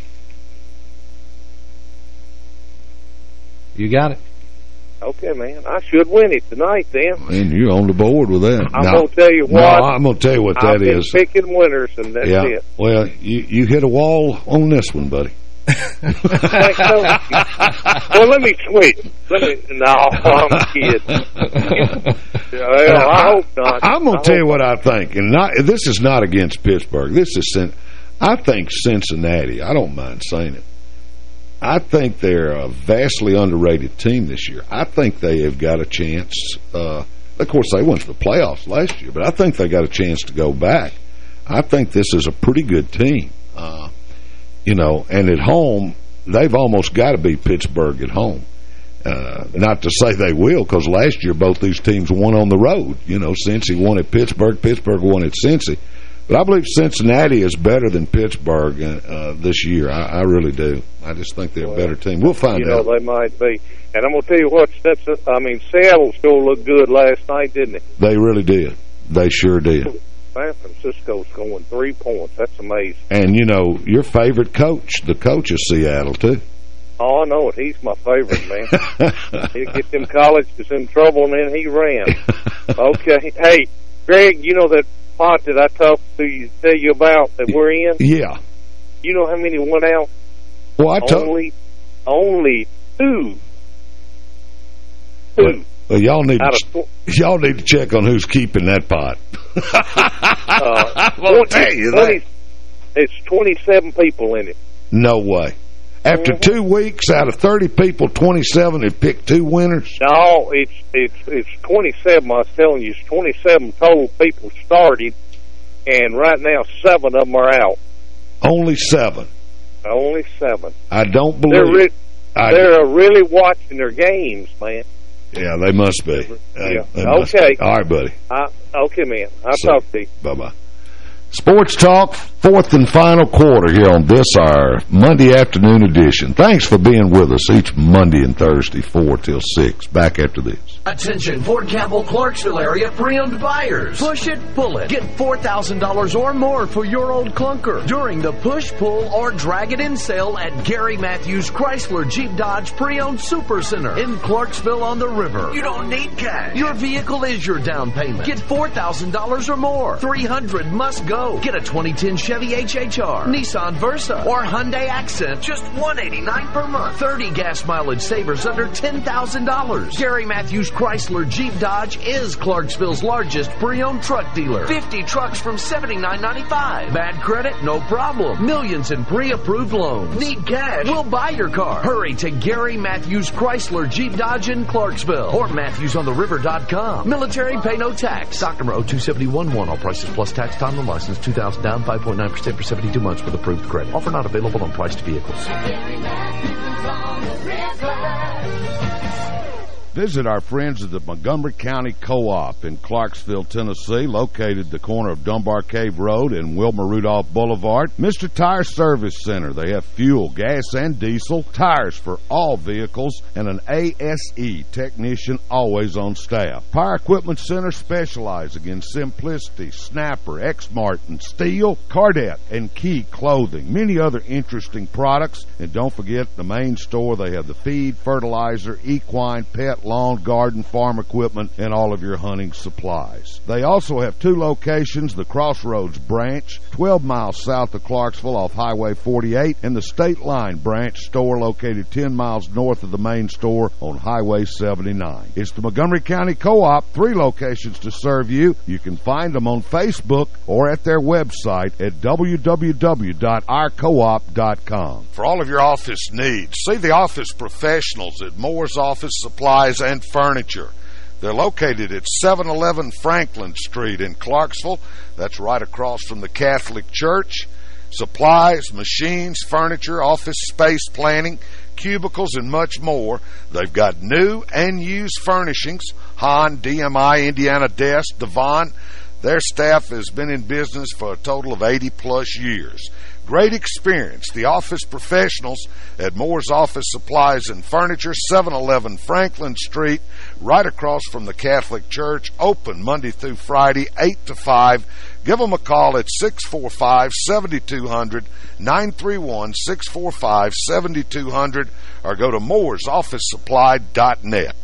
[SPEAKER 4] You got it?
[SPEAKER 9] Okay, man. I should win it tonight, then.
[SPEAKER 1] Man, you're on the board with that.
[SPEAKER 9] I'm going to tell you what.
[SPEAKER 1] No, I'm going to tell you what that is.
[SPEAKER 9] I've been picking winners, and that's it.
[SPEAKER 1] Well, you hit a wall on this one, buddy.
[SPEAKER 9] Well, let me switch. No, I'm kidding. Well, I hope not.
[SPEAKER 1] I'm going to tell you what I think, and this is not against Pittsburgh. I think Cincinnati. I don't mind saying it. I think they're a vastly underrated team this year. I think they have got a chance. Of course, they went to the playoffs last year, but I think they got a chance to go back. I think this is a pretty good team. And at home, they've almost got to beat Pittsburgh at home. Not to say they will, because last year both these teams won on the road. Cincy won at Pittsburgh, Pittsburgh won at Cincy. But I believe Cincinnati is better than Pittsburgh this year. I really do. I just think they're a better team. We'll find out.
[SPEAKER 9] They might be. And I'm going to tell you what, Seattle sure looked good last night, didn't it?
[SPEAKER 1] They really did. They sure did.
[SPEAKER 9] San Francisco's scoring 3 points. That's amazing.
[SPEAKER 1] And, your favorite coach, the coach of Seattle, too.
[SPEAKER 9] Oh, I know it. He's my favorite, man. He'll get them colleges in trouble, and then he ran. Okay. Hey, Greg, you know that pot that I tell you about that we're in?
[SPEAKER 1] Yeah.
[SPEAKER 9] You know how many went out?
[SPEAKER 1] Well,
[SPEAKER 9] only 2.
[SPEAKER 1] Well, y'all need to check on who's keeping that pot. I'll tell you that.
[SPEAKER 9] It's 27 people in it.
[SPEAKER 1] No way. After 2 weeks, out of 30 people, 27 have picked 2 winners?
[SPEAKER 9] No, it's 27. I was telling you, it's 27 total people started, and right now 7 of them are out.
[SPEAKER 1] Only 7?
[SPEAKER 9] Only 7.
[SPEAKER 1] I don't believe
[SPEAKER 9] they're really watching their games, man.
[SPEAKER 1] Yeah, they must be.
[SPEAKER 9] Yeah.
[SPEAKER 1] Okay. All right, buddy.
[SPEAKER 9] Okay, man. I'll talk to you.
[SPEAKER 1] Bye-bye. Sports Talk, 4th and final quarter here on this, our Monday afternoon edition. Thanks for being with us each Monday and Thursday, 4 till 6. Back after this.
[SPEAKER 11] Attention, Fort Campbell, Clarksville area pre-owned buyers. Push it, pull it. Get $4,000 or more for your old clunker during the push, pull, or drag it in sale at Gary Matthews Chrysler Jeep Dodge Pre-Owned Super Center in Clarksville on the River. You don't need cash. Your vehicle is your down payment. Get $4,000 or more. $300 must go. Get a 2010 Chevy HHR, Nissan Versa, or Hyundai Accent. Just $189 per month. 30 gas mileage savers under $10,000. Gary Matthews Chrysler Jeep Dodge is Clarksville's largest pre-owned truck dealer. 50 trucks from $79.95. Bad credit? No problem. Millions in pre-approved loans. Need cash? We'll buy your car. Hurry to Gary Matthews Chrysler Jeep Dodge in Clarksville or MatthewsOnTheRiver.com. Military pay no tax. Stock number 02711. All prices plus tax, time and license. $2,000 down, 5.9% for 72 months with approved credit. Offer not available on priced vehicles.
[SPEAKER 3] Visit our friends at the Montgomery County Co-op in Clarksville, Tennessee, located at the corner of Dunbar Cave Road and Wilma Rudolph Boulevard. Mr. Tire Service Center. They have fuel, gas, and diesel, tires for all vehicles, and an ASE technician always on staff. Power Equipment Center specializing in Simplicity, Snapper, Exmart, and Steel, Cardette, and Key Clothing. Many other interesting products. And don't forget the main store. They have the feed, fertilizer, equine, pet, lawn, garden, farm equipment, and all of your hunting supplies. They also have 2 locations, the Crossroads branch, 12 miles south of Clarksville off Highway 48, and the State Line branch store located 10 miles north of the main store on Highway 79. It's the Montgomery County Co-op, 3 locations to serve you. You can find them on Facebook or at their website at www.ourcoop.com. For all of your office needs, see the office professionals at Moore's Office Supplies and Furniture. They're located at 711 Franklin Street in Clarksville. That's right across from the Catholic Church. Supplies, machines, furniture, office space planning, cubicles, and much more. They've got new and used furnishings, Hahn, DMI, Indiana Desk, Devon. Their staff has been in business for a total of 80-plus years. Great experience. The office professionals at Moore's Office Supplies and Furniture, 711 Franklin Street, right across from the Catholic Church. Open Monday through Friday, 8 to 5. Give them a call at 645-7200, 931-645-7200, or go to mooresofficesupply.net.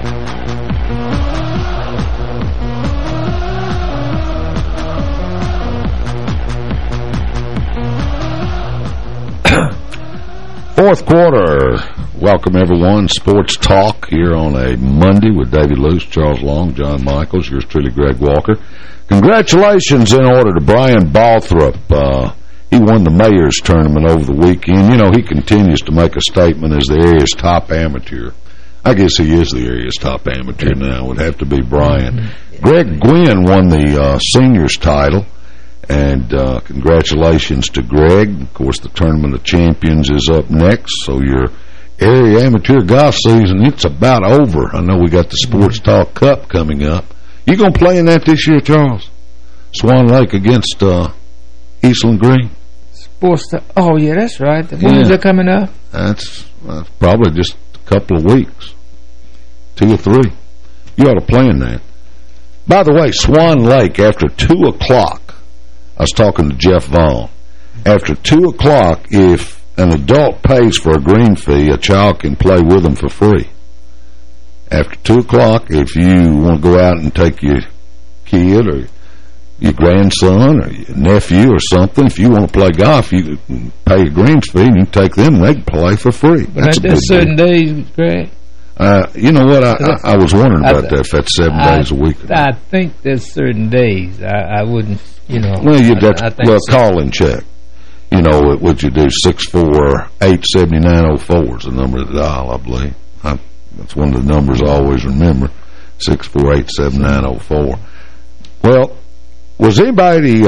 [SPEAKER 1] Fourth quarter. Welcome, everyone. Sports Talk here on a Monday with Davey Luce, Charles Long, John Michaels. Yours truly, Greg Walker. Congratulations in order to Brian Balthrop. He won the Mayor's Tournament over the weekend. You know, he continues to make a statement as the area's top amateur. I guess he is the area's top amateur now. It would have to be Brian. Greg Gwynn won the seniors title. And congratulations to Greg. Of course, the Tournament of Champions is up next, so your area amateur golf season, it's about over. I know we got the Sports Talk Cup coming up. You going to play in that this year, Charles? Swan Lake against Eastland Green?
[SPEAKER 2] Oh, yeah, that's right. When is it coming up?
[SPEAKER 1] That's probably just a couple of weeks. 2 or 3. You ought to play in that. By the way, Swan Lake, after 2 o'clock, I was talking to Jeff Vaughn. After 2 o'clock, if an adult pays for a green fee, a child can play with them for free. After 2 o'clock, if you want to go out and take your kid or your grandson or your nephew or something, if you want to play golf, you can pay a greens fee and you take them and they can play for free.
[SPEAKER 2] But there's certain days, Greg.
[SPEAKER 1] You know what? I was wondering about that. If that's 7 days a week.
[SPEAKER 2] I think there's certain days. I wouldn't, you know.
[SPEAKER 1] Well, you'd have to call and check. You know, what you do, 648-7904 is the number to dial, I believe. That's one of the numbers I always remember, 648-7904. Well, was anybody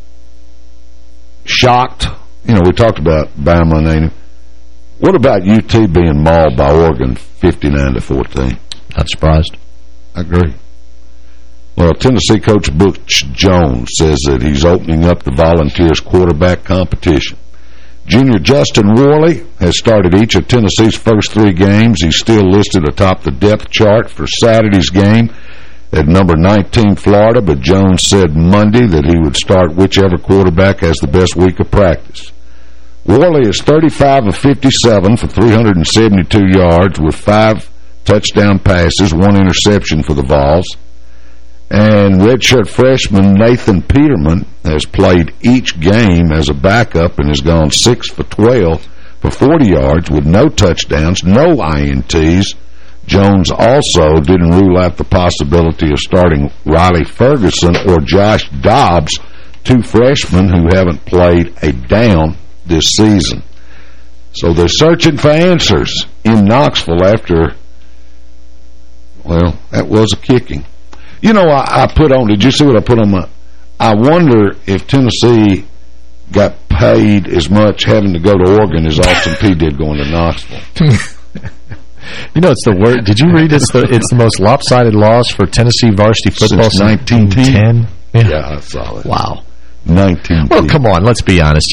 [SPEAKER 1] shocked? You know, we talked about Bama and what about UT being mauled by Oregon 59-14?
[SPEAKER 4] Not surprised.
[SPEAKER 1] I agree. Well, Tennessee coach Butch Jones says that he's opening up the Volunteers quarterback competition. Junior Justin Worley has started each of Tennessee's first 3 games. He's still listed atop the depth chart for Saturday's game at number 19 Florida, but Jones said Monday that he would start whichever quarterback has the best week of practice. Worley is 35 of 57 for 372 yards with 5 touchdown passes, 1 interception for the Vols. And redshirt freshman Nathan Peterman has played each game as a backup and has gone 6 for 12 for 40 yards with no touchdowns, no INTs. Jones also didn't rule out the possibility of starting Riley Ferguson or Josh Dobbs, 2 freshmen who haven't played a down this season. So they're searching for answers in Knoxville after, well, that was a kicking. You know, I put on, did you see what I put on I wonder if Tennessee got paid as much having to go to Oregon as Austin Peay did going to Knoxville.
[SPEAKER 4] You know, it's the word. Did you read it's the most lopsided loss for Tennessee varsity football
[SPEAKER 1] since 1910?
[SPEAKER 4] Yeah,
[SPEAKER 1] I saw it.
[SPEAKER 4] Wow.
[SPEAKER 1] 1910.
[SPEAKER 4] Well, come on, let's be honest.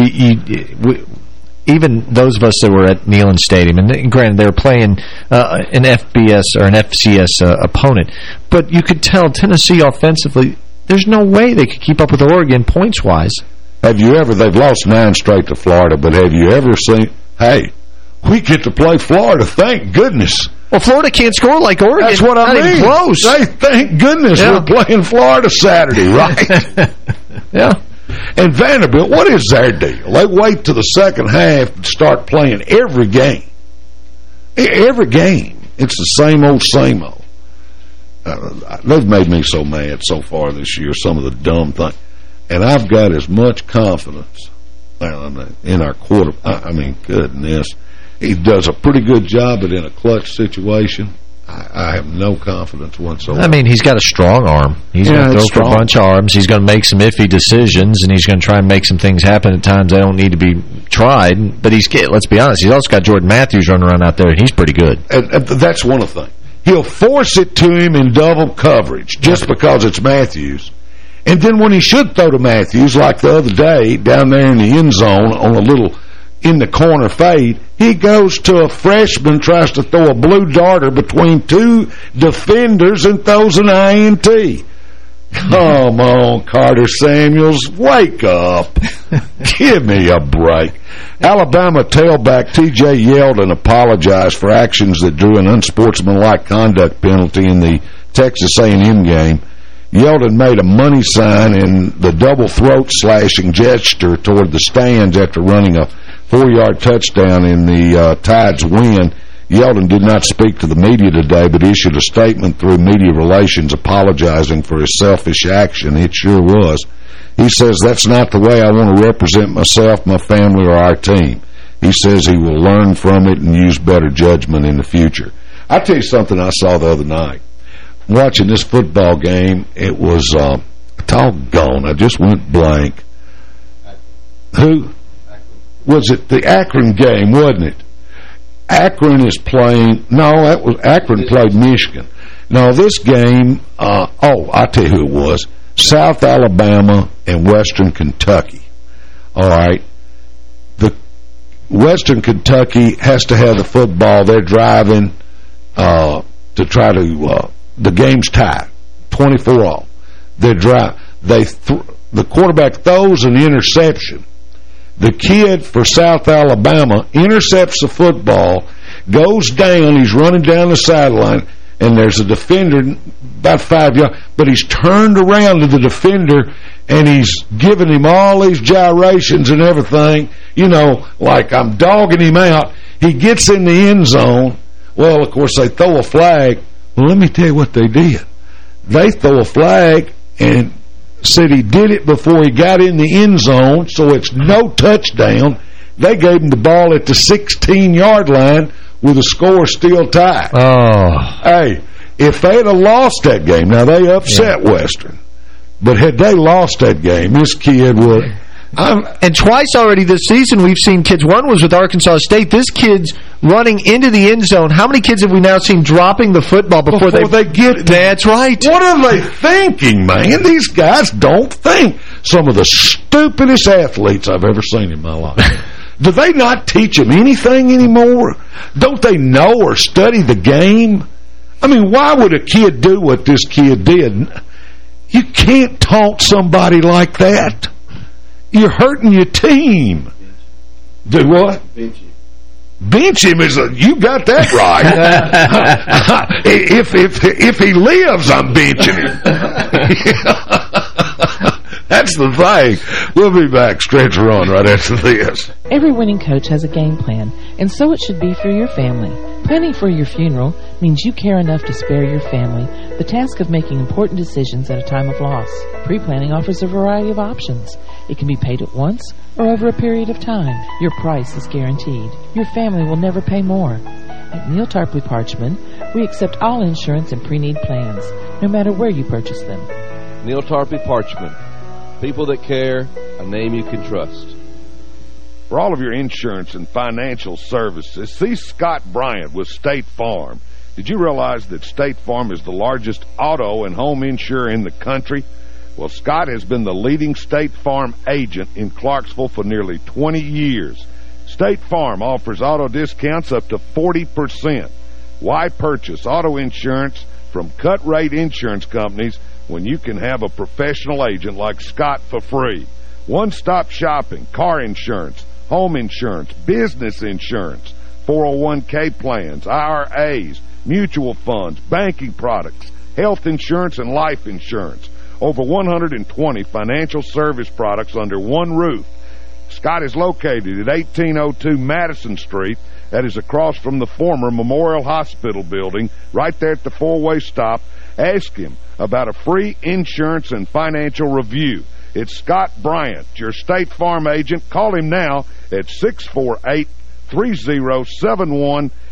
[SPEAKER 4] Even those of us that were at Neyland Stadium, and granted, they were playing an FBS or an FCS opponent, but you could tell Tennessee offensively, there's no way they could keep up with Oregon points-wise.
[SPEAKER 1] Have you ever, they've lost 9 straight to Florida, but have you ever seen, hey, we get to play Florida, thank goodness.
[SPEAKER 4] Well, Florida can't score like Oregon.
[SPEAKER 1] That's what I mean.
[SPEAKER 4] Not even close.
[SPEAKER 1] Hey, thank goodness we're playing Florida Saturday, right?
[SPEAKER 4] Yeah.
[SPEAKER 1] And Vanderbilt, what is their deal? They wait to the second half to start playing every game. Every game. It's the same old, same old. They've made me so mad so far this year, some of the dumb things. And I've got as much confidence in our quarter. I mean, goodness. He does a pretty good job, but in a clutch situation, I have no confidence whatsoever.
[SPEAKER 4] I mean, he's got a strong arm. He's going to throw for a bunch of arms. He's going to make some iffy decisions, and he's going to try and make some things happen at times that don't need to be tried. But let's be honest, he's also got Jordan Matthews running around out there, and he's pretty good.
[SPEAKER 1] And that's one of the things. He'll force it to him in double coverage just because it's Matthews. And then when he should throw to Matthews, like the other day, down there in the end zone on a little in the corner fade, he goes to a freshman, tries to throw a blue darter between two defenders and throws an INT. Come on, Carter Samuels, wake up. Give me a break. Alabama tailback T.J. Yeldon apologized for actions that drew an unsportsmanlike conduct penalty in the Texas A&M game. Yeldon made a money sign and the double throat-slashing gesture toward the stands after running a 4-yard touchdown in the Tide's win. Yeldon did not speak to the media today, but issued a statement through media relations apologizing for his selfish action. It sure was. He says, that's not the way I want to represent myself, my family, or our team. He says he will learn from it and use better judgment in the future. I'll tell you something I saw the other night. Watching this football game, it was doggone, I just went blank. Who? Was it the Akron game, wasn't it? Akron is playing, no, that was Akron played Michigan. No, this game, I'll tell you who it was. South Alabama and Western Kentucky. All right. The Western Kentucky has to have the football. They're driving to try to the game's tied, 24-all. The quarterback throws an interception. The kid for South Alabama intercepts the football, goes down, he's running down the sideline, and there's a defender about 5 yards, but he's turned around to the defender, and he's giving him all these gyrations and everything, you know, like I'm dogging him out. He gets in the end zone. Well, of course, they throw a flag. Well, let me tell you what they did. They throw a flag and said he did it before he got in the end zone, so it's no touchdown. They gave him the ball at the 16-yard line with the score still tied. Oh. Hey, if they'd have lost that game, now they upset Western, but had they lost that game, this kid would...
[SPEAKER 10] and twice already this season we've seen kids. One was with Arkansas State. This kid's running into the end zone. How many kids have we now seen dropping the football before they get it? That's right.
[SPEAKER 1] What are they thinking, man? These guys don't think. Some of the stupidest athletes I've ever seen in my life. Do they not teach them anything anymore? Don't they know or study the game? I mean, why would a kid do what this kid did? You can't taunt somebody like that. You're hurting your team. Do what? Bench him. Bench him is you got that right. if he lives, I'm benching him. That's the thing. We'll be back. Stretcher on right after this.
[SPEAKER 5] Every winning coach has a game plan, and so it should be for your family. Planning for your funeral means you care enough to spare your family the task of making important decisions at a time of loss. Pre-planning offers a variety of options. It can be paid at once or over a period of time. Your price is guaranteed. Your family will never pay more. At Neal Tarpley Parchman, we accept all insurance and pre-need plans, no matter where you purchase them.
[SPEAKER 6] Neal Tarpley Parchman. People that care, a name you can trust.
[SPEAKER 3] For all of your insurance and financial services, see Scott Bryant with State Farm. Did you realize that State Farm is the largest auto and home insurer in the country? Well, Scott has been the leading State Farm agent in Clarksville for nearly 20 years. State Farm offers auto discounts up to 40%. Why purchase auto insurance from cut-rate insurance companies when you can have a professional agent like Scott for free? One-stop shopping, car insurance, home insurance, business insurance, 401k plans, IRAs, mutual funds, banking products, health insurance, and life insurance. Over 120 financial service products under one roof. Scott is located at 1802 Madison Street. That is across from the former Memorial Hospital building, right there at the four-way stop. Ask him about a free insurance and financial review. It's Scott Bryant, your State Farm agent. Call him now at 648-3071.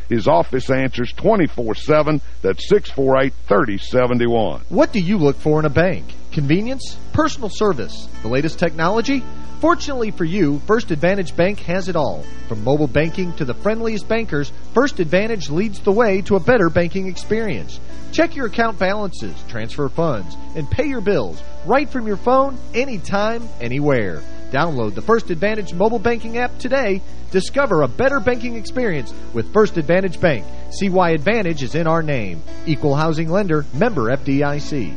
[SPEAKER 3] His office answers 24/7. That's 648-3071.
[SPEAKER 10] What do you look for in a bank? Convenience? Personal service? The latest technology? Fortunately for you, First Advantage Bank has it all. From mobile banking to the friendliest bankers, First Advantage leads the way to a better banking experience. Check your account balances, transfer funds, and pay your bills right from your phone, anytime, anywhere. Download the First Advantage mobile banking app today. Discover a better banking experience with First Advantage Bank. See why Advantage is in our name. Equal housing lender, member FDIC.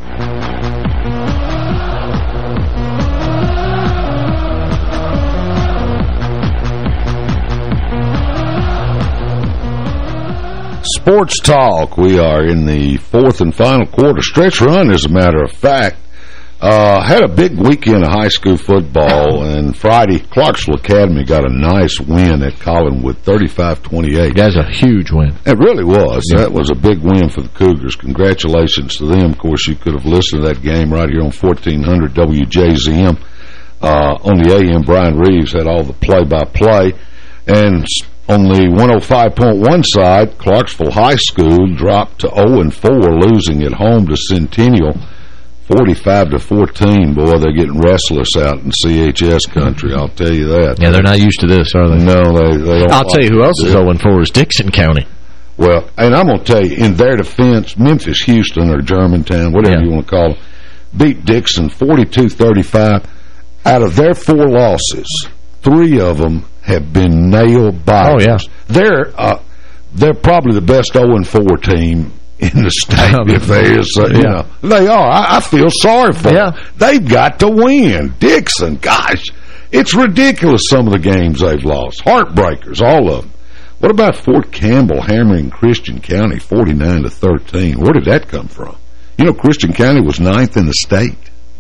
[SPEAKER 1] Sports Talk. We are in the fourth and final quarter. Stretch run, as a matter of fact. Had a big weekend of high school football, and Friday, Clarksville Academy got a nice win at Collinwood, 35-28.
[SPEAKER 4] That's a huge win.
[SPEAKER 1] It really was. Yeah. That was a big win for the Cougars. Congratulations to them. Of course, you could have listened to that game right here on 1400 WJZM. On the AM, Brian Reeves had all the play-by-play. And on the 105.1 side, Clarksville High School dropped to 0-4, losing at home to Centennial, 45-14. Boy, they're getting restless out in CHS country, I'll tell you that.
[SPEAKER 4] Yeah, they're not used to this, are they?
[SPEAKER 1] No, they don't.
[SPEAKER 4] I'll tell you who else is 0-4 is Dixon County.
[SPEAKER 1] Well, and I'm going to tell you, in their defense, Memphis, Houston, or Germantown, whatever you want to call them, beat Dixon 42-35. Out of their 4 losses, 3 of them have been nail-biters.
[SPEAKER 4] Oh, yeah.
[SPEAKER 1] They're probably the best 0-4 team in the state, if there is. You know, they are. I feel sorry for them. They've got to win. Dixon, gosh, it's ridiculous some of the games they've lost. Heartbreakers, all of them. What about Fort Campbell hammering Christian County 49-13? Where did that come from? You know, Christian County was 9th in the state.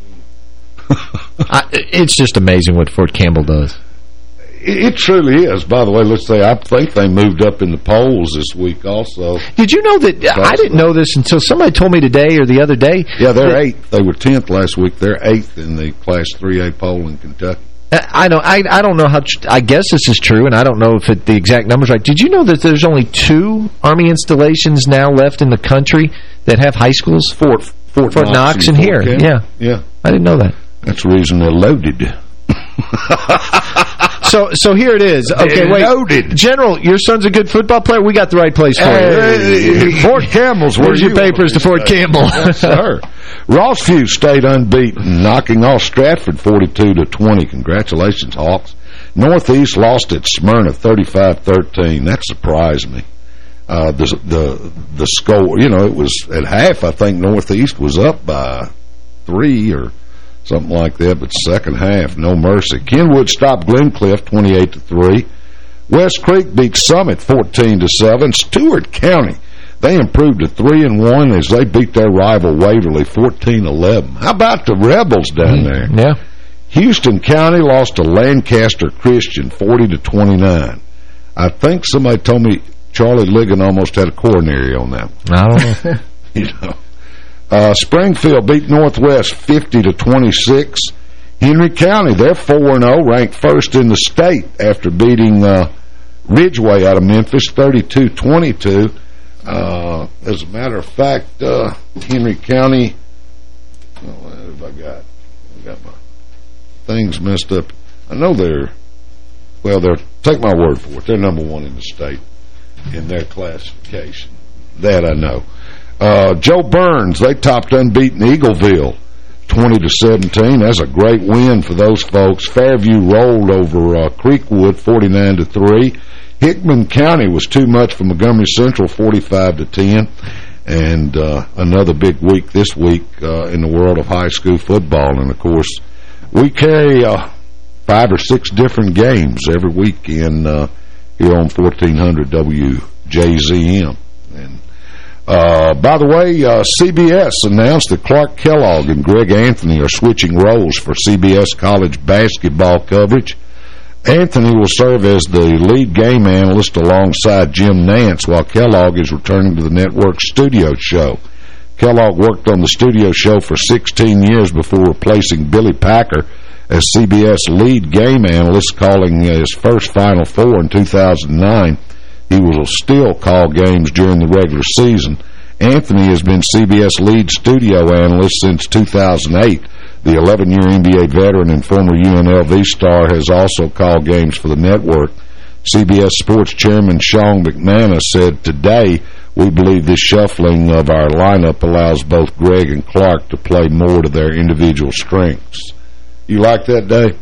[SPEAKER 4] It's just amazing what Fort Campbell does.
[SPEAKER 1] It truly is. By the way, let's say I think they moved up in the polls this week also.
[SPEAKER 4] Did you know that? I didn't know this until somebody told me today or the other day.
[SPEAKER 1] Yeah, they're 8th. They were 10th last week. They're 8th in the Class 3A poll in Kentucky.
[SPEAKER 4] I know. I don't know how. I guess this is true, and I don't know if the exact number's right. Did you know that there's only 2 Army installations now left in the country that have high schools?
[SPEAKER 1] Fort
[SPEAKER 4] Knox and here.
[SPEAKER 1] Campbell. Yeah.
[SPEAKER 4] I didn't know that.
[SPEAKER 1] That's the reason they're loaded.
[SPEAKER 4] So here it is. Okay, wait.
[SPEAKER 1] Loaded.
[SPEAKER 4] General, your son's a good football player. We got the right place for you.
[SPEAKER 1] Fort Campbell's where
[SPEAKER 4] Where's your papers to Fort Campbell?
[SPEAKER 1] Yes, sir. Rossview stayed unbeaten, knocking off Stratford 42-20. Congratulations, Hawks. Northeast lost at Smyrna 35-13. That surprised me. The score, you know, it was at half. I think Northeast was up by 3 or something like that, but second half, no mercy. Kenwood stopped Glencliff 28-3. West Creek beat Summit 14-7. Stewart County, they improved to 3-1 as they beat their rival Waverly 14-11. How about the Rebels down there?
[SPEAKER 4] Yeah.
[SPEAKER 1] Houston County lost to Lancaster Christian 40-29. I think somebody told me Charlie Ligon almost had a coronary on that one.
[SPEAKER 4] I don't know.
[SPEAKER 1] You know. Springfield beat Northwest 50-26. Henry County, they're 4-0, ranked first in the state after beating Ridgeway out of Memphis 32-22. As a matter of fact, Henry County, what have I got? I got my things messed up. I know take my word for it, they're number 1 in the state in their classification. That I know. Joe Burns, they topped unbeaten Eagleville 20-17. That's a great win for those folks. Fairview rolled over Creekwood 49-3. Hickman County was too much for Montgomery Central 45-10. And another big week this week in the world of high school football. And, of course, we carry 5 or 6 different games every weekend here on 1400 WJZM. And by the way, CBS announced that Clark Kellogg and Greg Anthony are switching roles for CBS college basketball coverage. Anthony will serve as the lead game analyst alongside Jim Nance while Kellogg is returning to the network's studio show. Kellogg worked on the studio show for 16 years before replacing Billy Packer as CBS lead game analyst, calling his first Final Four in 2009. he will still call games during the regular season. Anthony has been CBS lead studio analyst since 2008. The 11-year NBA veteran and former UNLV star has also called games for the network. CBS Sports Chairman Sean McManus said, "Today, we believe this shuffling of our lineup allows both Greg and Clark to play more to their individual strengths." You like that, Dave?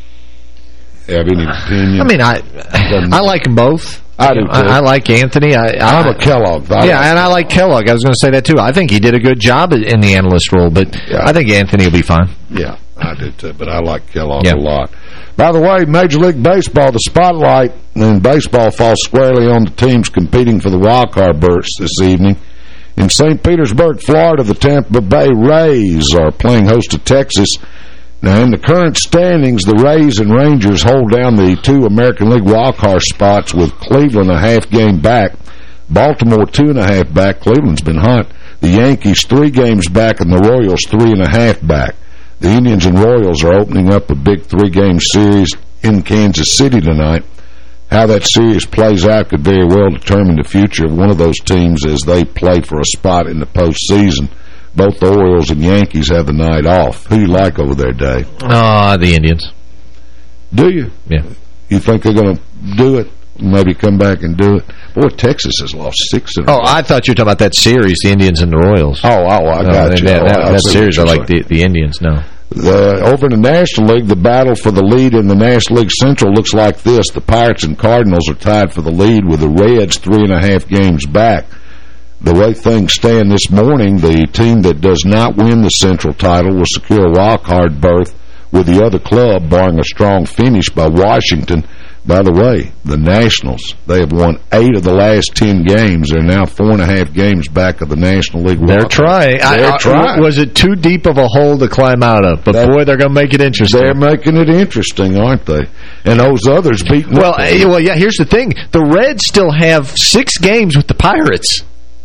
[SPEAKER 1] Have any opinion?
[SPEAKER 4] I mean, I like them both.
[SPEAKER 1] I do too.
[SPEAKER 4] I like Anthony.
[SPEAKER 1] I'm a Kellogg.
[SPEAKER 4] And I like Kellogg. I was going to say that too. I think he did a good job in the analyst role, but I think Anthony will be fine.
[SPEAKER 1] Yeah, I do too, but I like Kellogg a lot. By the way, Major League Baseball, the spotlight in baseball falls squarely on the teams competing for the wild card berths this evening. In St. Petersburg, Florida, the Tampa Bay Rays are playing host to Texas. Now, in the current standings, the Rays and Rangers hold down the 2 American League wildcard spots with Cleveland a half game back. Baltimore 2.5 back. Cleveland's been hot. The Yankees 3 games back and the Royals 3.5 back. The Indians and Royals are opening up a big 3-game series in Kansas City tonight. How that series plays out could very well determine the future of one of those teams as they play for a spot in the postseason. Both the Orioles and Yankees have the night off. Who do you like over there, Dave?
[SPEAKER 4] The Indians.
[SPEAKER 1] Do you?
[SPEAKER 4] Yeah.
[SPEAKER 1] You think they're going to do it? Maybe come back and do it? Boy, Texas has lost 6 in a row.
[SPEAKER 4] I thought you were talking about that series, the Indians and the Royals.
[SPEAKER 1] I got you.
[SPEAKER 4] That series, I like the Indians, no.
[SPEAKER 1] Over in the National League, the battle for the lead in the National League Central looks like this. The Pirates and Cardinals are tied for the lead with the Reds 3.5 games back. The way things stand this morning, the team that does not win the Central title will secure a wild card berth with the other club, barring a strong finish by Washington. By the way, the Nationals, they have won 8 of the last 10 games. They're now 4.5 games back of the National League.
[SPEAKER 4] They're trying.
[SPEAKER 1] They're trying.
[SPEAKER 4] Was it too deep of a hole to climb out of? But boy, they're going to make it interesting.
[SPEAKER 1] They're making it interesting, aren't they? And those others beating
[SPEAKER 4] Well, yeah, here's the thing. The Reds still have 6 games with the Pirates.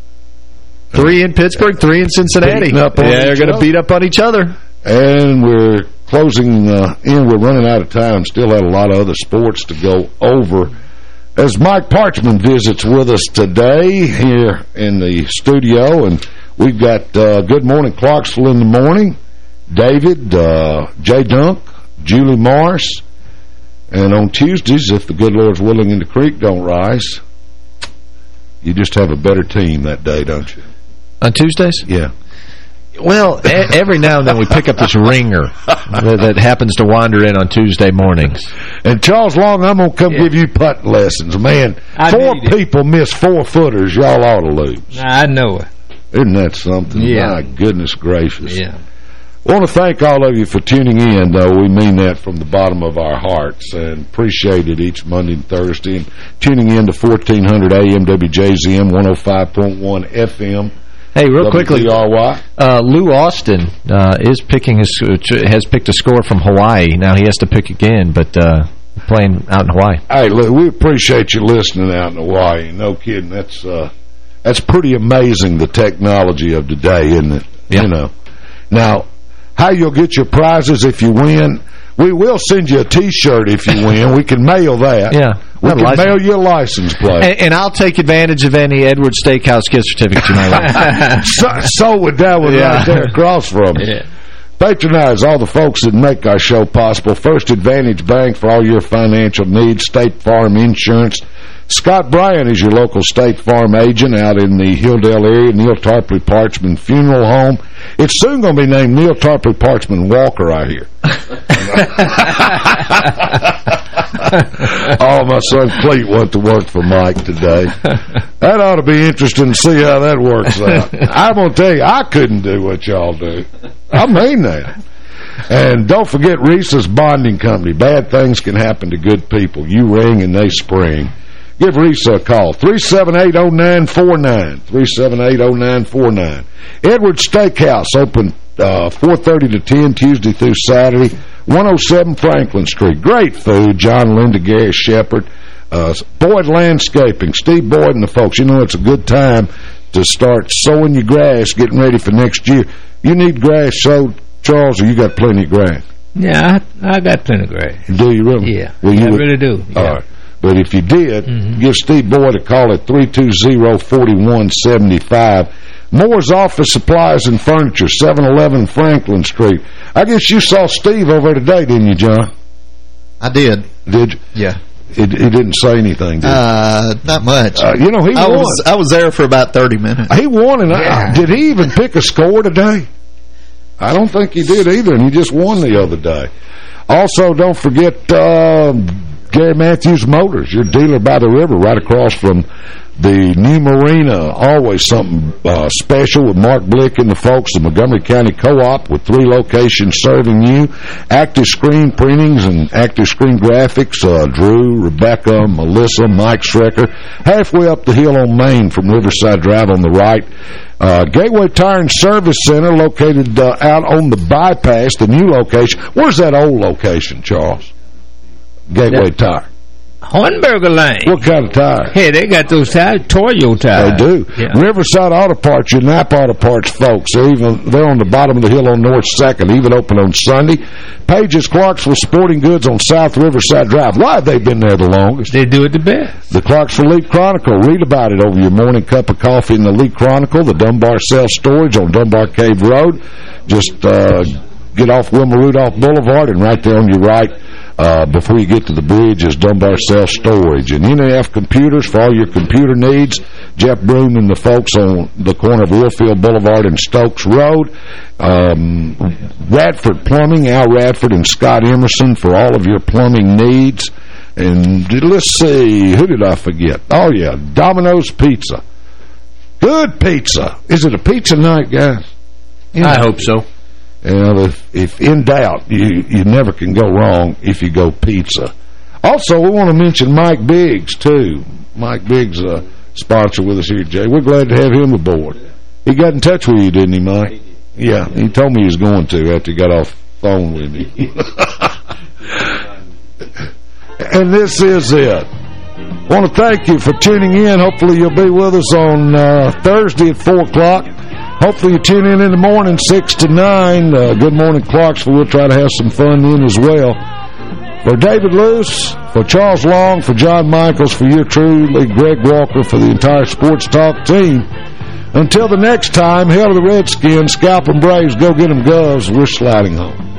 [SPEAKER 4] 3 in Pittsburgh, 3 in Cincinnati. They're going to beat up on each other.
[SPEAKER 1] And we're closing in. We're running out of time. Still had a lot of other sports to go over. As Mike Parchman visits with us today here in the studio, and we've got Good Morning Clarksville in the morning, David, Jay Dunk, Julie Morris, and on Tuesdays, if the good Lord's willing and the creek don't rise, you just have a better team that day, don't you?
[SPEAKER 4] On Tuesdays?
[SPEAKER 1] Yeah.
[SPEAKER 4] Well, every now and then we pick up this ringer that happens to wander in on Tuesday mornings.
[SPEAKER 1] And Charles Long, I'm going to come give you putting lessons. Man, 4 people miss 4-footers. Y'all ought to lose.
[SPEAKER 2] I know it.
[SPEAKER 1] Isn't that something?
[SPEAKER 2] Yeah.
[SPEAKER 1] My goodness gracious.
[SPEAKER 2] Yeah.
[SPEAKER 1] I want to thank all of you for tuning in, though. We mean that from the bottom of our hearts and appreciate it each Monday and Thursday. And tuning in to 1400 AM WJZM, 105.1 FM.
[SPEAKER 4] Hey, real quickly,
[SPEAKER 1] WDRY.
[SPEAKER 4] Lou Austin has picked a score from Hawaii. Now he has to pick again, but playing out in Hawaii.
[SPEAKER 1] Hey, look, we appreciate you listening out in Hawaii. No kidding, that's pretty amazing, the technology of today, isn't it?
[SPEAKER 4] Yeah.
[SPEAKER 1] You know. Now, how you'll get your prizes if you win? We will send you a T-shirt if you win. We can mail that.
[SPEAKER 4] Yeah.
[SPEAKER 1] We can mail you a license plate.
[SPEAKER 4] And I'll take advantage of any Edwards Steakhouse gift certificate you might like.
[SPEAKER 1] So would that one right there across from us. Yeah. Patronize all the folks that make our show possible. First Advantage Bank for all your financial needs. State Farm Insurance. Scott Bryan is your local State Farm agent out in the Hilldale area. Neil Tarpley Parchman Funeral Home. It's soon going to be named Neil Tarpley Parchman Walker, I hear. Oh, my son Cleet went to work for Mike today. That ought to be interesting to see how that works out. I'm going to tell you, I couldn't do what y'all do. I mean that. And don't forget Reese's Bonding Company. Bad things can happen to good people. You ring and they spring. Give Risa a call, 378-0949, 378-0949. Edwards Steakhouse, open 4:30 to 10, Tuesday through Saturday, 107 Franklin Street. Great food, John, Linda, Gary Shepard, Boyd Landscaping, Steve Boyd and the folks. You know, it's a good time to start sowing your grass, getting ready for next year. You need grass sowed, Charles, or you got plenty of grass?
[SPEAKER 2] Yeah, I got plenty of grass.
[SPEAKER 1] Do you really?
[SPEAKER 2] Yeah, I really do. Yeah.
[SPEAKER 1] All right. But if you did, give Steve Boyd a call at 320-4175. Moore's Office Supplies and Furniture, 711 Franklin Street. I guess you saw Steve over today, didn't you, John?
[SPEAKER 7] I did.
[SPEAKER 1] Did you?
[SPEAKER 7] Yeah.
[SPEAKER 1] He didn't say anything, did he?
[SPEAKER 7] Not much.
[SPEAKER 1] You know, he won.
[SPEAKER 7] I was there for about 30 minutes.
[SPEAKER 1] He won, and did he even pick a score today? I don't think he did either, and he just won the other day. Also, don't forget Gary Matthews Motors, your dealer by the river, right across from the new marina. Always something special with Mark Blick and the folks of Montgomery County Co-op with 3 locations serving you. Active Screen Printings and Active Screen Graphics, Drew, Rebecca, Melissa, Mike Schrecker, halfway up the hill on Main from Riverside Drive on the right. Gateway Tire and Service Center located out on the bypass, the new location. Where's that old location, Charles? Gateway Tire.
[SPEAKER 2] Hornberger Lane.
[SPEAKER 1] What kind of tire?
[SPEAKER 2] Hey, they got those tires, Toyo tires.
[SPEAKER 1] They do.
[SPEAKER 2] Yeah.
[SPEAKER 1] Riverside Auto Parts, your Napa Auto Parts folks. They're on the bottom of the hill on North 2nd, even open on Sunday. Page's Clarksville Sporting Goods on South Riverside Drive. Why have they been there the longest?
[SPEAKER 2] They do it the best.
[SPEAKER 1] The Clarksville Leaf Chronicle. Read about it over your morning cup of coffee in the Leaf Chronicle. The Dunbar Self-Storage on Dunbar Cave Road. Just get off Wilma Rudolph Boulevard, and right there on your right, before you get to the bridge, is Dunbar Self-Storage. And NAF Computers for all your computer needs. Jeff Broom and the folks on the corner of Warfield Boulevard and Stokes Road. Radford Plumbing, Al Radford and Scott Emerson for all of your plumbing needs. And let's see, who did I forget? Oh, yeah, Domino's Pizza. Good pizza. Is it a pizza night, guys?
[SPEAKER 4] I hope so.
[SPEAKER 1] If in doubt, you never can go wrong if you go pizza. Also, we want to mention Mike Biggs, too. Mike Biggs, a sponsor with us here, Jay. We're glad to have him aboard. He got in touch with you, didn't he, Mike? Yeah, he told me he was going to after he got off the phone with me. And this is it. I want to thank you for tuning in. Hopefully you'll be with us on Thursday at 4 o'clock. Hopefully you tune in the morning, 6 to 9. Good Morning Clarksville. We'll try to have some fun in as well. For David Luce, for Charles Long, for John Michaels, for your truly Greg Walker, for the entire Sports Talk team. Until the next time, hail to the Redskins, scalp 'em Braves, go get 'em Govs. We're sliding home.